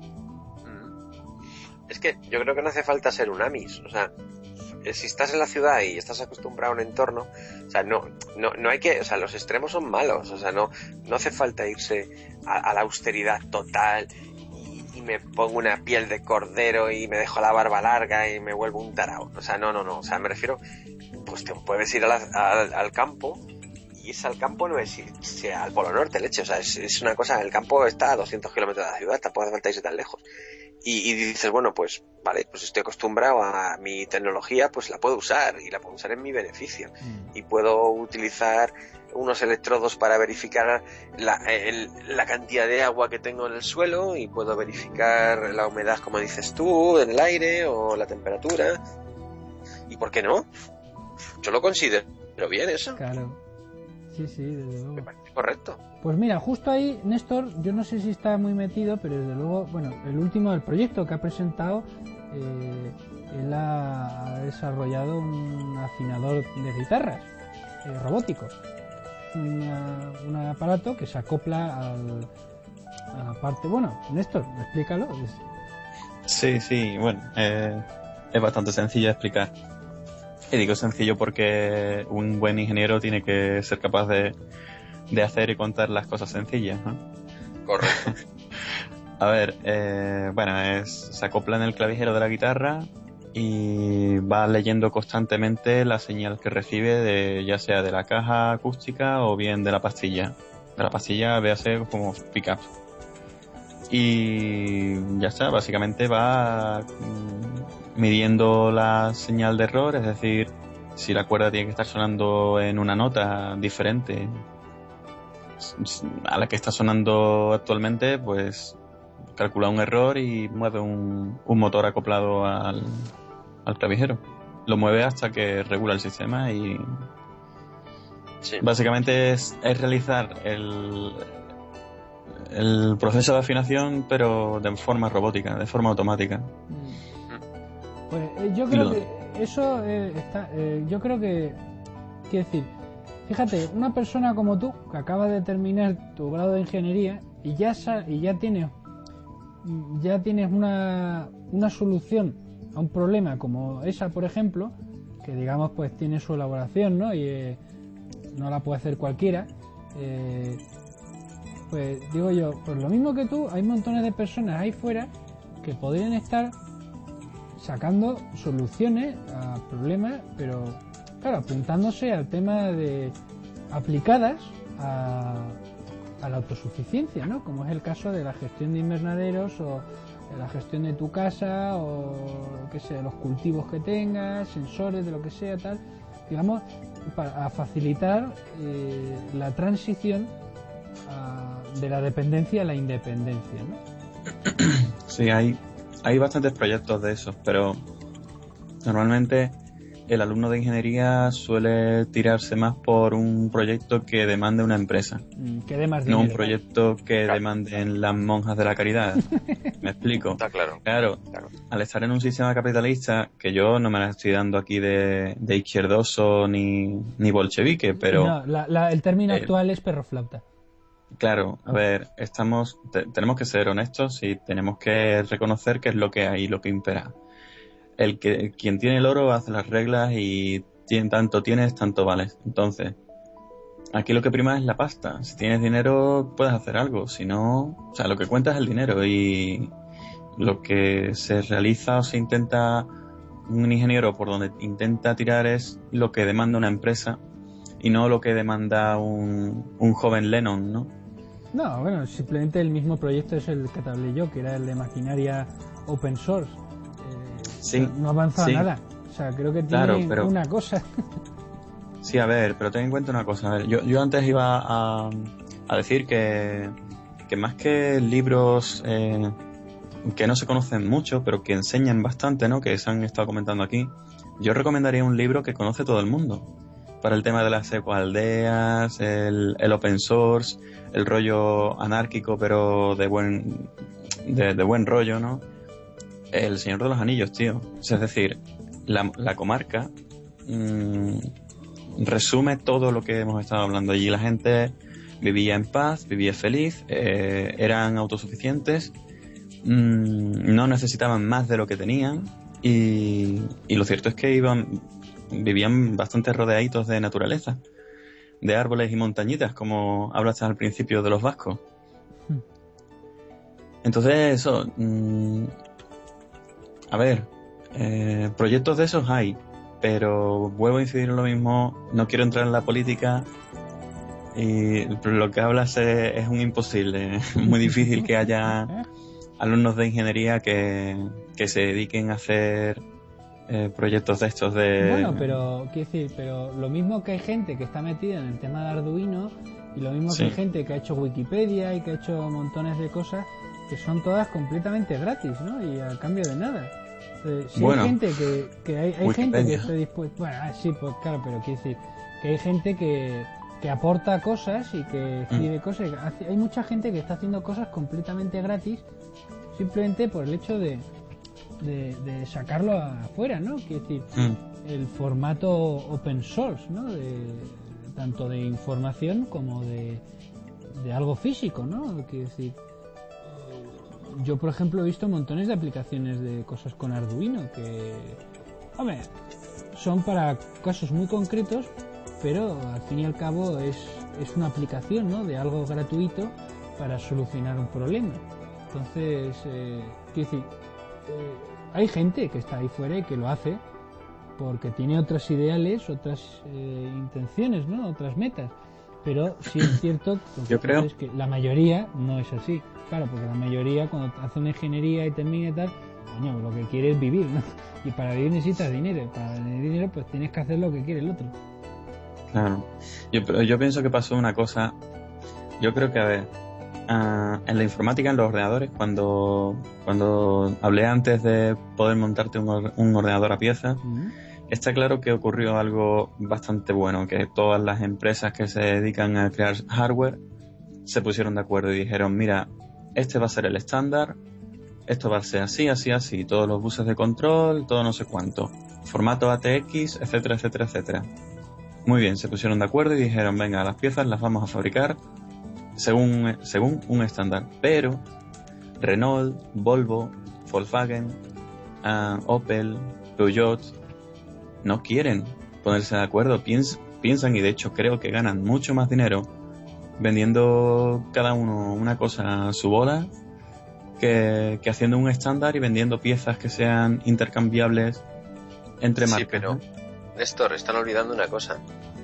Es que yo creo que no hace falta ser un amis, o sea, si estás en la ciudad y estás acostumbrado a un entorno, o sea, no, no, no hay que, o sea, los extremos son malos, o sea, no, no hace falta irse a, a la austeridad total y, y me pongo una piel de cordero y me dejo la barba larga y me vuelvo un tarao, o sea, no, no, no, o sea, me refiero, pues te puedes ir a la, a, al campo y es al campo no es irse al Polo Norte, leche, o sea, es, es una cosa, el campo está a doscientos kilómetros de la ciudad, tampoco hace falta irse tan lejos. Y, y dices, bueno, pues vale, pues estoy acostumbrado a mi tecnología, pues la puedo usar y la puedo usar en mi beneficio. Mm. Y puedo utilizar unos electrodos para verificar la, el, la cantidad de agua que tengo en el suelo y puedo verificar la humedad, como dices tú, en el aire o la temperatura. ¿Y por qué no? Yo lo considero bien eso. Claro. Sí, sí, desde luego. Me parece correcto. Pues mira, justo ahí, Néstor, yo no sé si está muy metido, pero desde luego, bueno, el último del proyecto que ha presentado, eh, él ha, ha desarrollado un afinador de guitarras eh, robótico. Una, un aparato que se acopla al, a la parte... Bueno, Néstor, explícalo. Sí, sí, bueno, eh, es bastante sencillo de explicar. Y digo sencillo porque un buen ingeniero tiene que ser capaz de, de hacer y contar las cosas sencillas, ¿no? Correcto. A ver, eh, bueno, es, se acopla en el clavijero de la guitarra y va leyendo constantemente la señal que recibe, de ya sea de la caja acústica o bien de la pastilla. De la pastilla, véase como pick-up. Y ya está, básicamente va midiendo la señal de error, es decir, si la cuerda tiene que estar sonando en una nota diferente a la que está sonando actualmente, pues calcula un error y mueve un, un motor acoplado al, al clavijero. Lo mueve hasta que regula el sistema y sí. Básicamente es, es realizar el, el proceso de afinación, pero de forma robótica, de forma automática. Pues eh, yo creo lo... que eso eh, está, eh, yo creo que, quiero decir, fíjate, una persona como tú que acaba de terminar tu grado de ingeniería y ya sa- y ya tienes ya tienes una una solución a un problema como esa, por ejemplo, que digamos pues tiene su elaboración, ¿no? Y eh, no la puede hacer cualquiera. Eh, pues digo yo, pues lo mismo que tú, hay montones de personas ahí fuera que podrían estar sacando soluciones a problemas, pero claro, apuntándose al tema de aplicadas a, a la autosuficiencia, ¿no? Como es el caso de la gestión de invernaderos o de la gestión de tu casa o lo que sea, los cultivos que tengas, sensores de lo que sea, tal, digamos, para facilitar eh, la transición a, de la dependencia a la independencia, ¿no? Sí, hay hay bastantes proyectos de esos, pero normalmente el alumno de ingeniería suele tirarse más por un proyecto que demande una empresa. Que dé más dinero. No un proyecto que claro. demanden las monjas de la caridad. ¿Me explico? Está claro. Claro, claro. Al estar en un sistema capitalista, que yo no me la estoy dando aquí de, de izquierdoso ni, ni bolchevique, pero... No, la, la, el término eh, actual es perroflauta. Claro, a ver, estamos te, tenemos que ser honestos y tenemos que reconocer qué es lo que hay, lo que impera. El que quien tiene el oro hace las reglas y tiene, tanto tienes, tanto vales. Entonces, aquí lo que prima es la pasta. Si tienes dinero, puedes hacer algo. Si no, o sea, lo que cuenta es el dinero y lo que se realiza o se intenta un ingeniero por donde intenta tirar es lo que demanda una empresa y no lo que demanda un, un joven Lennon, ¿no? No, bueno, simplemente el mismo proyecto es el que te hablé yo, que era el de maquinaria open source. Eh, sí, no ha avanzado sí. nada. O sea, creo que tiene claro, pero... una cosa. Sí, a ver, pero ten en cuenta una cosa. A ver, yo, yo antes iba a, a decir que, que más que libros eh, que no se conocen mucho, pero que enseñan bastante, ¿no? Que se han estado comentando aquí, yo recomendaría un libro que conoce todo el mundo. Para el tema de las ecoaldeas, el, el open source, el rollo anárquico pero de buen de, de buen rollo, ¿no? El Señor de los Anillos, tío. O sea, es decir, la, la comarca mmm, resume todo lo que hemos estado hablando allí. La gente vivía en paz, vivía feliz, eh, eran autosuficientes, mmm, no necesitaban más de lo que tenían y, y lo cierto es que iban vivían bastante rodeaditos de naturaleza, de árboles y montañitas, como hablaste al principio de los vascos. Entonces, eso... Mmm, a ver, eh, proyectos de esos hay, pero vuelvo a incidir en lo mismo, no quiero entrar en la política y lo que hablas es, es un imposible. Es muy difícil que haya alumnos de ingeniería que, que se dediquen a hacer... Eh, proyectos de estos de... Bueno, pero quiero decir, pero lo mismo que hay gente que está metida en el tema de Arduino y lo mismo sí. que hay gente que ha hecho Wikipedia y que ha hecho montones de cosas que son todas completamente gratis, ¿no? Y a cambio de nada. Eh, si bueno, hay gente que, que hay, hay gente que está dispuesta... Bueno, ah, sí, pues claro, pero quiero decir que hay gente que, que aporta cosas y que escribe mm. cosas. Hay mucha gente que está haciendo cosas completamente gratis simplemente por el hecho de De, de sacarlo afuera, ¿no? Quiero decir, mm. el formato open source, ¿no? De, tanto de información como de, de algo físico, ¿no? Quiero decir, yo por ejemplo he visto montones de aplicaciones de cosas con Arduino que, hombre, son para casos muy concretos, pero al fin y al cabo es, es una aplicación, ¿no? De algo gratuito para solucionar un problema. Entonces, eh, quiero decir, eh, hay gente que está ahí fuera y que lo hace porque tiene otros ideales, otras eh, intenciones, ¿no? Otras metas. Pero sí es cierto Yo creo. Es que la mayoría no es así. Claro, porque la mayoría cuando hace una ingeniería y termina y tal, coño, lo que quiere es vivir, ¿no? Y para vivir necesitas dinero. Para tener dinero pues tienes que hacer lo que quiere el otro. Claro. Yo, yo pienso que pasó una cosa. Yo creo que, a ver, uh, en la informática, en los ordenadores, cuando, cuando hablé antes de poder montarte un, or- un ordenador a piezas, uh-huh. está claro que ocurrió algo bastante bueno, que todas las empresas que se dedican a crear hardware se pusieron de acuerdo y dijeron, mira, este va a ser el estándar, esto va a ser así, así, así, todos los buses de control, todo no sé cuánto, formato A T X, etcétera, etcétera, etcétera. Muy bien, se pusieron de acuerdo y dijeron, venga, las piezas las vamos a fabricar según, según un estándar. Pero Renault, Volvo, Volkswagen, uh, Opel, Peugeot no quieren ponerse de acuerdo, Piens, piensan y de hecho creo que ganan mucho más dinero vendiendo cada uno una cosa a su bola que, que haciendo un estándar y vendiendo piezas que sean intercambiables entre marcas. Sí, pero, Néstor, están olvidando una cosa.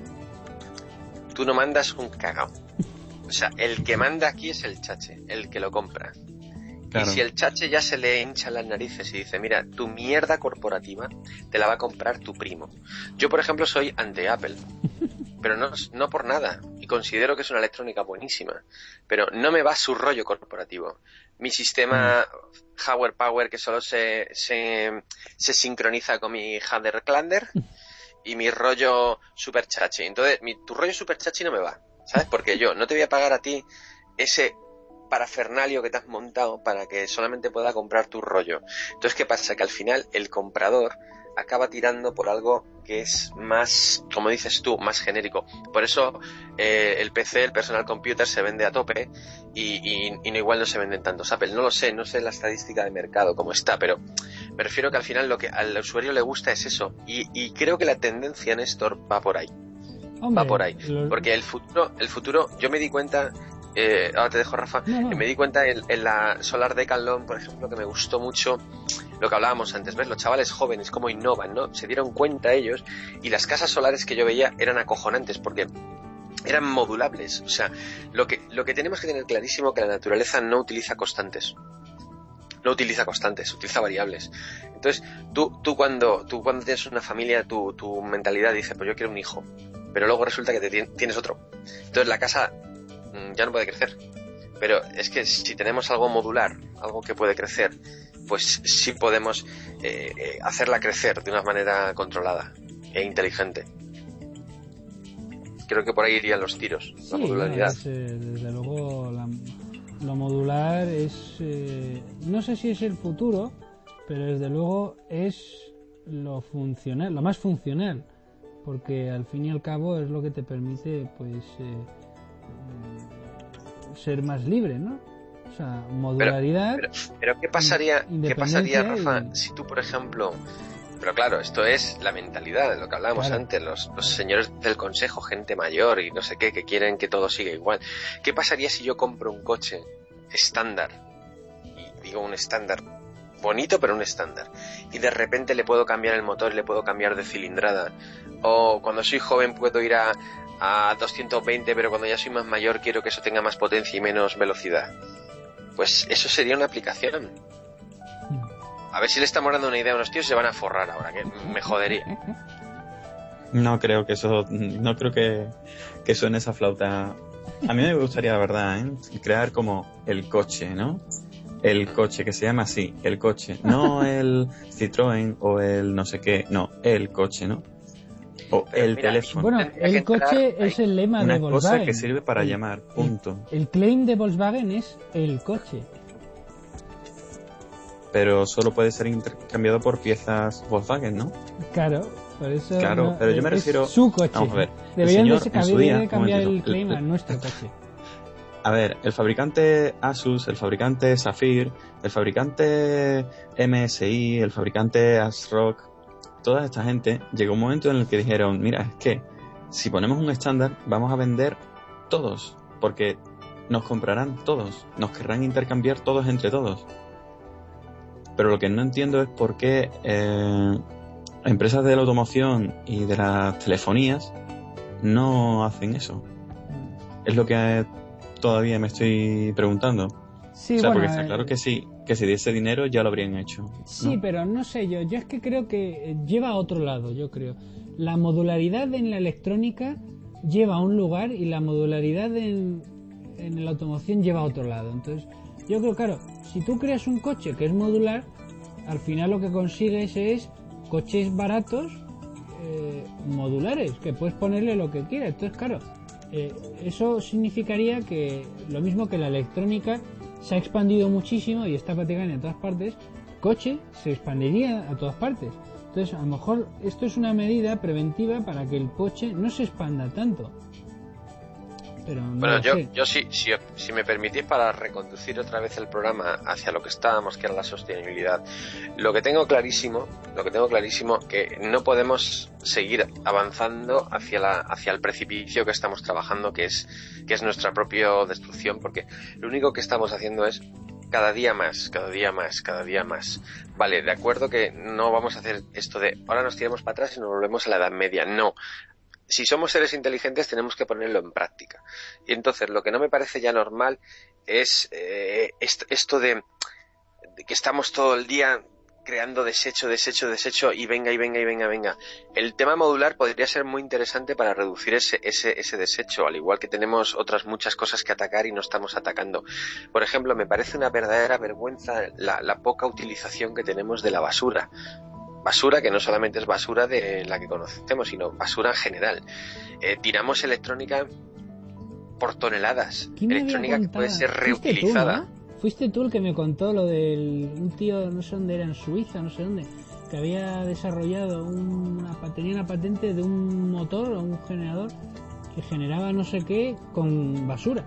Tú no mandas un cagao. O sea, el que manda aquí es el chache, el que lo compra. Claro. Y si el chache ya se le hincha las narices y dice, mira, tu mierda corporativa te la va a comprar tu primo. Yo, por ejemplo, soy anti-Apple, pero no, no por nada. Y considero que es una electrónica buenísima. Pero no me va su rollo corporativo. Mi sistema mm. Hardware Power que solo se, se, se sincroniza con mi Hander Clander y mi rollo super chachi. Entonces, mi, tu rollo super chachi no me va, ¿sabes? Porque yo no te voy a pagar a ti ese parafernalio que te has montado para que solamente pueda comprar tu rollo. Entonces, ¿qué pasa? Que al final el comprador acaba tirando por algo que es más, como dices tú, más genérico. Por eso eh, el P C, el personal computer, se vende a tope y, y, y no, igual no se venden tantos Apple. No lo sé, no sé la estadística de mercado cómo está, pero me refiero que al final lo que al usuario le gusta es eso. Y, y creo que la tendencia, Néstor, va por ahí. Hombre, va por ahí. Lo... Porque el futuro, el futuro, yo me di cuenta... Eh, ahora te dejo, Rafa. No, no. Me di cuenta en, en la Solar Decathlon, por ejemplo, que me gustó mucho lo que hablábamos antes, ¿ves? Los chavales jóvenes, cómo innovan, ¿no? Se dieron cuenta ellos y las casas solares que yo veía eran acojonantes porque eran modulables. O sea, lo que, lo que tenemos que tener clarísimo es que la naturaleza no utiliza constantes. No utiliza constantes, utiliza variables. Entonces, tú, tú, cuando, tú cuando tienes una familia, tu, tu mentalidad dice, pues yo quiero un hijo. Pero luego resulta que te tienes otro. Entonces la casa ya no puede crecer, pero es que si tenemos algo modular, algo que puede crecer, pues sí podemos eh, eh, hacerla crecer de una manera controlada e inteligente. Creo que por ahí irían los tiros, sí, la modularidad. No, es, eh, desde luego la, lo modular es eh, no sé si es el futuro, pero desde luego es lo funcional, lo más funcional, porque al fin y al cabo es lo que te permite pues eh, ser más libre, ¿no? O sea, modularidad. Pero, pero, pero ¿qué pasaría, ¿qué pasaría, Rafa, y... si tú, por ejemplo... Pero claro, esto es la mentalidad de lo que hablábamos claro. antes, los, los señores del consejo, gente mayor y no sé qué, que quieren que todo siga igual. ¿Qué pasaría si yo compro un coche estándar? Y digo un estándar bonito, pero un estándar. Y de repente le puedo cambiar el motor y le puedo cambiar de cilindrada. O cuando soy joven puedo ir a... a doscientos veinte, pero cuando ya soy más mayor quiero que eso tenga más potencia y menos velocidad. Pues eso sería una aplicación. A ver si le estamos dando una idea a unos tíos y se van a forrar ahora, que me jodería. No creo que eso, no creo que, que suene esa flauta. A mí me gustaría, la verdad, ¿eh? crear como el coche, ¿no? El coche, que se llama así, el coche. No el Citroën o el no sé qué, no, el coche, ¿no? O el Mira, teléfono. Bueno, el coche es el lema de Volkswagen. Una cosa que sirve para el, llamar, punto. El, el claim de Volkswagen es el coche. Pero solo puede ser intercambiado por piezas Volkswagen, ¿no? Claro, por eso. Claro, no, pero yo me refiero. Su coche. Vamos a ver. Deberían señor, de, señor, día, de cambiar el claim el, a nuestro coche. A ver, el fabricante Asus, el fabricante Zafir, el fabricante M S I, el fabricante ASRock, toda esta gente, llegó un momento en el que dijeron, mira, es que si ponemos un estándar vamos a vender todos, porque nos comprarán todos, nos querrán intercambiar todos entre todos. Pero lo que no entiendo es por qué eh, empresas de la automoción y de las telefonías no hacen eso. Es lo que todavía me estoy preguntando. Sí, o sea, bueno, porque está claro que sí, que si diese dinero ya lo habrían hecho, ¿no? Sí, pero no sé yo, yo es que creo que lleva a otro lado, yo creo. La modularidad en la electrónica lleva a un lugar y la modularidad en, en la automoción lleva a otro lado. Entonces, yo creo, claro, si tú creas un coche que es modular, al final lo que consigues es coches baratos eh, modulares, que puedes ponerle lo que quieras. Entonces, claro, eh, eso significaría que lo mismo que la electrónica se ha expandido muchísimo y está prácticamente en todas partes, coche se expandiría a todas partes. Entonces, a lo mejor esto es una medida preventiva para que el coche no se expanda tanto. Pero no bueno, yo, sé. yo sí, si, si me permitís, para reconducir otra vez el programa hacia lo que estábamos, que era la sostenibilidad, lo que tengo clarísimo, lo que tengo clarísimo, que no podemos seguir avanzando hacia la, hacia el precipicio que estamos trabajando, que es, que es nuestra propia destrucción, porque lo único que estamos haciendo es cada día más, cada día más, cada día más. Vale, de acuerdo que no vamos a hacer esto de ahora nos tiramos para atrás y nos volvemos a la Edad Media, no. Si somos seres inteligentes tenemos que ponerlo en práctica. Y entonces lo que no me parece ya normal es eh, esto, esto de, de que estamos todo el día creando desecho, desecho, desecho y venga y venga y venga, venga. El tema modular podría ser muy interesante para reducir ese, ese, ese desecho, al igual que tenemos otras muchas cosas que atacar y no estamos atacando. Por ejemplo, me parece una verdadera vergüenza la, la poca utilización que tenemos de la basura. Basura que no solamente es basura de la que conocemos, sino basura en general. Eh, tiramos electrónica por toneladas. Electrónica que puede ser reutilizada. ¿Fuiste tú, ¿no? Fuiste tú el que me contó lo del un tío, no sé dónde era, en Suiza, no sé dónde, que había desarrollado una, tenía una patente de un motor o un generador que generaba no sé qué con basura.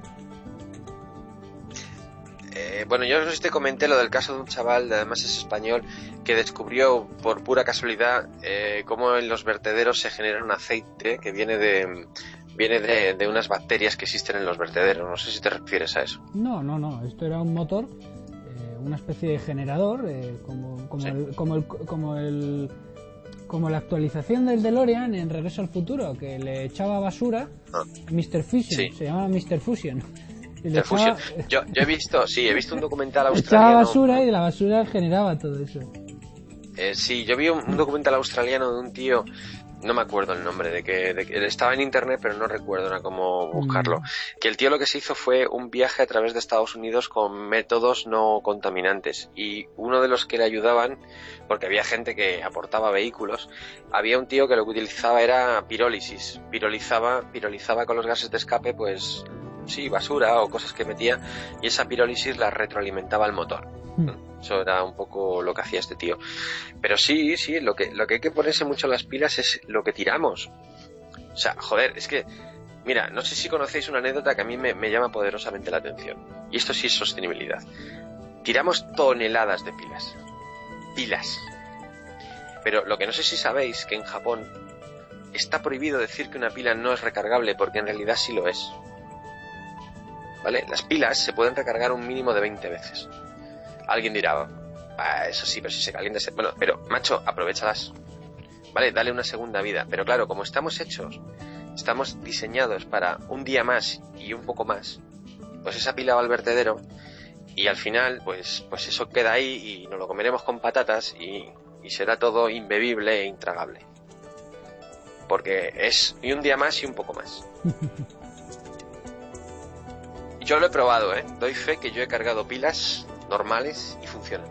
Eh, bueno, yo no sé si te comenté lo del caso de un chaval, además es español, que descubrió por pura casualidad eh, cómo en los vertederos se genera un aceite que viene de viene de, de unas bacterias que existen en los vertederos. No sé si te refieres a eso. No, no, no. Esto era un motor, eh, una especie de generador, eh, como como, sí. el, como el como el como la actualización del DeLorean en Regreso al Futuro, que le echaba basura. Ah. míster Fusion, sí. Se llamaba míster Fusion. míster Fusion. Yo, yo he visto, sí, he visto un documental australiano. Echaba basura ¿no? Y de la basura generaba todo eso. Eh, sí, yo vi un, un documental australiano de un tío, no me acuerdo el nombre, de que, de que estaba en internet, pero no recuerdo era cómo buscarlo. Mm. Que el tío lo que se hizo fue un viaje a través de Estados Unidos con métodos no contaminantes. Y uno de los que le ayudaban, porque había gente que aportaba vehículos, había un tío que lo que utilizaba era pirólisis. Pirolizaba, pirolizaba con los gases de escape, pues sí, basura o cosas que metía, y esa pirólisis la retroalimentaba al motor. Mm. Eso era un poco lo que hacía este tío. Pero sí, sí, lo que, lo que hay que ponerse mucho las pilas es lo que tiramos. O sea, joder, es que, mira, no sé si conocéis una anécdota que a mí me, me llama poderosamente la atención. Y esto sí es sostenibilidad. Tiramos toneladas de pilas. Pilas. Pero lo que no sé si sabéis, que en Japón está prohibido decir que una pila no es recargable, porque en realidad sí lo es. ¿Vale? Las pilas se pueden recargar un mínimo de veinte veces. Alguien dirá, ah, eso sí, pero si se calienta... Se... Bueno, pero, macho, aprovéchalas. Vale, dale una segunda vida. Pero claro, como estamos hechos, estamos diseñados para un día más y un poco más, pues esa pila va al vertedero y al final, pues, pues eso queda ahí y nos lo comeremos con patatas y, y será todo imbebible e intragable. Porque es y un día más y un poco más. Yo lo he probado, ¿eh? Doy fe que yo he cargado pilas normales y funcionan.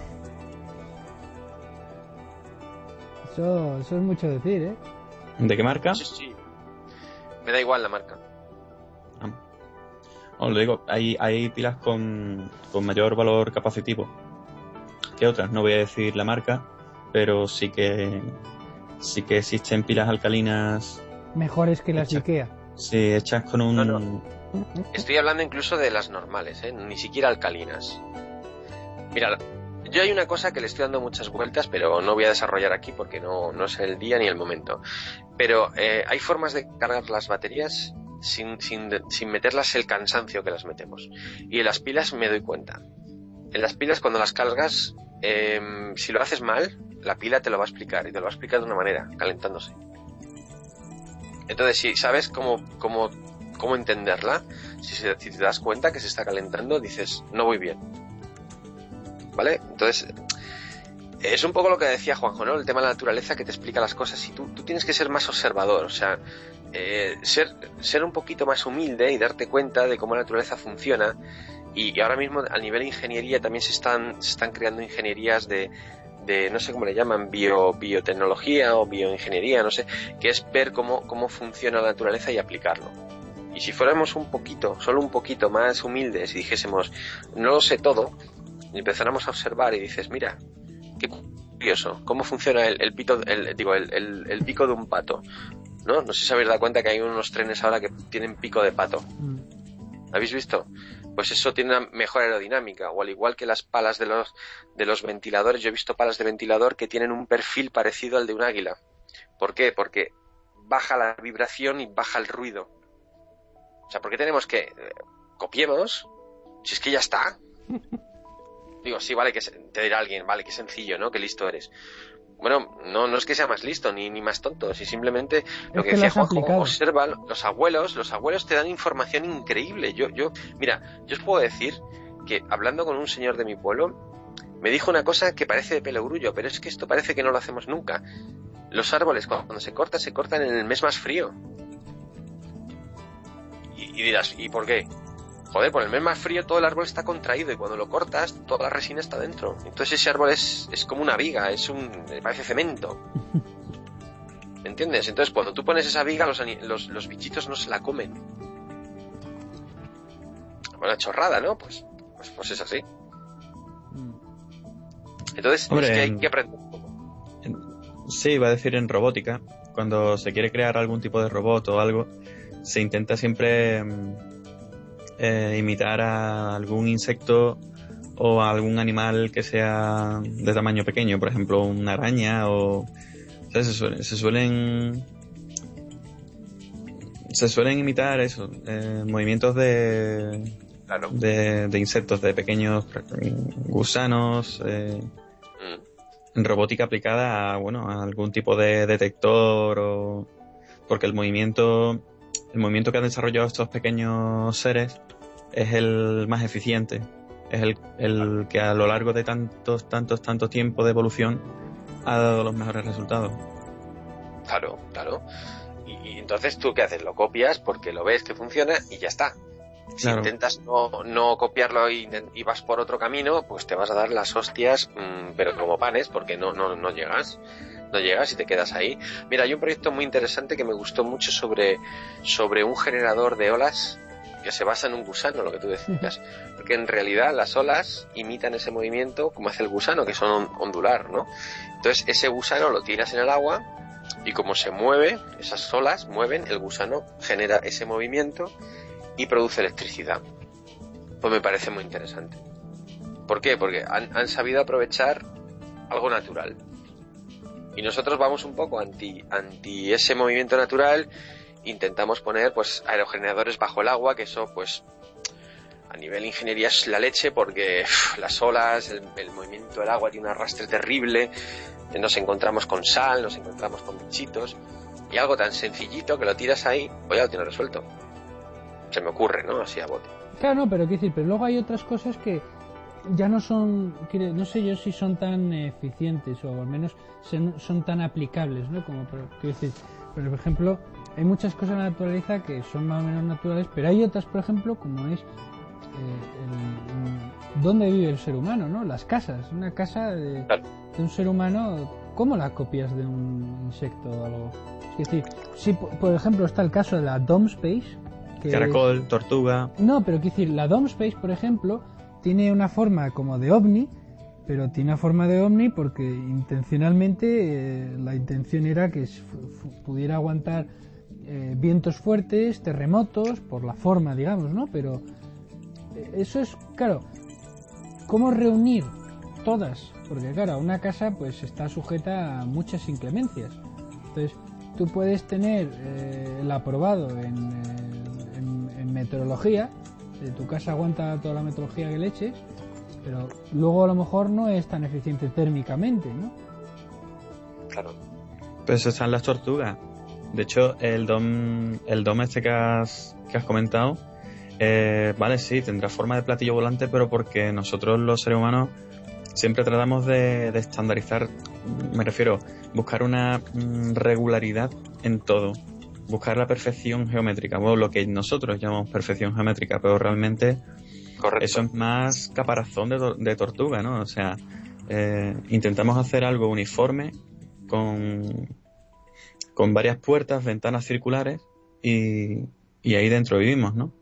Eso, eso es mucho decir, ¿eh? ¿De qué marca? Sí, sí. Me da igual la marca. Ah. Os lo digo, hay, hay pilas con, con mayor valor capacitivo que otras. No voy a decir la marca, pero sí que sí que existen pilas alcalinas mejores que las hechas, IKEA. Sí, hechas con un... No, no. Estoy hablando incluso de las normales, ¿eh? Ni siquiera alcalinas. Mira, yo hay una cosa que le estoy dando muchas vueltas, pero no voy a desarrollar aquí porque no, no es el día ni el momento. Pero eh, hay formas de cargar las baterías sin, sin, sin meterlas el cansancio que las metemos. Y en las pilas me doy cuenta. En las pilas cuando las cargas, eh, si lo haces mal, la pila te lo va a explicar, y te lo va a explicar de una manera, calentándose. Entonces, si sabes cómo, cómo, cómo entenderla, si, si te das cuenta que se está calentando, dices, no voy bien. ¿Vale? Entonces, es un poco lo que decía Juanjo, ¿no? El tema de la naturaleza que te explica las cosas y tú, tú tienes que ser más observador. O sea, eh, ser, ser un poquito más humilde y darte cuenta de cómo la naturaleza funciona. Y, y ahora mismo a nivel de ingeniería también se están, se están creando ingenierías de, de no sé cómo le llaman, bio, biotecnología o bioingeniería, no sé, que es ver cómo, cómo funciona la naturaleza y aplicarlo. Y si fuéramos un poquito, solo un poquito más humildes y dijésemos, no lo sé todo, y empezáramos a observar y dices, mira, qué curioso, cómo funciona el, el pito, el, digo, el, el, el pico de un pato, ¿no? No sé si habéis dado cuenta que hay unos trenes ahora que tienen pico de pato. ¿Habéis visto? Pues eso tiene una mejor aerodinámica, o al igual que las palas de los, de los ventiladores, yo he visto palas de ventilador que tienen un perfil parecido al de un águila. ¿Por qué? Porque baja la vibración y baja el ruido. O sea, ¿por qué tenemos que eh, copiemos? Si es que ya está. Digo, sí, vale, que te dirá alguien, vale, qué sencillo, ¿no? Qué listo eres. Bueno, no, no es que sea más listo ni, ni más tonto, si simplemente lo que, que decía Juanjo, observa, los abuelos, los abuelos te dan información increíble. Yo, yo, mira, yo os puedo decir que hablando con un señor de mi pueblo, me dijo una cosa que parece de pelogrullo, pero es que esto parece que no lo hacemos nunca. Los árboles, cuando se cortan, se cortan en el mes más frío. Y, y dirás, ¿y por qué? Joder, por el mes más frío todo el árbol está contraído y cuando lo cortas toda la resina está dentro. Entonces ese árbol es, es como una viga, es un, parece cemento. ¿Me entiendes? Entonces cuando tú pones esa viga los, los, los bichitos no se la comen. Bueno, chorrada, ¿no? Pues, pues, pues es así. Entonces Hombre, es que hay que aprender un poco. En, sí, iba a decir en robótica, cuando se quiere crear algún tipo de robot o algo, se intenta siempre... Eh, imitar a algún insecto o a algún animal que sea de tamaño pequeño, por ejemplo una araña o, o sea, se, suelen, se suelen se suelen imitar eso, eh, movimientos de, claro. de de insectos, de pequeños gusanos, eh, mm. en robótica aplicada a, bueno, a algún tipo de detector o porque el movimiento el movimiento que han desarrollado estos pequeños seres es el más eficiente, es el, el que a lo largo de tantos, tantos, tantos tiempos de evolución ha dado los mejores resultados. Claro, claro. Y, y entonces tú ¿qué haces? Lo copias porque lo ves que funciona y ya está. Si claro. intentas no, no copiarlo y, y vas por otro camino, pues te vas a dar las hostias, mmm, pero como panes, porque no, no, no llegas. No llegas y te quedas ahí. Mira, hay un proyecto muy interesante que me gustó mucho sobre, sobre un generador de olas que se basa en un gusano, lo que tú decías. Porque en realidad las olas imitan ese movimiento como hace el gusano, que son ondular, ¿no? Entonces ese gusano lo tiras en el agua y como se mueve, esas olas mueven, el gusano genera ese movimiento y produce electricidad. Pues me parece muy interesante. ¿Por qué? Porque han, han sabido aprovechar algo natural. Y nosotros vamos un poco anti, anti ese movimiento natural, intentamos poner pues aerogeneradores bajo el agua, que eso pues a nivel ingeniería es la leche porque uff, las olas, el, el movimiento del agua tiene un arrastre terrible, nos encontramos con sal, nos encontramos con bichitos, y algo tan sencillito que lo tiras ahí, pues ya lo tienes resuelto. Se me ocurre, ¿no? Así a bote. Claro, no, pero quiero decir, pero luego hay otras cosas que ya no son, no sé yo si son tan eficientes o al menos son tan aplicables, ¿no? Como, quiero decir, por ejemplo, hay muchas cosas en la naturaleza que son más o menos naturales, pero hay otras, por ejemplo, como es eh, el, dónde vive el ser humano, ¿no? Las casas, una casa de, de un ser humano, ¿cómo la copias de un insecto o algo? Es decir, si por ejemplo está el caso de la Dome Space, que caracol, es, tortuga. No, pero quiero decir, la Dome Space, por ejemplo, tiene una forma como de ovni, pero tiene una forma de ovni porque intencionalmente eh, la intención era que f- f- pudiera aguantar eh, vientos fuertes, terremotos, por la forma, digamos, ¿no? Pero eh, eso es, claro, ¿cómo reunir todas? Porque claro, una casa pues está sujeta a muchas inclemencias. Entonces, tú puedes tener eh, el aprobado en, eh, en, en meteorología, tu casa aguanta toda la meteorología que le eches, pero luego a lo mejor no es tan eficiente térmicamente, ¿no? Claro. Pues están las tortugas. De hecho, el dom, el dom este que has, que has comentado, eh, vale, sí, tendrá forma de platillo volante, pero porque nosotros los seres humanos siempre tratamos de, de estandarizar, me refiero, buscar una mm, regularidad en todo. buscar la perfección geométrica, bueno, lo que nosotros llamamos perfección geométrica, pero realmente Correcto. eso es más caparazón de, de tortuga, ¿no? O sea, eh, intentamos hacer algo uniforme con, con varias puertas, ventanas circulares y, y ahí dentro vivimos, ¿no?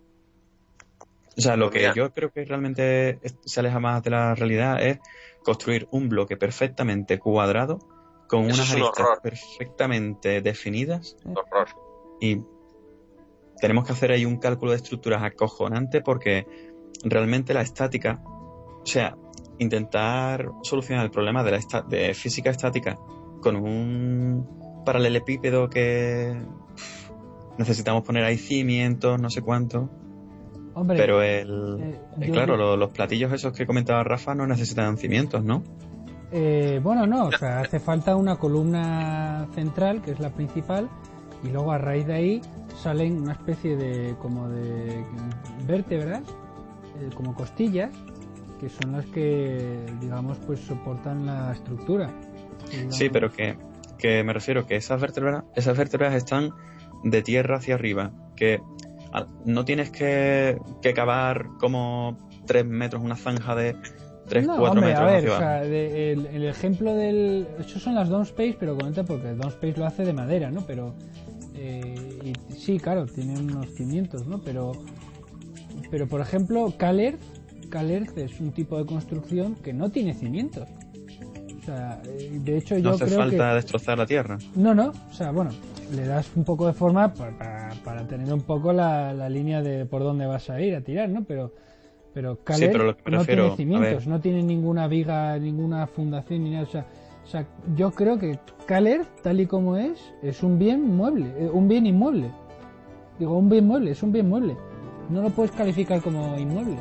O sea, lo que yo creo que realmente se aleja más de la realidad es construir un bloque perfectamente cuadrado con Eso unas es un aristas horror. perfectamente definidas, ¿eh? Horror. Y tenemos que hacer ahí un cálculo de estructuras acojonante porque realmente la estática, o sea, intentar solucionar el problema de la esta- de física estática con un paralelepípedo que pff, necesitamos poner ahí cimientos, no sé cuánto. Hombre, Pero el, eh, eh, yo claro, que- lo- los platillos esos que comentaba Rafa no necesitan cimientos, ¿no? Eh, bueno, no, o sea, hace falta una columna central, que es la principal, y luego a raíz de ahí salen una especie de como de vértebras, eh, como costillas, que son las que, digamos, pues soportan la estructura. Digamos. Sí, pero que, que me refiero que esas vértebras, esas vértebras están de tierra hacia arriba, que a- no tienes que, que cavar como tres metros, una zanja de tres, No, cuatro hombre, metros a ver, hacia o sea, abajo. de- el, el ejemplo del... Eso son las Downspace, pero comenta porque el Downspace lo hace de madera, ¿no? Pero... Eh, y sí, claro, tienen unos cimientos, ¿no? Pero... Pero, por ejemplo, Cal Earth, Cal Earth es un tipo de construcción que no tiene cimientos. O sea, eh, de hecho yo No hace creo falta que... destrozar la tierra. No, no, o sea, bueno, le das un poco de forma para, para, para tener un poco la, la línea de por dónde vas a ir a tirar, ¿no? Pero... Pero Sí, Cal Earth pero lo que me no refiero, tiene a cimientos, ver. no tiene ninguna viga, ninguna fundación ni nada. O sea, o sea, yo creo que Cal Earth, tal y como es, es un bien mueble, eh, un bien inmueble. Digo, un bien mueble, es un bien mueble. No lo puedes calificar como inmueble.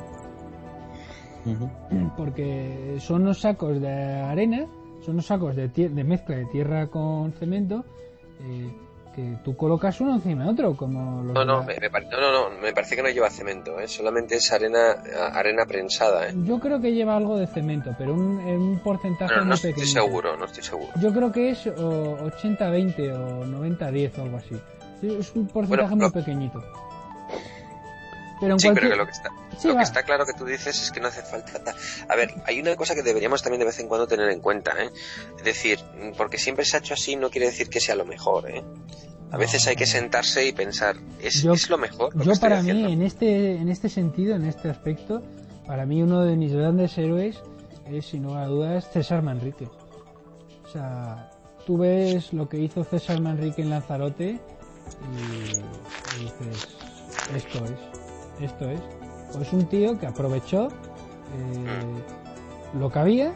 Ujú. Porque son unos sacos de arena, son unos sacos de, tie- de mezcla de tierra con cemento, eh, que tú colocas uno encima de otro, como los No, de no, la- me, me pare- no, no, no, me parece que no lleva cemento, ¿eh? Solamente es arena, arena prensada, ¿eh? Yo creo que lleva algo de cemento, pero un, en un porcentaje Pero no muy estoy pequeño. seguro, no estoy seguro. Yo creo que es o, ochenta veinte o noventa diez o algo así. Sí, es un porcentaje Bueno, muy lo- pequeñito. Pero en Sí, cualquier... pero que lo que está, Sí, lo va. que está claro que tú dices es que no hace falta. ta- A ver, hay una cosa que deberíamos también de vez en cuando tener en cuenta, ¿eh? Es decir, porque siempre se ha hecho así no quiere decir que sea lo mejor, ¿eh? A veces hay que sentarse y pensar, ¿es, Yo- es lo mejor lo que Yo estoy para haciendo? mí, en este, en este sentido, en este aspecto, para mí uno de mis grandes héroes es, sin lugar a dudas, César Manrique. O sea, tú ves lo que hizo César Manrique en Lanzarote y, y dices, esto es, esto es. Pues un tío que aprovechó eh, lo que había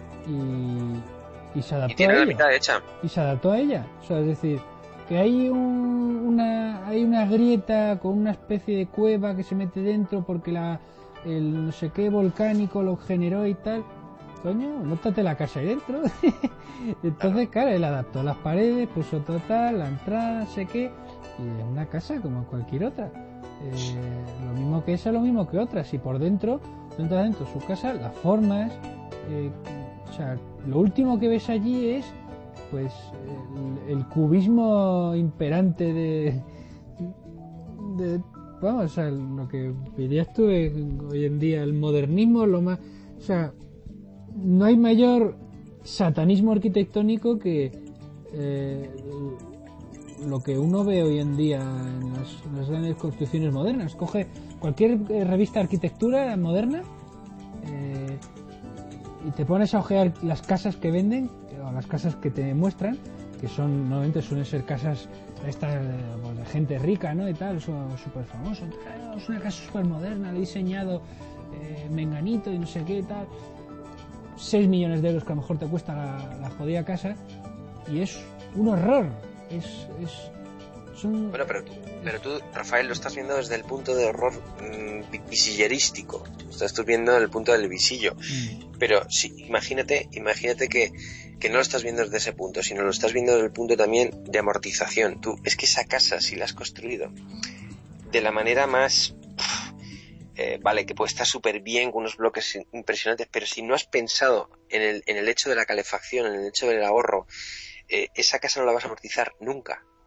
y, y se adaptó Y tiene a la ello. mitad hecha. Y se adaptó a ella. O sea, es decir, que hay un- una hay una grieta con una especie de cueva que se mete dentro porque la el no sé qué volcánico lo generó y tal. Coño, móntate la casa ahí dentro. Entonces, claro, él adaptó las paredes, puso total, la entrada, no sé qué, y es una casa como cualquier otra. Eh, lo mismo que esa, lo mismo que otra. Si por dentro, dentro dentro de su casa, las formas, eh, o sea, lo último que ves allí es pues el, el cubismo imperante de, de vamos, o sea, lo que dirías tú es, hoy en día el modernismo, lo más, o sea, no hay mayor satanismo arquitectónico que eh, lo que uno ve hoy en día en las, en las grandes construcciones modernas. Coge cualquier eh, revista de arquitectura moderna eh, y te pones a ojear las casas que venden o las casas que te muestran, que son normalmente suelen ser casas estas de, pues, de gente rica, ¿no? Y tal, son súper famosos. Ah, es una casa súper moderna, le he diseñado eh, menganito y no sé qué y tal. seis millones de euros que a lo mejor te cuesta la, la jodida casa y es un horror. Es, es son... Bueno, pero tú, pero tú, Rafael, lo estás viendo desde el punto de horror mmm, visillerístico. Estás tú viendo el punto del visillo. Mm. Pero sí, imagínate, imagínate que, que no lo estás viendo desde ese punto, sino lo estás viendo desde el punto también de amortización. Tú, es que esa casa, si la has construido de la manera más... Eh, vale, que puede estar súper bien con unos bloques impresionantes, pero si no has pensado en el, en el hecho de la calefacción, en el hecho del ahorro, eh, esa casa no la vas a amortizar nunca.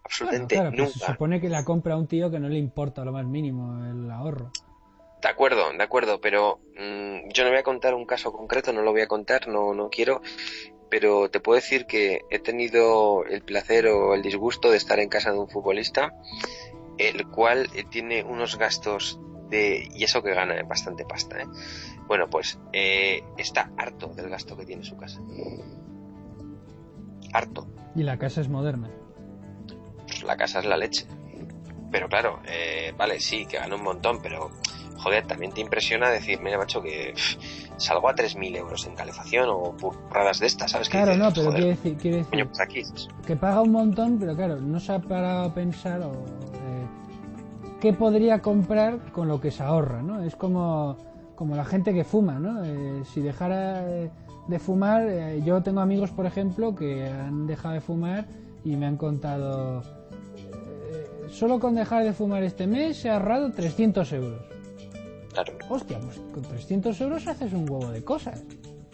absolutamente bueno, claro, nunca. Pues se supone que la compra a un tío que no le importa lo más mínimo el ahorro. De acuerdo, de acuerdo, pero mmm, yo no voy a contar un caso concreto, no lo voy a contar, no, no quiero, pero te puedo decir que he tenido el placer o el disgusto de estar en casa de un futbolista, el cual tiene unos gastos de, y eso que gana bastante pasta, ¿eh? Bueno, pues eh, está harto del gasto que tiene su casa. Harto. Y la casa es moderna. Pues la casa es la leche. Pero claro, eh, vale, sí, que gana un montón, pero joder, también te impresiona decir, mira, macho, que pff, salgo a tres mil euros en calefacción o burradas de estas, ¿sabes? Claro, dices, no, pero joder, quiere decir, quiere decir coño, pues aquí. que paga un montón, pero claro, no se ha parado a pensar o, eh, qué podría comprar con lo que se ahorra, ¿no? Es como, como la gente que fuma, ¿no? Eh, si dejara de fumar, eh, yo tengo amigos, por ejemplo, que han dejado de fumar y me han contado, eh, solo con dejar de fumar este mes se ha ahorrado trescientos euros. Claro. Hostia, pues con trescientos euros haces un huevo de cosas.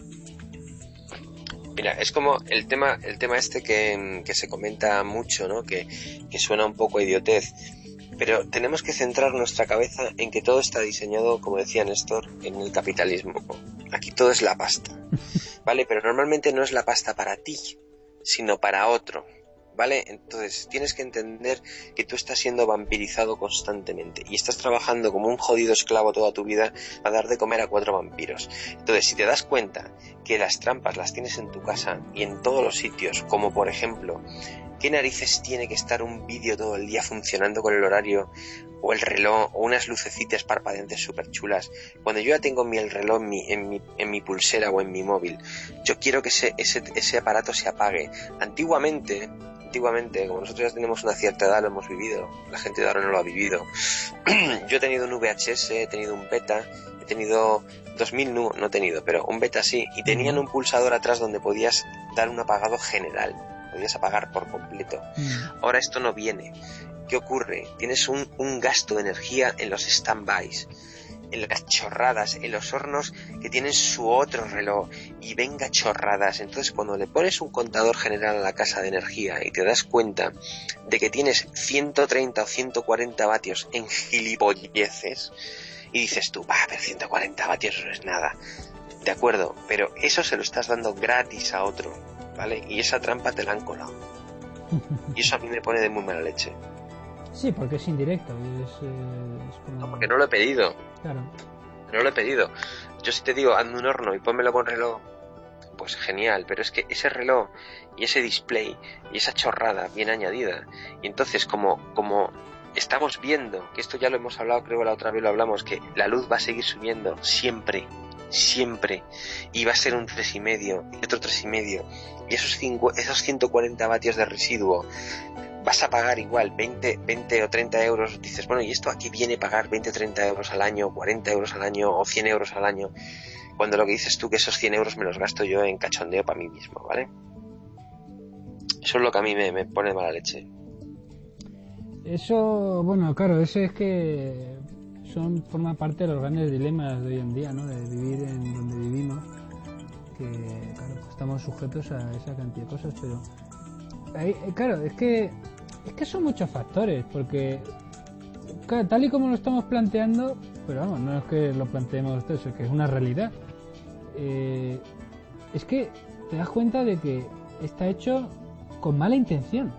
Mira, es como el tema, el tema este que, que se comenta mucho, ¿no? Que, que suena un poco a idiotez. Pero tenemos que centrar nuestra cabeza en que todo está diseñado, como decía Néstor, en el capitalismo. Aquí todo es la pasta, ¿vale? Pero normalmente no es la pasta para ti, sino para otro, ¿vale? Entonces tienes que entender que tú estás siendo vampirizado constantemente y estás trabajando como un jodido esclavo toda tu vida para dar de comer a cuatro vampiros. Entonces, si te das cuenta que las trampas las tienes en tu casa y en todos los sitios, como por ejemplo, ¿qué narices tiene que estar un vídeo todo el día funcionando con el horario o el reloj o unas lucecitas parpadeantes súper chulas? Cuando yo ya tengo mi, el reloj en mi, en, mi, en mi pulsera o en mi móvil, yo quiero que ese, ese, ese aparato se apague. Antiguamente, antiguamente, como nosotros ya tenemos una cierta edad, lo hemos vivido, la gente de ahora no lo ha vivido. Yo he tenido un V H S, he tenido un beta, he tenido dos mil no, no he tenido, pero un beta sí, y tenían un pulsador atrás donde podías dar un apagado general. Podías apagar por completo. Mm. Ahora esto no viene. ¿Qué ocurre? Tienes un, un gasto de energía en los stand-bys, en las chorradas, en los hornos que tienen su otro reloj y venga chorradas. Entonces cuando le pones un contador general a la casa de energía y te das cuenta de que tienes ciento treinta o ciento cuarenta vatios en gilipolleces y dices tú, va, pero ciento cuarenta vatios no es nada. De acuerdo, pero eso se lo estás dando gratis a otro, ¿vale? Y esa trampa te la han colado. Y eso a mí me pone de muy mala leche. Sí, porque es indirecto. Es, eh, es como... No, porque no lo he pedido. Claro. No lo he pedido. Yo si te digo, hazme un horno y pónmelo con reloj, pues genial. Pero es que ese reloj y ese display y esa chorrada bien añadida. Y entonces como, como estamos viendo, que esto ya lo hemos hablado, creo que la otra vez lo hablamos, que la luz va a seguir subiendo siempre. Siempre, y va a ser un tres y medio y otro tres y medio y esos cinco, esos ciento cuarenta vatios de residuo vas a pagar igual veinte, veinte o treinta euros. Dices, bueno, ¿y esto aquí viene a pagar veinte, treinta euros al año, cuarenta euros al año o cien euros al año? Cuando lo que dices tú que esos cien euros me los gasto yo en cachondeo para mí mismo, ¿vale? Eso es lo que a mí me, me pone mala leche. Eso, bueno, claro, eso es que son forma parte de los grandes dilemas de hoy en día, ¿no? De vivir en donde vivimos, que claro, estamos sujetos a esa cantidad de cosas, pero ahí, claro, es que es que son muchos factores, porque claro, tal y como lo estamos planteando, pero vamos, no es que lo planteemos esto, es que es una realidad. Eh, es que te das cuenta de que está hecho con mala intención.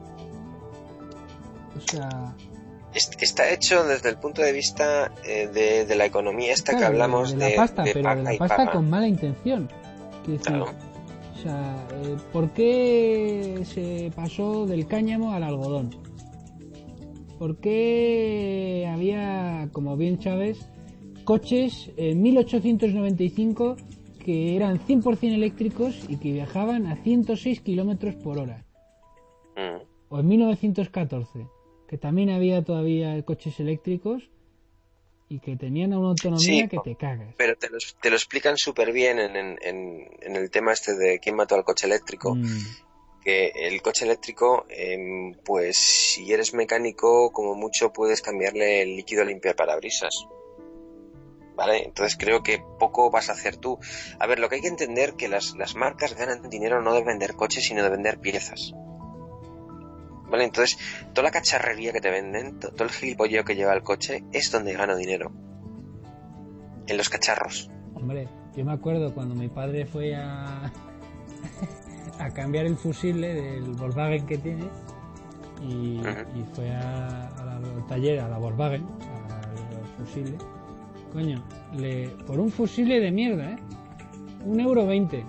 O sea, está hecho desde el punto de vista eh, de, de la economía esta claro, que hablamos de, de la de, pasta, de pero paga de la y pasta paga. con mala intención. Quiero decir, Claro. o sea, eh, ¿por qué se pasó del cáñamo al algodón? ¿Por qué había, como bien sabes, coches en mil ochocientos noventa y cinco que eran cien por ciento eléctricos y que viajaban a ciento seis kilómetros por hora? Mm. O en mil novecientos catorce, que también había todavía coches eléctricos y que tenían una autonomía Sí, que te cagas. Pero te lo, te lo explican súper bien en, en, en el tema este de quién mató al coche eléctrico. Mm. Que el coche eléctrico, eh, pues si eres mecánico, como mucho puedes cambiarle el líquido limpiaparabrisas. ¿Vale? Entonces creo que poco vas a hacer tú. A ver, lo que hay que entender que las, las marcas ganan dinero no de vender coches, sino de vender piezas. ¿vale? Entonces, toda la cacharrería que te venden, todo el gilipolleo que lleva el coche, es donde gano dinero. En los cacharros. Hombre, yo me acuerdo cuando mi padre fue a a cambiar el fusible del Volkswagen que tiene y, uh-huh. y fue a, a la, al taller, a la Volkswagen, al fusible. Coño, le, por un fusible de mierda, ¿eh? Un euro veinte.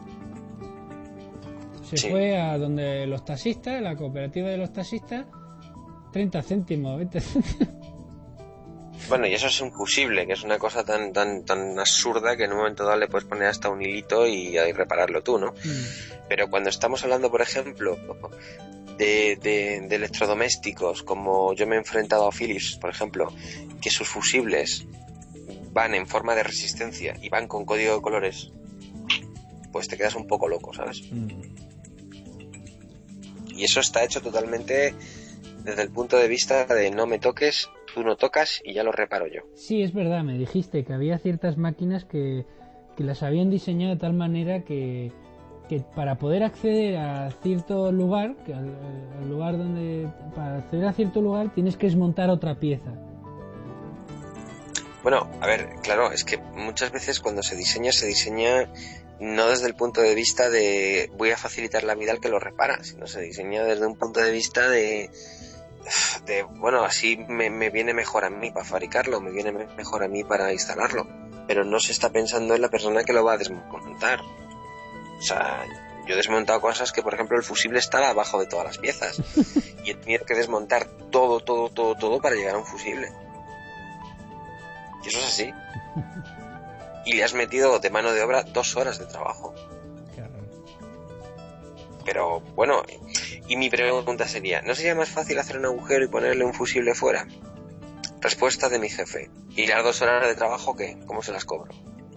Se sí. fue a donde los taxistas, la cooperativa de los taxistas, treinta céntimos, veinte céntimos. Bueno, y eso es un fusible, que es una cosa tan tan tan absurda que en un momento dado le puedes poner hasta un hilito y, y repararlo tú, ¿no? Mm. Pero cuando estamos hablando, por ejemplo, de, de, de electrodomésticos, como yo me he enfrentado a Philips, por ejemplo, que sus fusibles van en forma de resistencia y van con código de colores, pues te quedas un poco loco, ¿sabes? Mm. Y eso está hecho totalmente desde el punto de vista de no me toques, tú no tocas y ya lo reparo yo. Sí, es verdad, me dijiste que había ciertas máquinas que, que las habían diseñado de tal manera que, que para poder acceder a cierto lugar, que al, al lugar donde, para acceder a cierto lugar tienes que desmontar otra pieza. Bueno, a ver, claro, es que muchas veces cuando se diseña, se diseña no desde el punto de vista de voy a facilitar la vida al que lo repara, sino se diseña desde un punto de vista de, de bueno, así me, me viene mejor a mí para fabricarlo, me viene mejor a mí para instalarlo, pero no se está pensando en la persona que lo va a desmontar. O sea, yo he desmontado cosas que, por ejemplo, el fusible estaba abajo de todas las piezas y he tenido que desmontar todo, todo, todo, todo para llegar a un fusible. Y eso es así. Y le has metido de mano de obra dos horas de trabajo. Pero bueno, y mi pregunta sería, ¿no sería más fácil hacer un agujero y ponerle un fusible fuera? Respuesta de mi jefe. ¿Y las dos horas de trabajo qué? ¿Cómo se las cobro?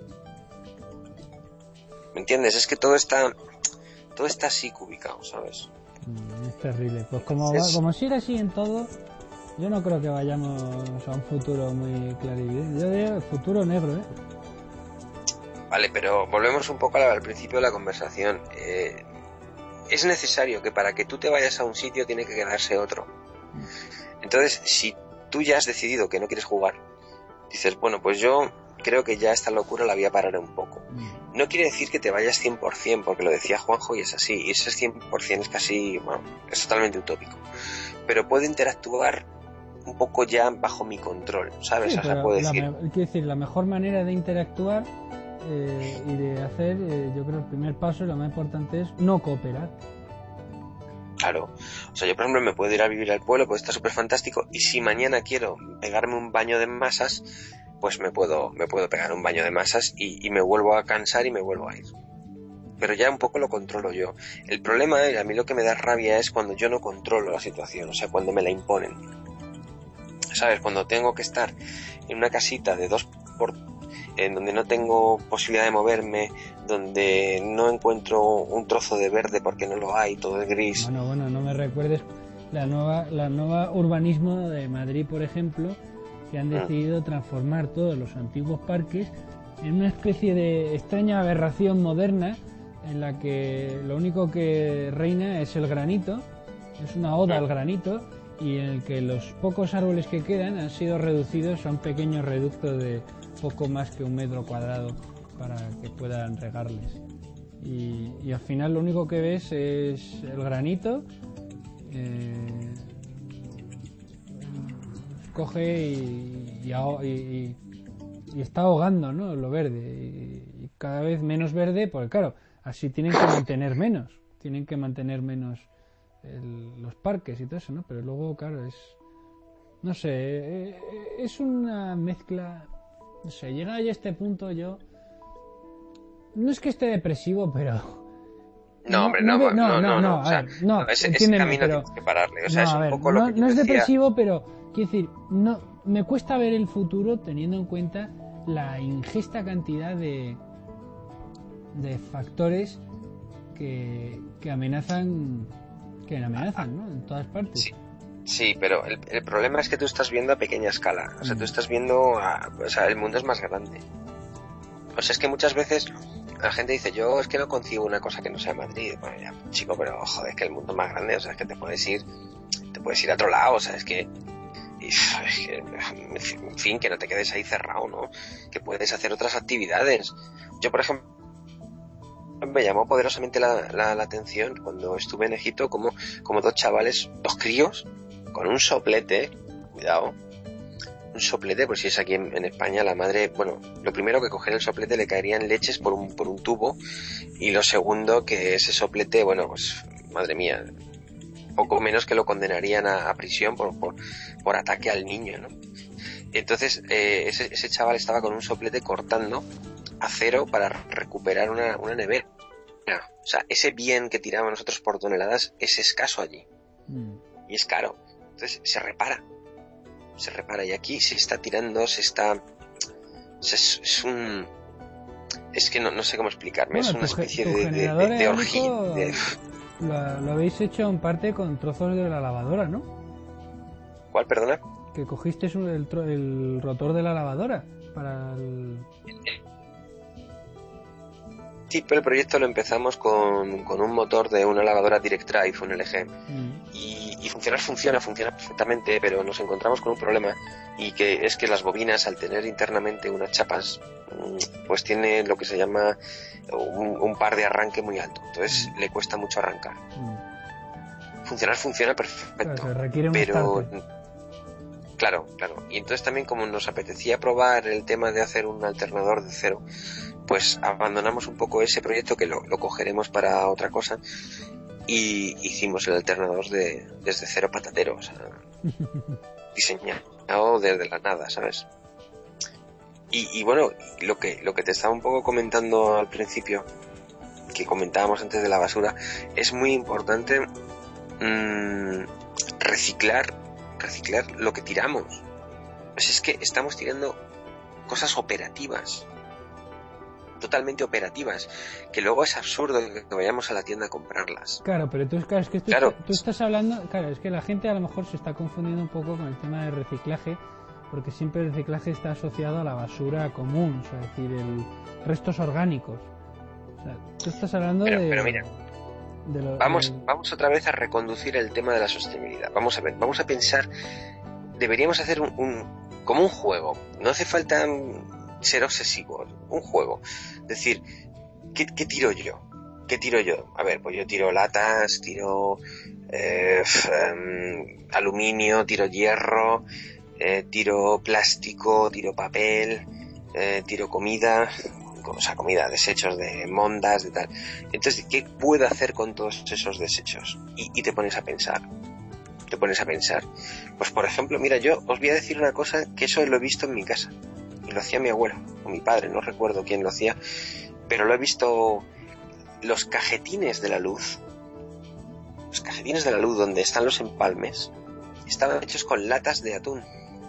¿Me entiendes? Es que todo está todo está así cubicado, ¿sabes? Es terrible. Pues como, es... como sigue así en todo, yo no creo que vayamos a un futuro muy clarividente. Yo diría futuro negro, ¿eh? Vale, pero volvemos un poco al principio de la conversación. Eh, es necesario que para que tú te vayas a un sitio tiene que quedarse otro. Entonces, si tú ya has decidido que no quieres jugar, dices, bueno, pues yo creo que ya esta locura la voy a parar un poco. No quiere decir que te vayas cien por ciento, porque lo decía Juanjo y es así, y ese cien por ciento es casi, bueno, es totalmente utópico. Pero puedo interactuar un poco ya bajo mi control, ¿sabes? Sí, o sea, puedo decir... Me, quiero decir, la mejor manera de interactuar eh, y de hacer, eh, yo creo que el primer paso y lo más importante es no cooperar. Claro, o sea, yo por ejemplo me puedo ir a vivir al pueblo, pues está súper fantástico, y si mañana quiero pegarme un baño de masas, pues me puedo me puedo pegar un baño de masas y, y me vuelvo a cansar y me vuelvo a ir. Pero ya un poco lo controlo yo. El problema, y a mí lo que me da rabia, es cuando yo no controlo la situación, o sea, cuando me la imponen. ¿Sabes? Cuando tengo que estar en una casita de dos por... en donde no tengo posibilidad de moverme, donde no encuentro un trozo de verde porque no lo hay, todo es gris. Bueno, bueno, no me recuerdes la nueva, la nueva urbanismo de Madrid, por ejemplo, que han decidido mm. transformar todos los antiguos parques en una especie de extraña aberración moderna en la que lo único que reina es el granito, es una oda mm. al granito, y en el que los pocos árboles que quedan han sido reducidos a un pequeño reducto de poco más que un metro cuadrado para que puedan regarles. Y, y al final lo único que ves es el granito, eh, coge y, y, y, y está ahogando, ¿no?, lo verde, y, y cada vez menos verde, porque claro, así tienen que mantener menos, tienen que mantener menos el, los parques y todo eso, ¿no? Pero luego, claro, es, no sé, es una mezcla, no sé, llega ya a este punto yo, no es que esté depresivo, pero... No, hombre, no, no, no, no, no, no, a ver, no, no, ese, ese camino pero, tienes que pararle, o sea, no, es un ver, poco no, lo que yo no es decía. depresivo, pero, quiero decir, no, me cuesta ver el futuro teniendo en cuenta la ingesta cantidad de, de factores que, que amenazan, que amenazan, ¿no?, en todas partes. Sí. Sí, pero el, el problema es que tú estás viendo a pequeña escala, o sea, tú estás viendo, a, o sea, el mundo es más grande. O sea, es que muchas veces la gente dice, yo es que no concibo una cosa que no sea Madrid. Bueno, ya, chico, pero joder, es que el mundo es más grande, o sea, es que te puedes ir, te puedes ir a otro lado, o sea, es que, es que, en fin, que no te quedes ahí cerrado, ¿no? Que puedes hacer otras actividades. Yo, por ejemplo, me llamó poderosamente la, la, la atención cuando estuve en Egipto, como, como dos chavales, dos críos, con un soplete, cuidado, un soplete, pues si es aquí en, en España, la madre, bueno, lo primero que coger el soplete le caerían leches por un, por un tubo, y lo segundo que ese soplete, bueno, pues madre mía, poco menos que lo condenarían a, a prisión por, por, por ataque al niño, ¿no? Entonces eh, ese, ese chaval estaba con un soplete cortando acero para recuperar una, una nevera. O sea, ese bien que tiramos nosotros por toneladas es escaso allí, mm. y es caro. Entonces se repara, se repara, y aquí se está tirando, se está, es, es un, es que no, no sé cómo explicarme, bueno, es una especie de, de, de, de orgía. De... Lo, lo habéis hecho en parte con trozos de la lavadora, ¿no? ¿Cuál, perdona? Que cogiste el, el, el rotor de la lavadora para el... Sí, pero el proyecto lo empezamos con, con un motor de una lavadora Direct Drive, un L G. Mm. Y, y funcionar funciona, funciona perfectamente, pero nos encontramos con un problema, y que es que las bobinas, al tener internamente unas chapas, pues tiene lo que se llama un, un par de arranque muy alto. Entonces mm. le cuesta mucho arrancar. Mm. Funcionar funciona perfecto, claro, requiere un pero... estarte. Claro, claro. Y entonces también, como nos apetecía probar el tema de hacer un alternador de cero, pues abandonamos un poco ese proyecto, que lo, lo cogeremos para otra cosa, y hicimos el alternador de desde cero patatero, o sea, diseñado desde la nada, ¿sabes? Y, y bueno, lo que lo que te estaba un poco comentando al principio, que comentábamos antes de la basura, es muy importante mmm, reciclar reciclar lo que tiramos. Pues es que estamos tirando cosas operativas, totalmente operativas, que luego es absurdo que vayamos a la tienda a comprarlas. Claro, pero tú, claro, es que tú, claro. Estás, tú estás hablando, claro, es que la gente a lo mejor se está confundiendo un poco con el tema del reciclaje, porque siempre el reciclaje está asociado a la basura común, o sea, es decir, el restos orgánicos. O sea, tú estás hablando pero, de... Pero mira, de lo, vamos, de... vamos otra vez a reconducir el tema de la sostenibilidad. Vamos a ver, vamos a pensar, deberíamos hacer un, un como un juego. No hace falta ser obsesivos, un juego. Es decir, ¿qué, qué tiro yo? ¿Qué tiro yo? A ver, pues yo tiro latas, tiro eh, um, aluminio, tiro hierro, eh, tiro plástico, tiro papel, eh, tiro comida, o sea, comida, desechos de mondas, de tal. Entonces, ¿qué puedo hacer con todos esos desechos? Y, y te pones a pensar. Te pones a pensar. Pues, por ejemplo, mira, yo os voy a decir una cosa, que eso lo he visto en mi casa. Y lo hacía mi abuelo, o mi padre, no recuerdo quién lo hacía, pero lo he visto. Los cajetines de la luz, los cajetines de la luz donde están los empalmes, estaban hechos con latas de atún.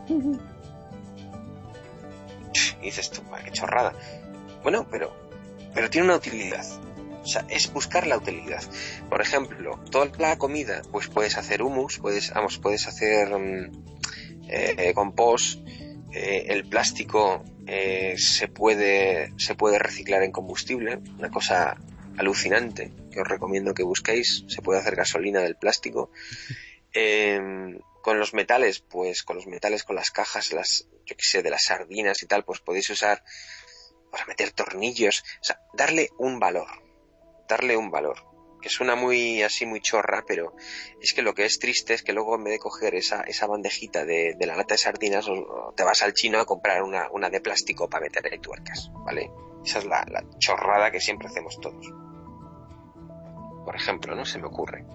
Y dices tú, qué chorrada. Bueno, pero, pero tiene una utilidad. O sea, es buscar la utilidad. Por ejemplo, toda la comida, pues puedes hacer hummus, puedes, vamos, puedes hacer um, eh, compost. Eh, el plástico eh, se puede, se puede reciclar en combustible, una cosa alucinante que os recomiendo que busquéis. Se puede hacer gasolina del plástico. Eh, con los metales, pues con los metales, con las cajas, las, yo qué sé, de las sardinas y tal, pues podéis usar para meter tornillos, o sea, darle un valor, darle un valor, que suena muy así, muy chorra, pero es que lo que es triste es que luego en vez de coger esa, esa bandejita de, de la lata de sardinas, te vas al chino a comprar una, una de plástico para meterle tuercas, ¿vale? Esa es la, la chorrada que siempre hacemos todos. Por ejemplo, ¿no? Se me ocurre.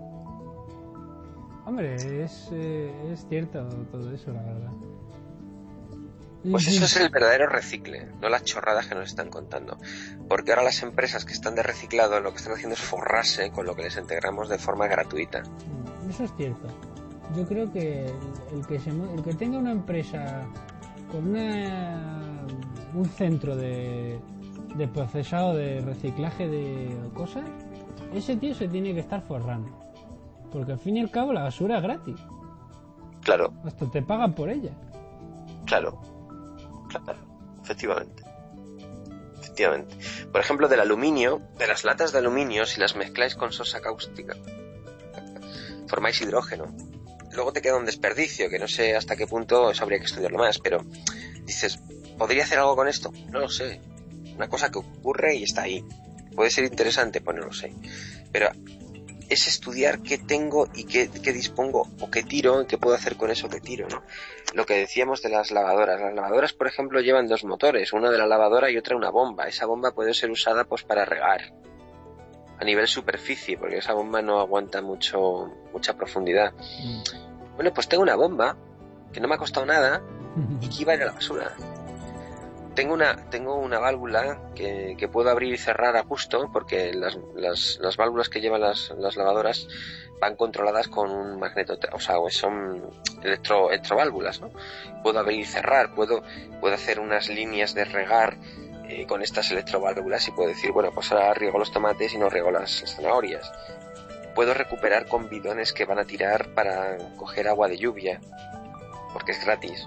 Hombre, es, eh, es cierto todo eso, la verdad. Pues eso es el verdadero recicle, no las chorradas que nos están contando. Porque ahora las empresas que están de reciclado lo que están haciendo es forrarse con lo que les integramos de forma gratuita. Eso es cierto. Yo creo que el que, se, el que tenga una empresa con una, un centro de, de procesado de reciclaje de cosas, ese tío se tiene que estar forrando. Porque al fin y al cabo la basura es gratis. Claro. Hasta te pagan por ella. Claro. Claro, efectivamente. Efectivamente. Por ejemplo, del aluminio, de las latas de aluminio, si las mezcláis con sosa cáustica, formáis hidrógeno. luego te queda un desperdicio, que no sé hasta qué punto eso habría que estudiarlo más, pero dices, ¿podría hacer algo con esto? No lo sé. Una cosa que ocurre y está ahí. Puede ser interesante, pues no lo sé. Pero es estudiar qué tengo y qué, qué dispongo o qué tiro y qué puedo hacer con eso que tiro, ¿no? Lo que decíamos de las lavadoras. Las lavadoras, por ejemplo, llevan dos motores, una de la lavadora y otra una bomba. Esa bomba puede ser usada pues para regar a nivel superficie, porque esa bomba no aguanta mucho mucha profundidad. Bueno, pues tengo una bomba que no me ha costado nada y que iba a ir a la basura. Tengo una tengo una válvula que, que puedo abrir y cerrar a gusto, porque las, las, las válvulas que llevan las, las lavadoras van controladas con un magneto, o sea, son electro, electroválvulas, ¿no? Puedo abrir y cerrar, puedo, puedo hacer unas líneas de regar eh, con estas electroválvulas y puedo decir, bueno, pues ahora riego los tomates y no riego las zanahorias. Puedo recuperar con bidones que van a tirar para coger agua de lluvia, porque es gratis.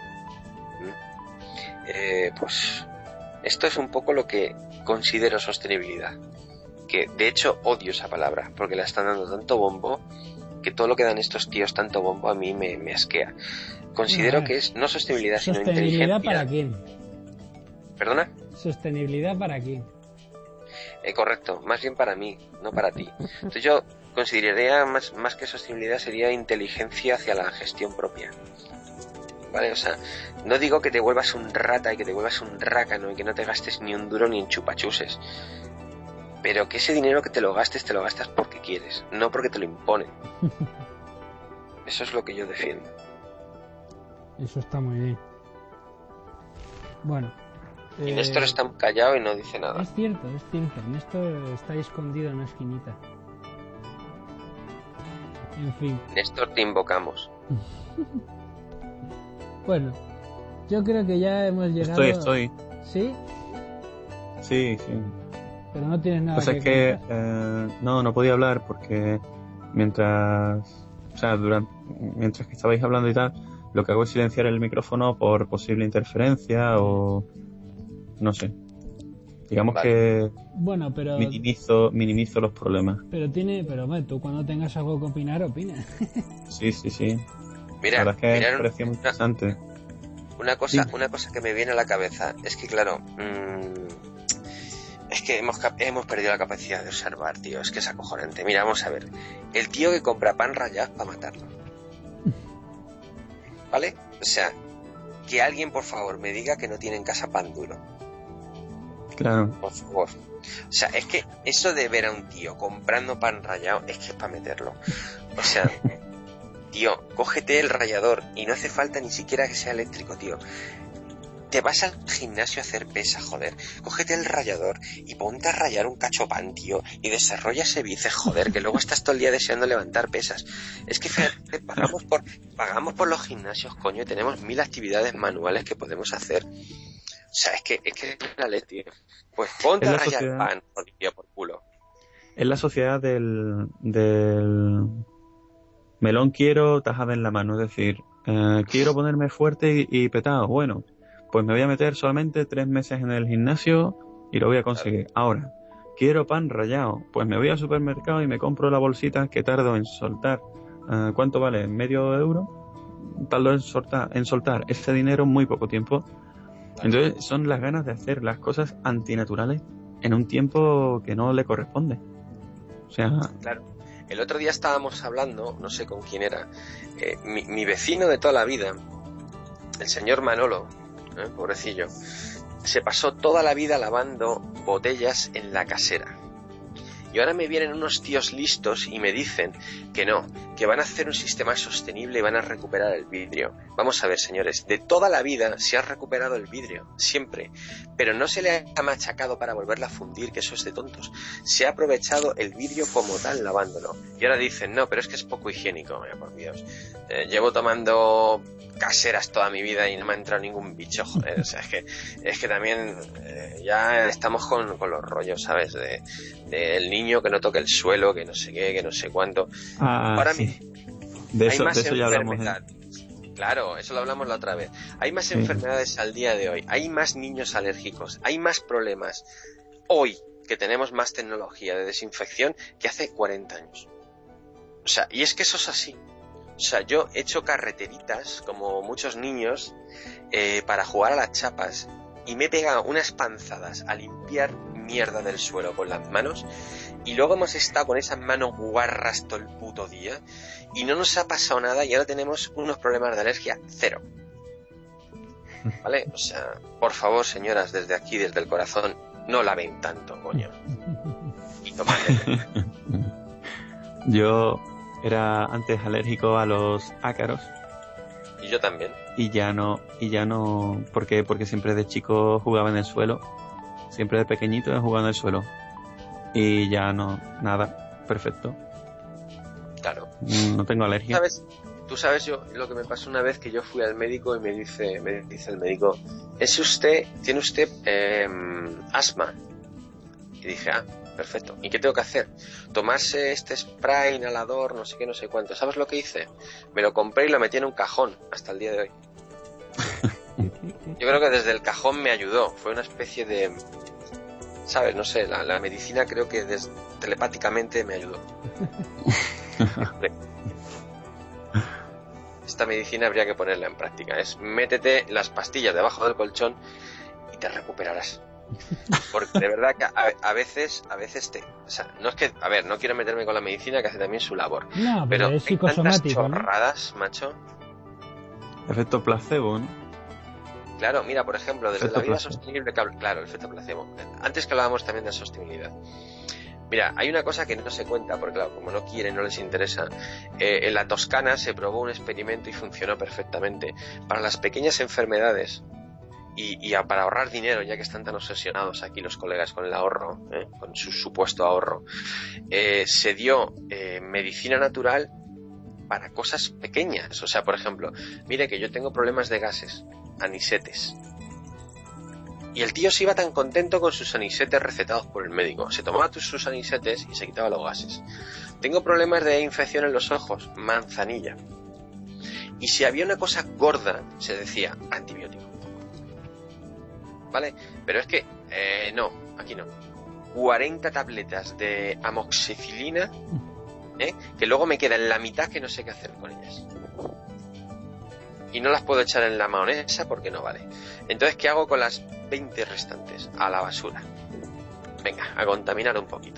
Eh, pues esto es un poco lo que considero sostenibilidad, que de hecho odio esa palabra porque la están dando tanto bombo, que todo lo que dan estos tíos tanto bombo a mí me, me asquea. Considero no, que es no sostenibilidad, sino inteligencia. ¿Sostenibilidad para quién? ¿Perdona? ¿Sostenibilidad para quién? Eh, correcto, más bien para mí, no para ti. Entonces yo consideraría más, más que sostenibilidad sería inteligencia hacia la gestión propia. ¿Vale? O sea, no digo que te vuelvas un rata y que te vuelvas un rácano y que no te gastes ni un duro ni en chupachuses, pero que ese dinero que te lo gastes, te lo gastas porque quieres, no porque te lo imponen. Eso es lo que yo defiendo. Eso está muy bien. Bueno. Y eh... Néstor está callado y no dice nada. Es cierto, es cierto. Néstor está escondido en una esquinita. En fin. Néstor, te invocamos. Bueno, yo creo que ya hemos llegado... Estoy, estoy. ¿Sí? Sí, sí. Pero no tienes nada pues que es que eh, no, no podía hablar porque mientras... O sea, durante, mientras que estabais hablando y tal, lo que hago es silenciar el micrófono por posible interferencia o... No sé. Digamos vale. que... Bueno, pero... Minimizo, minimizo los problemas. Pero tiene... Pero bueno, tú cuando tengas algo que opinar, opina. Sí, sí, sí. Mira, la verdad es que mirar me pareció muy interesante. Una cosa, sí. una cosa que me viene a la cabeza es que, claro, mmm, es que hemos, hemos perdido la capacidad de observar, tío. Es que es acojonante. Mira, vamos a ver. El tío que compra pan rallado para matarlo. ¿Vale? O sea, que alguien, por favor, me diga que no tiene en casa pan duro. Claro. Por favor. O sea, es que eso de ver a un tío comprando pan rallado es que es para meterlo. O sea... Tío, cógete el rallador y no hace falta ni siquiera que sea eléctrico, tío. Te vas al gimnasio a hacer pesas, joder. Cógete el rallador y ponte a rallar un cacho pan, tío. Y desarrolla ese bíceps, joder, que luego estás todo el día deseando levantar pesas. Es que fíjate, pagamos por, pagamos por los gimnasios, coño, y tenemos mil actividades manuales que podemos hacer. O sea, es que es que es la ley, tío. Pues ponte a rallar sociedad... pan, tío, por culo. Es la sociedad del... del... melón quiero, tajada en la mano, es decir, eh, quiero ponerme fuerte y, y petado. Bueno, pues me voy a meter solamente tres meses en el gimnasio y lo voy a conseguir. Ahora, quiero pan rallado, pues me voy al supermercado y me compro la bolsita que tardo en soltar. Eh, ¿Cuánto vale? ¿Medio euro? Tardo en soltar, en soltar ese dinero en muy poco tiempo. Entonces son las ganas de hacer las cosas antinaturales en un tiempo que no le corresponde. O sea... Claro. El otro día estábamos hablando, no sé con quién era, eh, mi, mi vecino de toda la vida, el señor Manolo, eh, pobrecillo, se pasó toda la vida lavando botellas en la casera. Y ahora me vienen unos tíos listos y me dicen que no, que van a hacer un sistema sostenible y van a recuperar el vidrio. Vamos a ver, señores, de toda la vida se ha recuperado el vidrio, siempre, pero no se le ha machacado para volverla a fundir, que eso es de tontos. Se ha aprovechado el vidrio como tal lavándolo. Y ahora dicen, no, pero es que es poco higiénico. Mira, por Dios, eh, llevo tomando caseras toda mi vida y no me ha entrado ningún bicho, joder. O sea, es que, es que también eh, ya estamos con, con los rollos, ¿sabes? De, de el niño que no toque el suelo, que no sé qué, que no sé cuánto. Ah, Ahora sí. mismo de hay eso, más de eso ya hablamos, enfermedades. Claro, eso lo hablamos la otra vez. Hay más sí. enfermedades al día de hoy, hay más niños alérgicos, hay más problemas hoy que tenemos más tecnología de desinfección que hace cuarenta años. O sea, y es que eso es así. O sea, yo he hecho carreteritas, como muchos niños, eh, para jugar a las chapas, y me he pegado unas panzadas a limpiar mierda del suelo con las manos, y luego hemos estado con esas manos guarras todo el puto día, y no nos ha pasado nada, y ahora tenemos unos problemas de alergia cero. ¿Vale? O sea, por favor, señoras, desde aquí, desde el corazón, no laven tanto, coño. Y tomadle. Yo era antes alérgico a los ácaros. Y yo también. Y ya no, y ya no, porque porque siempre de chico jugaba en el suelo. Siempre de pequeñito he jugado en el suelo. Y ya no, nada, perfecto. Claro. No tengo alergia. ¿Sabes? Tú sabes yo lo que me pasó una vez que yo fui al médico y me dice, me dice el médico, ¿es usted, tiene usted eh, asma? Y dije, ah, perfecto. ¿Y qué tengo que hacer? Tomarse este spray, inhalador, no sé qué, no sé cuánto. ¿Sabes lo que hice? Me lo compré y lo metí en un cajón hasta el día de hoy. Yo creo que desde el cajón me ayudó. Fue una especie de... ¿Sabes? No sé, la, la medicina creo que des, telepáticamente me ayudó. Esta medicina habría que ponerla en práctica. Es métete las pastillas debajo del colchón y te recuperarás. Porque de verdad que a, a veces, a veces te, o sea, no es que, a ver, no quiero meterme con la medicina que hace también su labor. No, pero, pero es psicosomático, hay tantas chorradas, ¿no? Macho. Efecto placebo, ¿no? Claro, mira, por ejemplo, desde Efecto la vida placebo. sostenible, claro, el efecto placebo. Antes que hablábamos también de sostenibilidad. Mira, hay una cosa que no se cuenta, porque claro, como no quieren, no les interesa. Eh, en la Toscana se probó un experimento y funcionó perfectamente. Para las pequeñas enfermedades y, y a, para ahorrar dinero, ya que están tan obsesionados aquí los colegas con el ahorro, ¿eh? Con su supuesto ahorro, eh, se dio eh, medicina natural para cosas pequeñas. O sea, por ejemplo, mire que yo tengo problemas de gases, anisetes. Y el tío se iba tan contento con sus anisetes recetados por el médico. Se tomaba sus anisetes y se quitaba los gases. Tengo problemas de infección en los ojos, manzanilla. Y si había una cosa gorda, se decía antibiótico. ¿Vale? Pero es que, eh, no, aquí no. cuarenta tabletas de amoxicilina, ¿eh? Que luego me quedan la mitad que no sé qué hacer con ellas. Y no las puedo echar en la mayonesa porque no vale. Entonces, ¿qué hago con las veinte restantes? A la basura. Venga, a contaminar un poquito.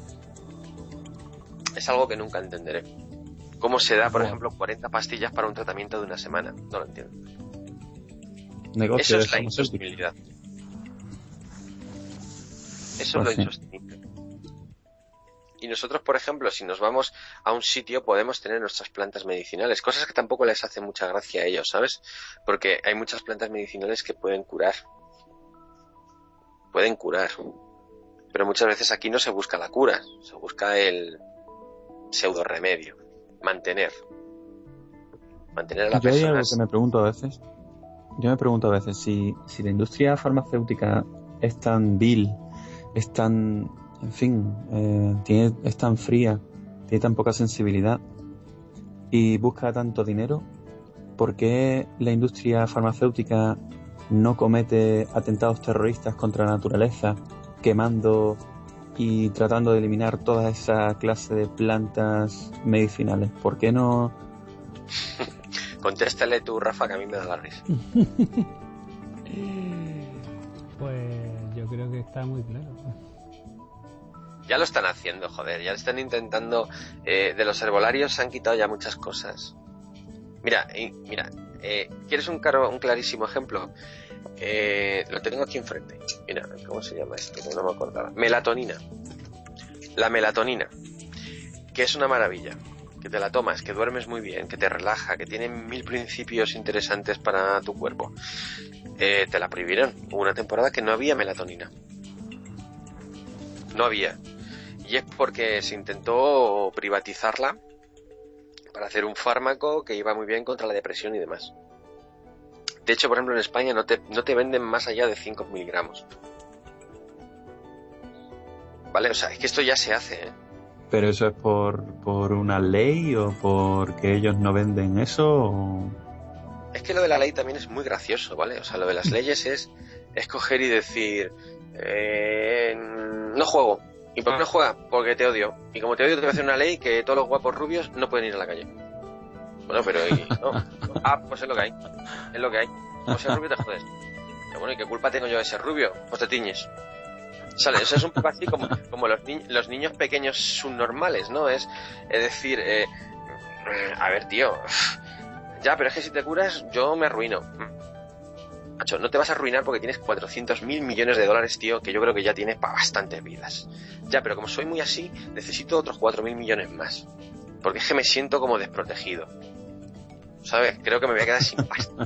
Es algo que nunca entenderé. ¿Cómo se da, por ejemplo, cuarenta pastillas para un tratamiento de una semana? No lo entiendo. Negocio Eso es de la insostenibilidad. Eso Pues es sí. lo insostenible. Y nosotros, por ejemplo, si nos vamos a un sitio, podemos tener nuestras plantas medicinales, cosas que tampoco les hace mucha gracia a ellos, ¿sabes? Porque hay muchas plantas medicinales que pueden curar. Pueden curar. Pero muchas veces aquí no se busca la cura, se busca el pseudo remedio. Mantener. Mantener a la Yo hay persona. algo que me pregunto a veces. Yo me pregunto a veces si, si la industria farmacéutica es tan vil, es tan, en fin, eh, tiene, es tan fría, tiene tan poca sensibilidad y busca tanto dinero, ¿por qué la industria farmacéutica no comete atentados terroristas contra la naturaleza, quemando y tratando de eliminar toda esa clase de plantas medicinales? ¿Por qué no? Contéstale tú, Rafa, que a mí me da la risa. Pues yo creo que está muy claro. Ya lo están haciendo, joder, ya están intentando, eh, de los herbolarios se han quitado ya muchas cosas. Mira, eh, mira, eh, ¿quieres un, caro, un clarísimo ejemplo? Eh, lo tengo aquí enfrente. Mira, ¿cómo se llama esto? Que no me acordaba. Melatonina. La melatonina, que es una maravilla, que te la tomas, que duermes muy bien, que te relaja, que tiene mil principios interesantes para tu cuerpo. Eh, te la prohibieron. Hubo una temporada que no había melatonina. No había. Y es porque se intentó privatizarla para hacer un fármaco que iba muy bien contra la depresión y demás. De hecho, por ejemplo, en España no te, no te venden más allá de cinco miligramos. ¿Vale? O sea, es que esto ya se hace, ¿eh? ¿Pero eso es por, por una ley o porque ellos no venden eso? O... Es que lo de la ley también es muy gracioso, ¿vale? O sea, lo de las leyes es escoger y decir, eh, no juego. ¿Y por qué no juega? Porque te odio. Y como te odio te voy a hacer una ley que todos los guapos rubios no pueden ir a la calle. Bueno, pero y, no, no. Ah, pues es lo que hay. Es lo que hay. Como ser rubio te jodes. Pero bueno, ¿y qué culpa tengo yo de ser rubio? Pues te tiñes. ¿Sale? Eso es un poco así como, como los, ni- los niños pequeños subnormales, ¿no? Es, es decir, eh, a ver, tío, ya, pero es que si te curas, yo me arruino. Macho, no te vas a arruinar porque tienes cuatrocientos mil millones de dólares, tío, que yo creo que ya tienes para bastantes vidas. Ya, pero como soy muy así, necesito otros cuatro mil millones más. Porque es que me siento como desprotegido. ¿Sabes? Creo que me voy a quedar sin pasta.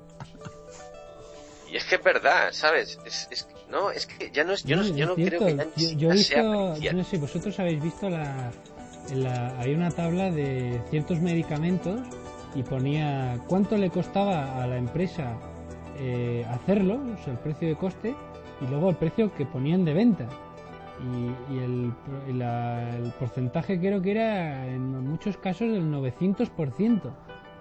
Y es que es verdad, ¿sabes? Es, es, no, es que ya no es, yo no, No, yo es no cierto. creo que ya ni yo, yo he siquiera sea visto, apreciar. no sé, vosotros habéis visto la, en la, hay una tabla de ciertos medicamentos y ponía cuánto le costaba a la empresa eh, hacerlo, o sea, el precio de coste, y luego el precio que ponían de venta. Y, y el, y la- el porcentaje creo que era en muchos casos del novecientos por ciento.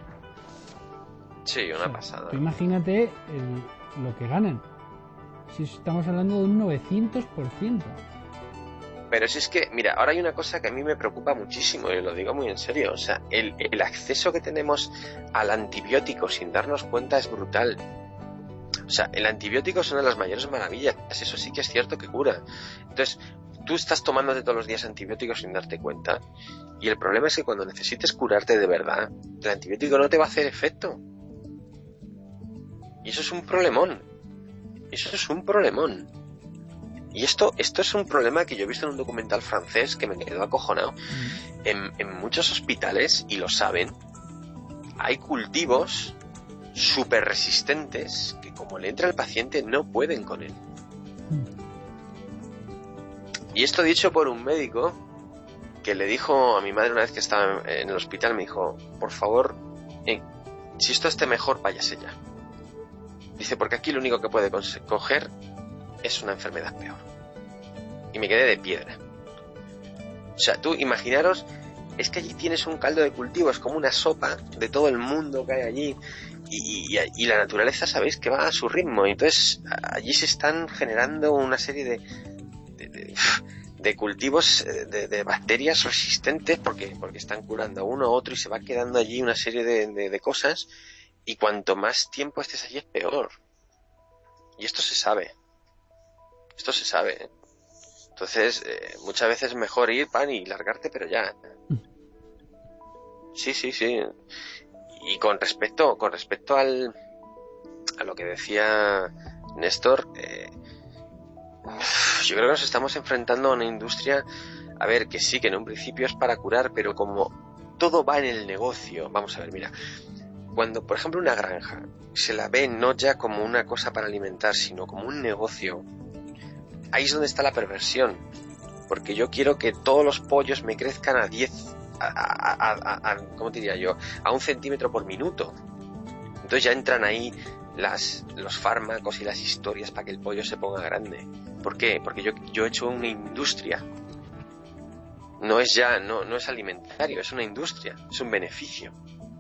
Sí, O una sea, pasada. tú imagínate el- lo que ganan. Si estamos hablando de un novecientos por ciento. Pero si es que, mira, ahora hay una cosa que a mí me preocupa muchísimo, y lo digo muy en serio. O sea, el, el acceso que tenemos al antibiótico sin darnos cuenta es brutal. O sea, el antibiótico es una de las mayores maravillas. Eso sí que es cierto que cura. Entonces, tú estás tomándote todos los días antibióticos sin darte cuenta. Y el problema es que cuando necesites curarte de verdad, el antibiótico no te va a hacer efecto. Y eso es un problemón. Eso es un problemón. Y esto, esto es un problema que yo he visto en un documental francés que me quedó acojonado. En, en muchos hospitales, y lo saben, hay cultivos súper resistentes que como le entra al paciente no pueden con él. Y esto dicho por un médico que le dijo a mi madre una vez que estaba en el hospital, me dijo, por favor, eh, si esto esté mejor, váyase ya. Dice, porque aquí lo único que puede cons- coger es una enfermedad peor. Y me quedé de piedra. O sea, tú imaginaros, es que allí tienes un caldo de cultivo, es como una sopa de todo el mundo que hay allí. Y, y, y la naturaleza, sabéis, que va a su ritmo. Y entonces allí se están generando una serie de, de, de, de cultivos, de, de bacterias resistentes, porque, porque están curando a uno a otro y se va quedando allí una serie de, de, de cosas. Y cuanto más tiempo estés allí es peor. Y esto se sabe. Esto se sabe, ¿eh? Entonces, eh, muchas veces es mejor ir, pan, y largarte, pero ya. Sí, sí, sí. Y con respecto, con respecto al, a lo que decía Néstor, eh, yo creo que nos estamos enfrentando a una industria, a ver, que sí, que en un principio es para curar, pero como todo va en el negocio. Vamos a ver, mira. Cuando, por ejemplo, una granja se la ve no ya como una cosa para alimentar, sino como un negocio, ahí es donde está la perversión. Porque yo quiero que todos los pollos me crezcan a diez, a, a, a, a, ¿cómo te diría yo? A un centímetro por minuto. Entonces ya entran ahí las, los fármacos y las historias para que el pollo se ponga grande. ¿Por qué? Porque yo, yo he hecho una industria. No es ya, no, no es alimentario, es una industria, es un beneficio.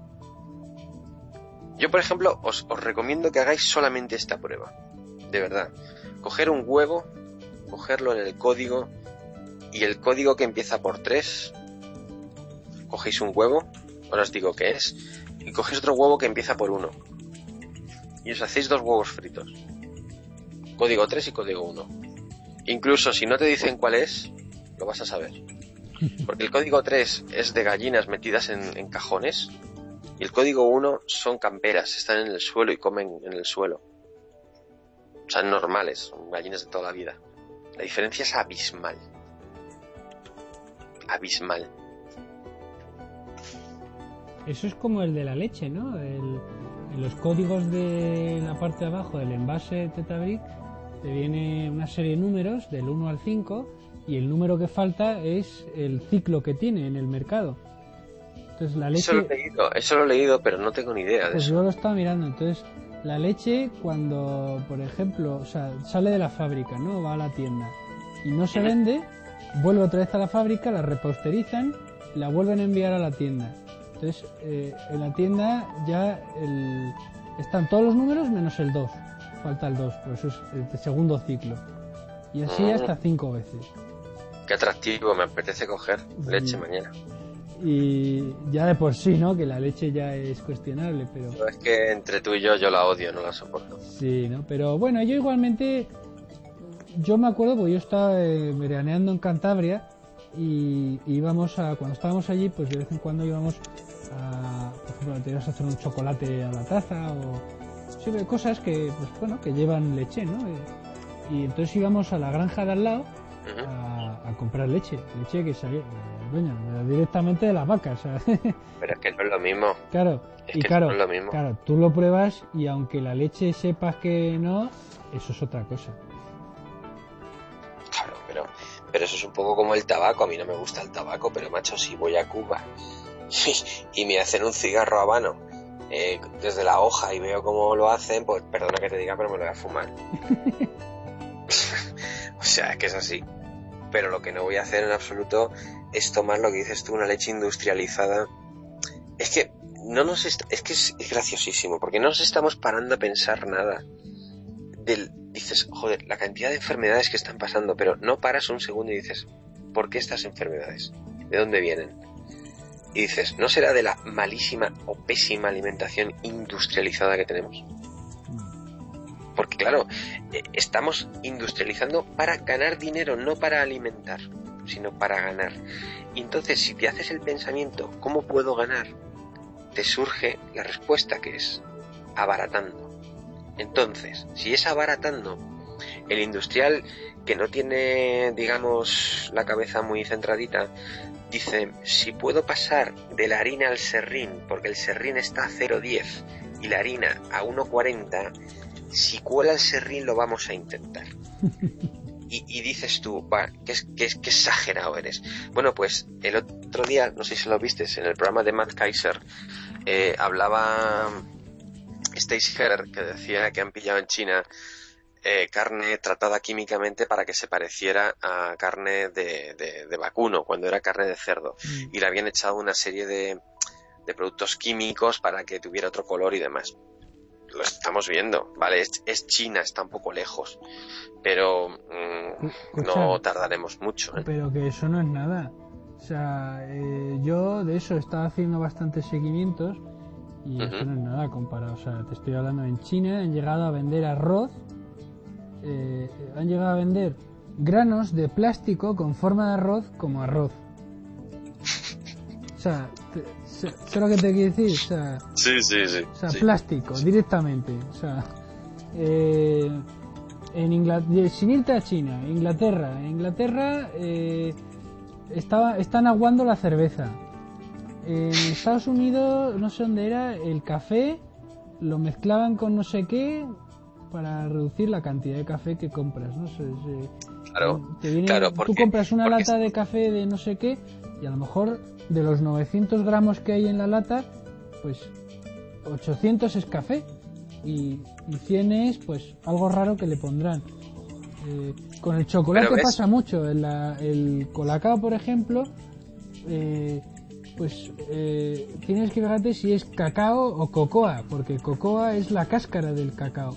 Yo, por ejemplo, os, os recomiendo que hagáis solamente esta prueba. De verdad. Coger un huevo, cogerlo en el código, y el código que empieza por tres, cogéis un huevo, ahora os digo qué es, y cogéis otro huevo que empieza por uno. Y os hacéis dos huevos fritos. Código tres y código uno. Incluso si no te dicen cuál es, lo vas a saber. Porque el código tres es de gallinas metidas en, en cajones, y el código uno son camperas, están en el suelo y comen en el suelo. O sea, normales, son gallinas de toda la vida. La diferencia es abismal. Abismal. Eso es como el de la leche, ¿no? El, en los códigos de la parte de abajo del envase Tetabric te viene una serie de números del uno al cinco y el número que falta es el ciclo que tiene en el mercado. Entonces la leche... Eso lo he leído, eso lo he leído, pero no tengo ni idea de pues eso. yo lo estaba mirando. Entonces la leche, cuando, por ejemplo, o sea, sale de la fábrica, ¿no? Va a la tienda y no se vende, vuelve otra vez a la fábrica, la reposterizan y la vuelven a enviar a la tienda. Entonces, eh, en la tienda ya el, están todos los números menos el dos. Falta el dos, por eso es el segundo ciclo. Y así Mm. hasta cinco veces. Qué atractivo, me apetece coger leche Sí. mañana. y ya de por sí, ¿no? Que la leche ya es cuestionable, pero... No, es que entre tú y yo yo la odio, no la soporto. Sí, ¿no? Pero bueno, yo igualmente... Yo me acuerdo, porque yo estaba eh, veraneando en Cantabria y, y íbamos a... Cuando estábamos allí, pues de vez en cuando íbamos a... Por ejemplo, te ibas a hacer un chocolate a la taza o... Sí, cosas que, pues bueno, que llevan leche, ¿no? Y, y entonces íbamos a la granja de al lado a, a comprar leche. Leche que salía... Bueno, directamente de las vacas. ¿Sabes? Pero es que no es lo mismo. Claro, es y que claro, no es lo mismo. Claro, tú lo pruebas y aunque la leche sepas que no, eso es otra cosa. Claro, pero, pero eso es un poco como el tabaco. A mí no me gusta el tabaco, pero macho, si voy a Cuba y me hacen un cigarro habano eh, desde la hoja y veo cómo lo hacen, pues perdona que te diga, pero me lo voy a fumar. O sea, es que es así. Pero lo que no voy a hacer en absoluto es tomar lo que dices tú, una leche industrializada. Es que no nos est- es que es, es graciosísimo, porque no nos estamos parando a pensar nada. Del, dices, joder, la cantidad de enfermedades que están pasando, pero no paras un segundo y dices, ¿por qué estas enfermedades? ¿De dónde vienen? Y dices, ¿no será de la malísima o pésima alimentación industrializada que tenemos? Porque claro, eh, estamos industrializando para ganar dinero, no para alimentar, sino para ganar. Y entonces, si te haces el pensamiento, ¿cómo puedo ganar? Te surge la respuesta, que es abaratando. Entonces, si es abaratando, el industrial que no tiene, digamos, la cabeza muy centradita, dice, si puedo pasar de la harina al serrín, porque el serrín está a cero coma diez y la harina a uno coma cuarenta, si cuela el serrín lo vamos a intentar. Y, y dices tú, va, qué, qué, qué exagerado eres. Bueno, pues el otro día, no sé si lo viste, en el programa de Matt Kaiser, eh, hablaba Stacey Heller, que decía que han pillado en China eh, carne tratada químicamente para que se pareciera a carne de, de, de vacuno, cuando era carne de cerdo. Mm. Y le habían echado una serie de, de productos químicos para que tuviera otro color y demás. Lo estamos viendo, ¿vale? Es, es China, está un poco lejos, pero mmm, no tardaremos mucho, ¿eh? Pero que eso no es nada. O sea, eh, yo de eso estaba haciendo bastantes seguimientos y uh-huh. Eso no es nada comparado. O sea, te estoy hablando, en China han llegado a vender arroz, eh, han llegado a vender granos de plástico con forma de arroz como arroz. O sea, ¿sabes lo que te quiero decir? O sea, sí, sí, sí. O sea, sí. plástico, directamente. O sea, eh, en Inglaterra, sin irte a China, Inglaterra, en Inglaterra eh, estaba, están aguando la cerveza. En Estados Unidos, no sé dónde era, el café lo mezclaban con no sé qué para reducir la cantidad de café que compras, no sé. Se, claro, te viene, claro. Porque, tú compras una porque... lata de café de no sé qué y a lo mejor de los novecientos gramos que hay en la lata, pues ochocientos es café y, y cien es pues algo raro que le pondrán. Eh, con el chocolate pasa mucho. El, el colacao, por ejemplo, eh, pues eh, tienes que fijarte si es cacao o cocoa, porque cocoa es la cáscara del cacao.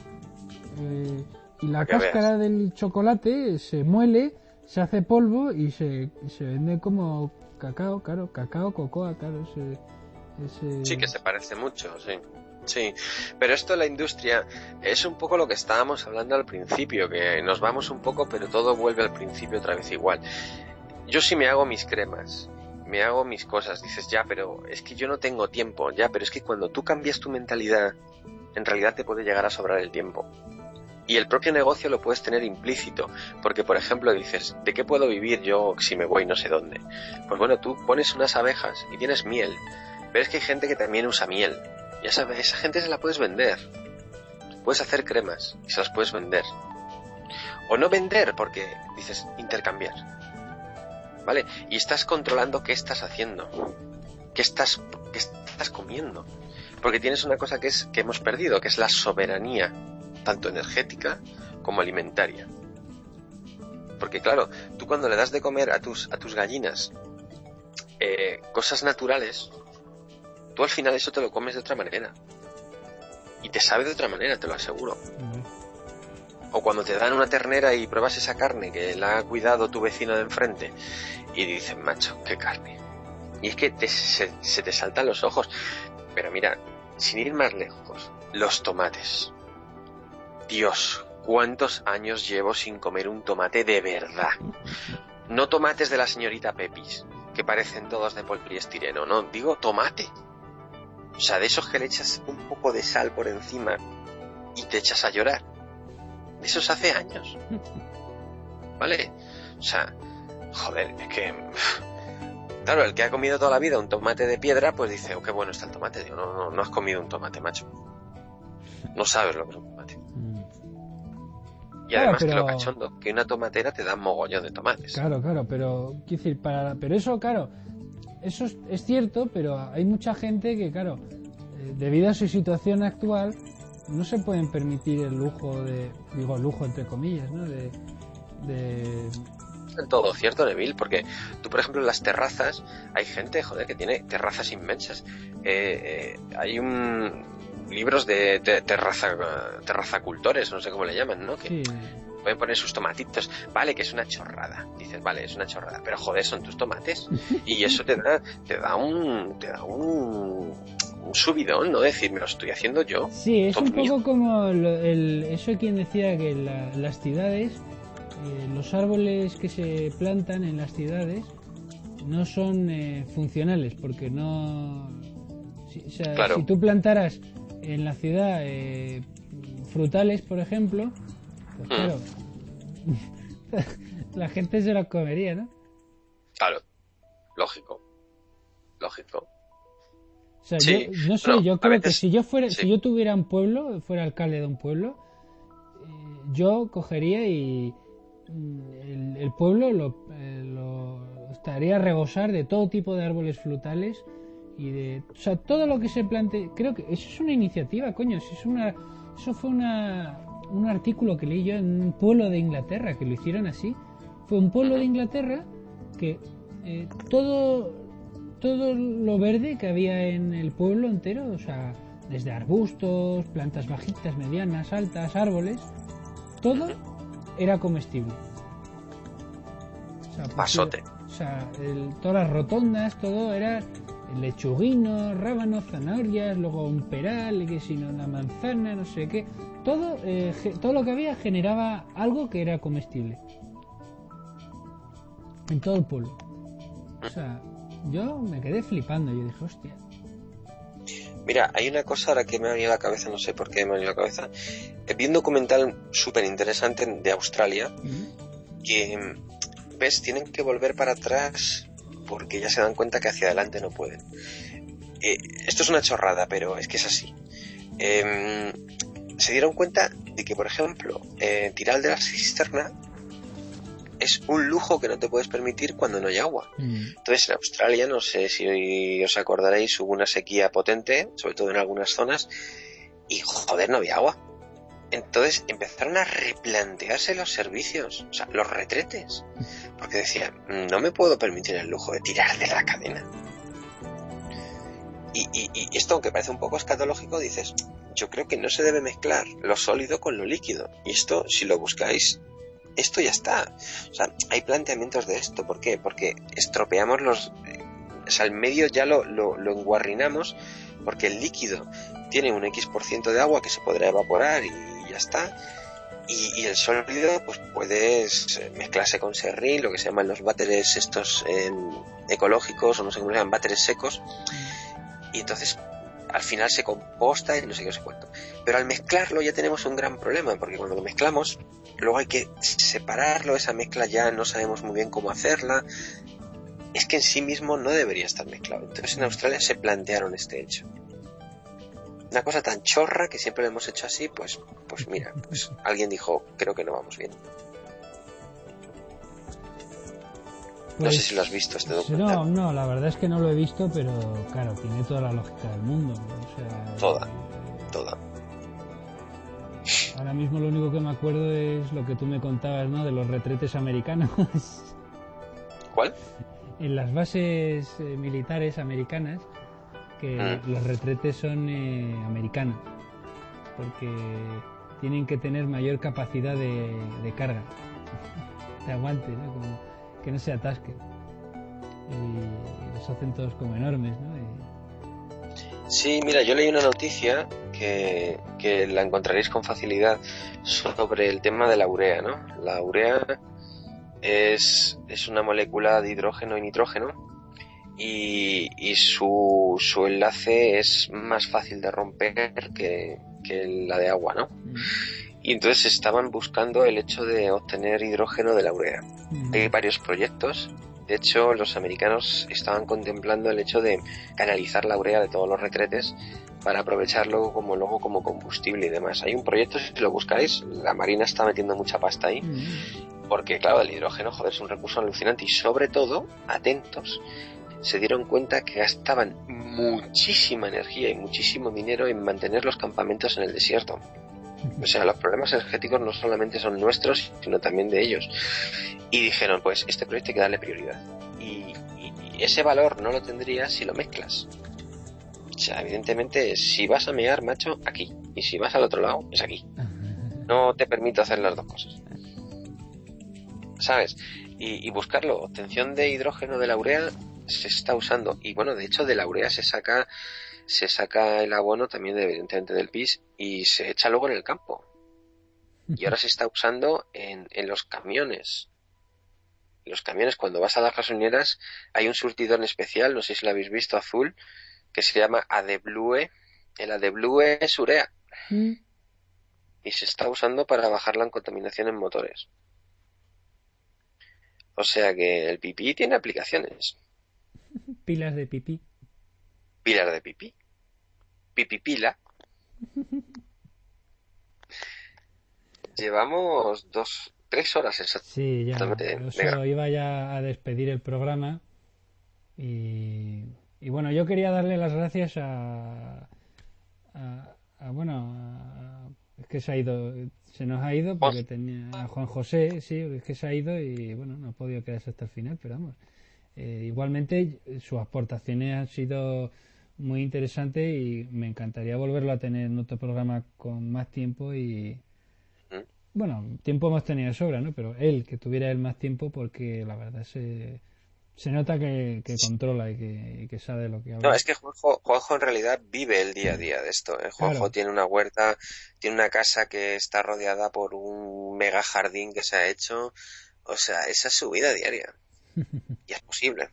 Eh, y la cáscara veas. Del chocolate se muele, se hace polvo y se, se vende como cacao, claro, cacao, cocoa, claro, ese, ese... Sí, que se parece mucho, sí. Sí, pero esto de la industria es un poco lo que estábamos hablando al principio, que nos vamos un poco, pero todo vuelve al principio otra vez igual. Yo sí me hago mis cremas, me hago mis cosas, dices, ya, pero es que yo no tengo tiempo, ya, pero es que cuando tú cambias tu mentalidad, en realidad te puede llegar a sobrar el tiempo. Y el propio negocio lo puedes tener implícito, porque por ejemplo dices, ¿de qué puedo vivir yo si me voy no sé dónde? Pues bueno, tú pones unas abejas y tienes miel, pero es que hay gente que también usa miel, y esa, esa gente se la puedes vender, puedes hacer cremas y se las puedes vender, o no vender porque dices intercambiar, ¿vale? Y estás controlando qué estás haciendo, qué estás, qué estás comiendo, porque tienes una cosa que es que hemos perdido, que es la soberanía, tanto energética como alimentaria. Porque claro, tú cuando le das de comer a tus a tus gallinas eh, cosas naturales, tú al final eso te lo comes de otra manera y te sabe de otra manera, te lo aseguro. Mm. O cuando te dan una ternera y pruebas esa carne que la ha cuidado tu vecino de enfrente y dicen, macho, qué carne, Y es que te, se, se te saltan los ojos. Pero mira, sin ir más lejos, los tomates. Dios, ¿cuántos años llevo sin comer un tomate de verdad? No tomates de la señorita Pepis, que parecen todos de poliestireno, no, digo tomate. O sea, de esos que le echas un poco de sal por encima y te echas a llorar. De esos hace años. ¿Vale? O sea, joder, es que... Claro, el que ha comido toda la vida un tomate de piedra, pues dice, oh, qué bueno está el tomate. Digo, no, no, no has comido un tomate, macho. No sabes lo que es un tomate. Y Claro, además pero... que lo cachondo, que una tomatera te da mogollón de tomates. Claro, claro, pero quiero decir, para, pero eso, claro, eso es, es cierto, pero hay mucha gente que, claro, eh, debido a su situación actual, no se pueden permitir el lujo de, digo, lujo entre comillas, ¿no? De, de... En todo, ¿cierto, Neville? Porque tú, por ejemplo, en las terrazas, hay gente, joder, que tiene terrazas inmensas. Eh, eh, hay un... libros de, de terraza, terrazacultores, no sé cómo le llaman, ¿no? Que Sí. pueden poner sus tomatitos. Vale, que es una chorrada. Dices, vale, es una chorrada, pero joder, son tus tomates. Y eso te da, te da un, te da un, un subidón, ¿no? Decir, me lo estoy haciendo yo. Sí, es Top un poco mío. como el, el- eso quien decía que la- las ciudades, eh, los árboles que se plantan en las ciudades no son eh, funcionales, porque no... Si, o sea, Claro. si tú plantaras en la ciudad eh, frutales, por ejemplo, pues Mm. claro, la gente se los comería, ¿no? Claro, lógico, lógico. O sea, Sí, yo no sé, no, yo a creo que veces- si yo fuera, sí. si yo tuviera un pueblo, fuera alcalde de un pueblo, eh, yo cogería y mm, el, el pueblo lo, eh, lo estaría a rebosar de todo tipo de árboles frutales y de, o sea, todo lo que se plantee. Creo que eso es una iniciativa, coño. Eso es una, eso fue una, un artículo que leí yo en un pueblo de Inglaterra que lo hicieron así. Fue un pueblo de Inglaterra que eh, todo todo lo verde que había en el pueblo entero, o sea, desde arbustos, plantas bajitas, medianas, altas, árboles, todo era comestible. O sea, pues, Pasote. o sea, el- todas las rotondas, todo era lechuguino, rábanos, zanahorias, luego un peral, que si no una manzana, no sé qué. Todo, eh, ge- todo lo que había generaba algo que era comestible. En todo el pueblo. O sea, yo me quedé flipando. Yo dije, hostia. Mira, hay una cosa ahora que me ha venido a la cabeza, no sé por qué me ha venido a la cabeza. Eh, Vi un documental súper interesante de Australia que, ves, tienen que volver para atrás porque ya se dan cuenta que hacia adelante no pueden. Eh, esto es una chorrada, pero es que es así. Eh, se dieron cuenta de que, por ejemplo, eh, tirar de la cisterna es un lujo que no te puedes permitir cuando no hay agua. Mm. Entonces, en Australia, no sé si os acordaréis, hubo una sequía potente, sobre todo en algunas zonas, y joder, no había agua. Entonces empezaron a replantearse los servicios, o sea, los retretes, porque decían, no me puedo permitir el lujo de tirar de la cadena. Y, y, y esto, aunque parece un poco escatológico, dices, yo creo que no se debe mezclar lo sólido con lo líquido. Y esto, si lo buscáis, esto ya está. O sea, hay planteamientos de esto. ¿Por qué? Porque estropeamos los... O sea, el medio ya lo, lo, lo enguarrinamos, porque el líquido tiene un X por ciento de agua que se podrá evaporar y ya está. Y, y el sólido, pues puedes mezclarse con serrín, lo que se llaman los váteres estos eh, ecológicos, o no sé cómo se llaman, váteres secos. Y entonces al final se composta y no sé qué, no sé cuánto. Pero al mezclarlo ya tenemos un gran problema, porque cuando lo mezclamos, luego hay que separarlo, esa mezcla ya no sabemos muy bien cómo hacerla. Es que en sí mismo no debería estar mezclado. Entonces en Australia se plantearon este hecho. Una cosa tan chorra que siempre lo hemos hecho así, pues, pues mira, pues alguien dijo, creo que no vamos bien. No Pues, sé si lo has visto este no, documental. no, la verdad es que no lo he visto, pero claro, tiene toda la lógica del mundo. O sea, Toda, toda. ahora mismo lo único que me acuerdo es lo que tú me contabas, ¿no? De los retretes americanos. ¿Cuál? En las bases eh, militares americanas, que Mm. los retretes son eh, americanos, porque tienen que tener mayor capacidad de, de carga, de aguante, ¿no? Como que no se atasque. y los hacen todos como enormes, ¿no? Y... Sí, mira, yo leí una noticia que, que la encontraréis con facilidad sobre el tema de la urea, ¿no? La urea es, es una molécula de hidrógeno y nitrógeno y, y su, su enlace es más fácil de romper que, que la de agua, ¿no? Mm. Y entonces estaban buscando el hecho de obtener hidrógeno de la urea. Mm. Hay varios proyectos. De hecho, los americanos estaban contemplando el hecho de canalizar la urea de todos los retretes para aprovecharlo como luego como combustible y demás. Hay un proyecto, si lo buscáis, la Marina está metiendo mucha pasta ahí, mm. porque claro, el hidrógeno, joder, es un recurso alucinante y sobre todo, atentos, se dieron cuenta que gastaban muchísima energía y muchísimo dinero en mantener los campamentos en el desierto. O sea, los problemas energéticos no solamente son nuestros, sino también de ellos. Y dijeron, pues, este proyecto hay que darle prioridad. Y, y, y ese valor no lo tendrías si lo mezclas. O sea, evidentemente, si vas a mear, macho, aquí. Y si vas al otro lado, es aquí. No te permito hacer las dos cosas. ¿Sabes? Y, y buscarlo. Obtención de hidrógeno de la urea se está usando. Y bueno, de hecho, de la urea se saca... se saca el abono también evidentemente del pis y se echa luego en el campo y ahora se está usando en, en los camiones en los camiones cuando vas a las gasolineras hay un surtidor especial, no sé si lo habéis visto, azul, que se llama AdBlue. El AdBlue es urea mm. y se está usando para bajar la contaminación en motores, o sea que el pipí tiene aplicaciones. Pilas de pipí. Pilar de pipí. Pipipila. Llevamos dos, tres horas exactamente. Sí, ya. Yo iba ya a despedir el programa y, y bueno, yo quería darle las gracias a, a, a bueno, a, es que se ha ido, se nos ha ido porque tenía a Juan José, sí, es que se ha ido y bueno, no ha podido quedarse hasta el final, pero vamos. Eh, igualmente sus aportaciones han sido muy interesantes y me encantaría volverlo a tener en otro programa con más tiempo y bueno, tiempo hemos tenido de sobra, ¿no? Pero él, que tuviera él más tiempo porque la verdad se, se nota que, que controla y que, y que sabe lo que habla. No, es que Juanjo, Juanjo en realidad vive el día a día de esto, ¿eh? Juanjo claro. Tiene una huerta, tiene una casa que está rodeada por un mega jardín que se ha hecho, o sea, esa es su vida diaria. Y es posible.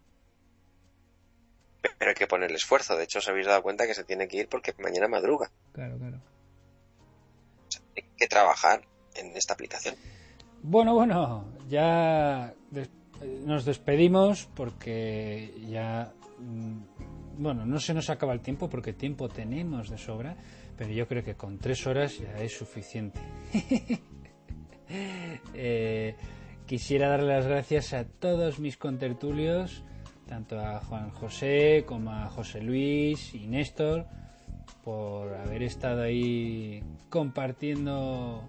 Pero hay que ponerle esfuerzo. De hecho, os habéis dado cuenta que se tiene que ir porque mañana madruga. Claro, claro. O sea, hay que trabajar en esta aplicación. Bueno, bueno, ya des- nos despedimos porque ya... Bueno, no se nos acaba el tiempo porque tiempo tenemos de sobra, pero yo creo que con tres horas ya es suficiente. eh... Quisiera darle las gracias a todos mis contertulios, tanto a Juan José como a José Luis y Néstor, por haber estado ahí compartiendo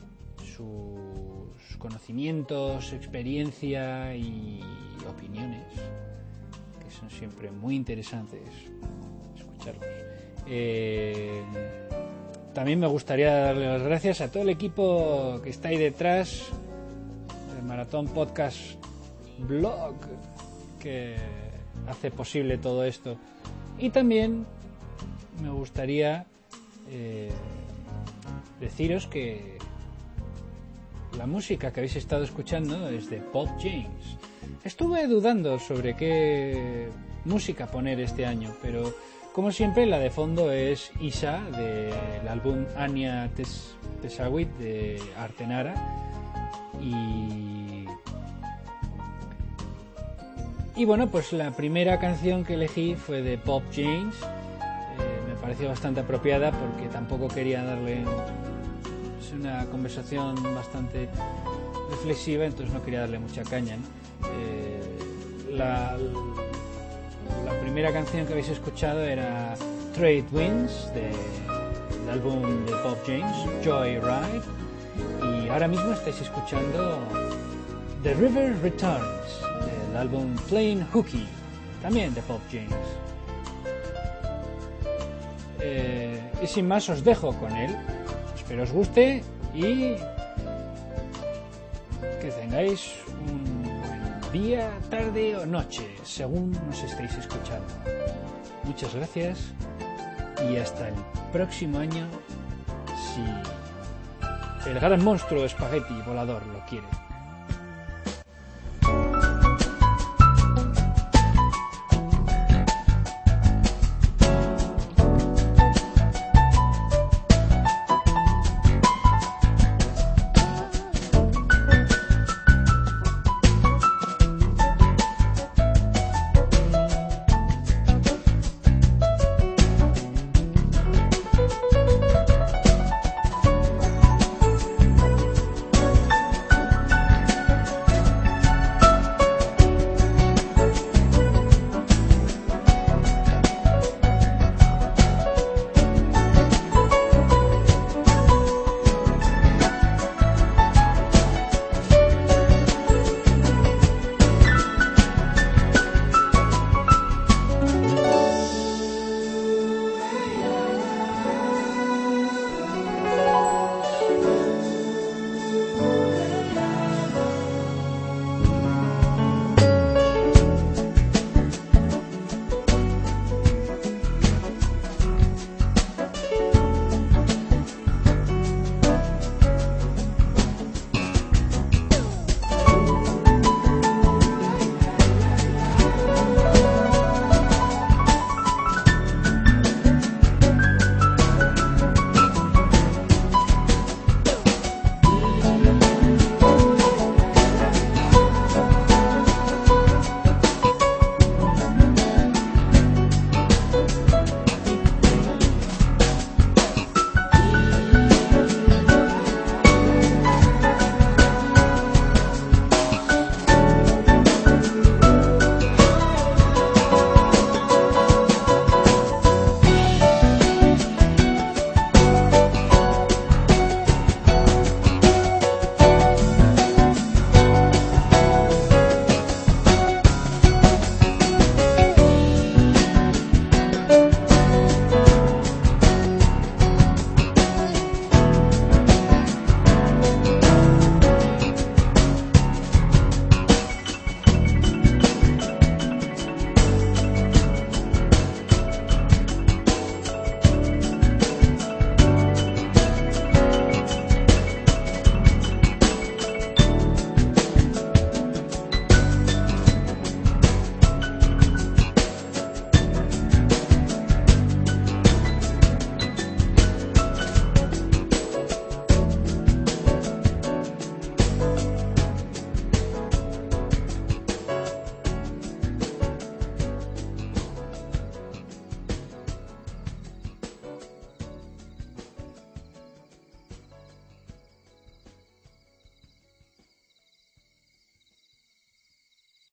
sus conocimientos, experiencia y opiniones, que son siempre muy interesantes escucharlos. Eh, también me gustaría darle las gracias a todo el equipo que está ahí detrás, Maratón Podcast Blog, que hace posible todo esto. Y también me gustaría eh, deciros que la música que habéis estado escuchando es de Bob James. Estuve dudando sobre qué música poner este año, pero como siempre la de fondo es Isa del álbum Anya Tesawit de Artenara. Y, y bueno, pues la primera canción que elegí fue de Bob James. Eh, me pareció bastante apropiada porque tampoco quería darle... Es una conversación bastante reflexiva, entonces no quería darle mucha caña, ¿no? Eh, la, la primera canción que habéis escuchado era Trade Winds de, del álbum de Bob James, Joyride. Y ahora mismo estáis escuchando The River Returns del álbum Plain Hooky, también de Bob James. Eh, y sin más os dejo con él. Espero os guste y que tengáis un buen día, tarde o noche, según nos estéis escuchando. Muchas gracias y hasta el próximo año, si el gran monstruo espagueti volador lo quiere.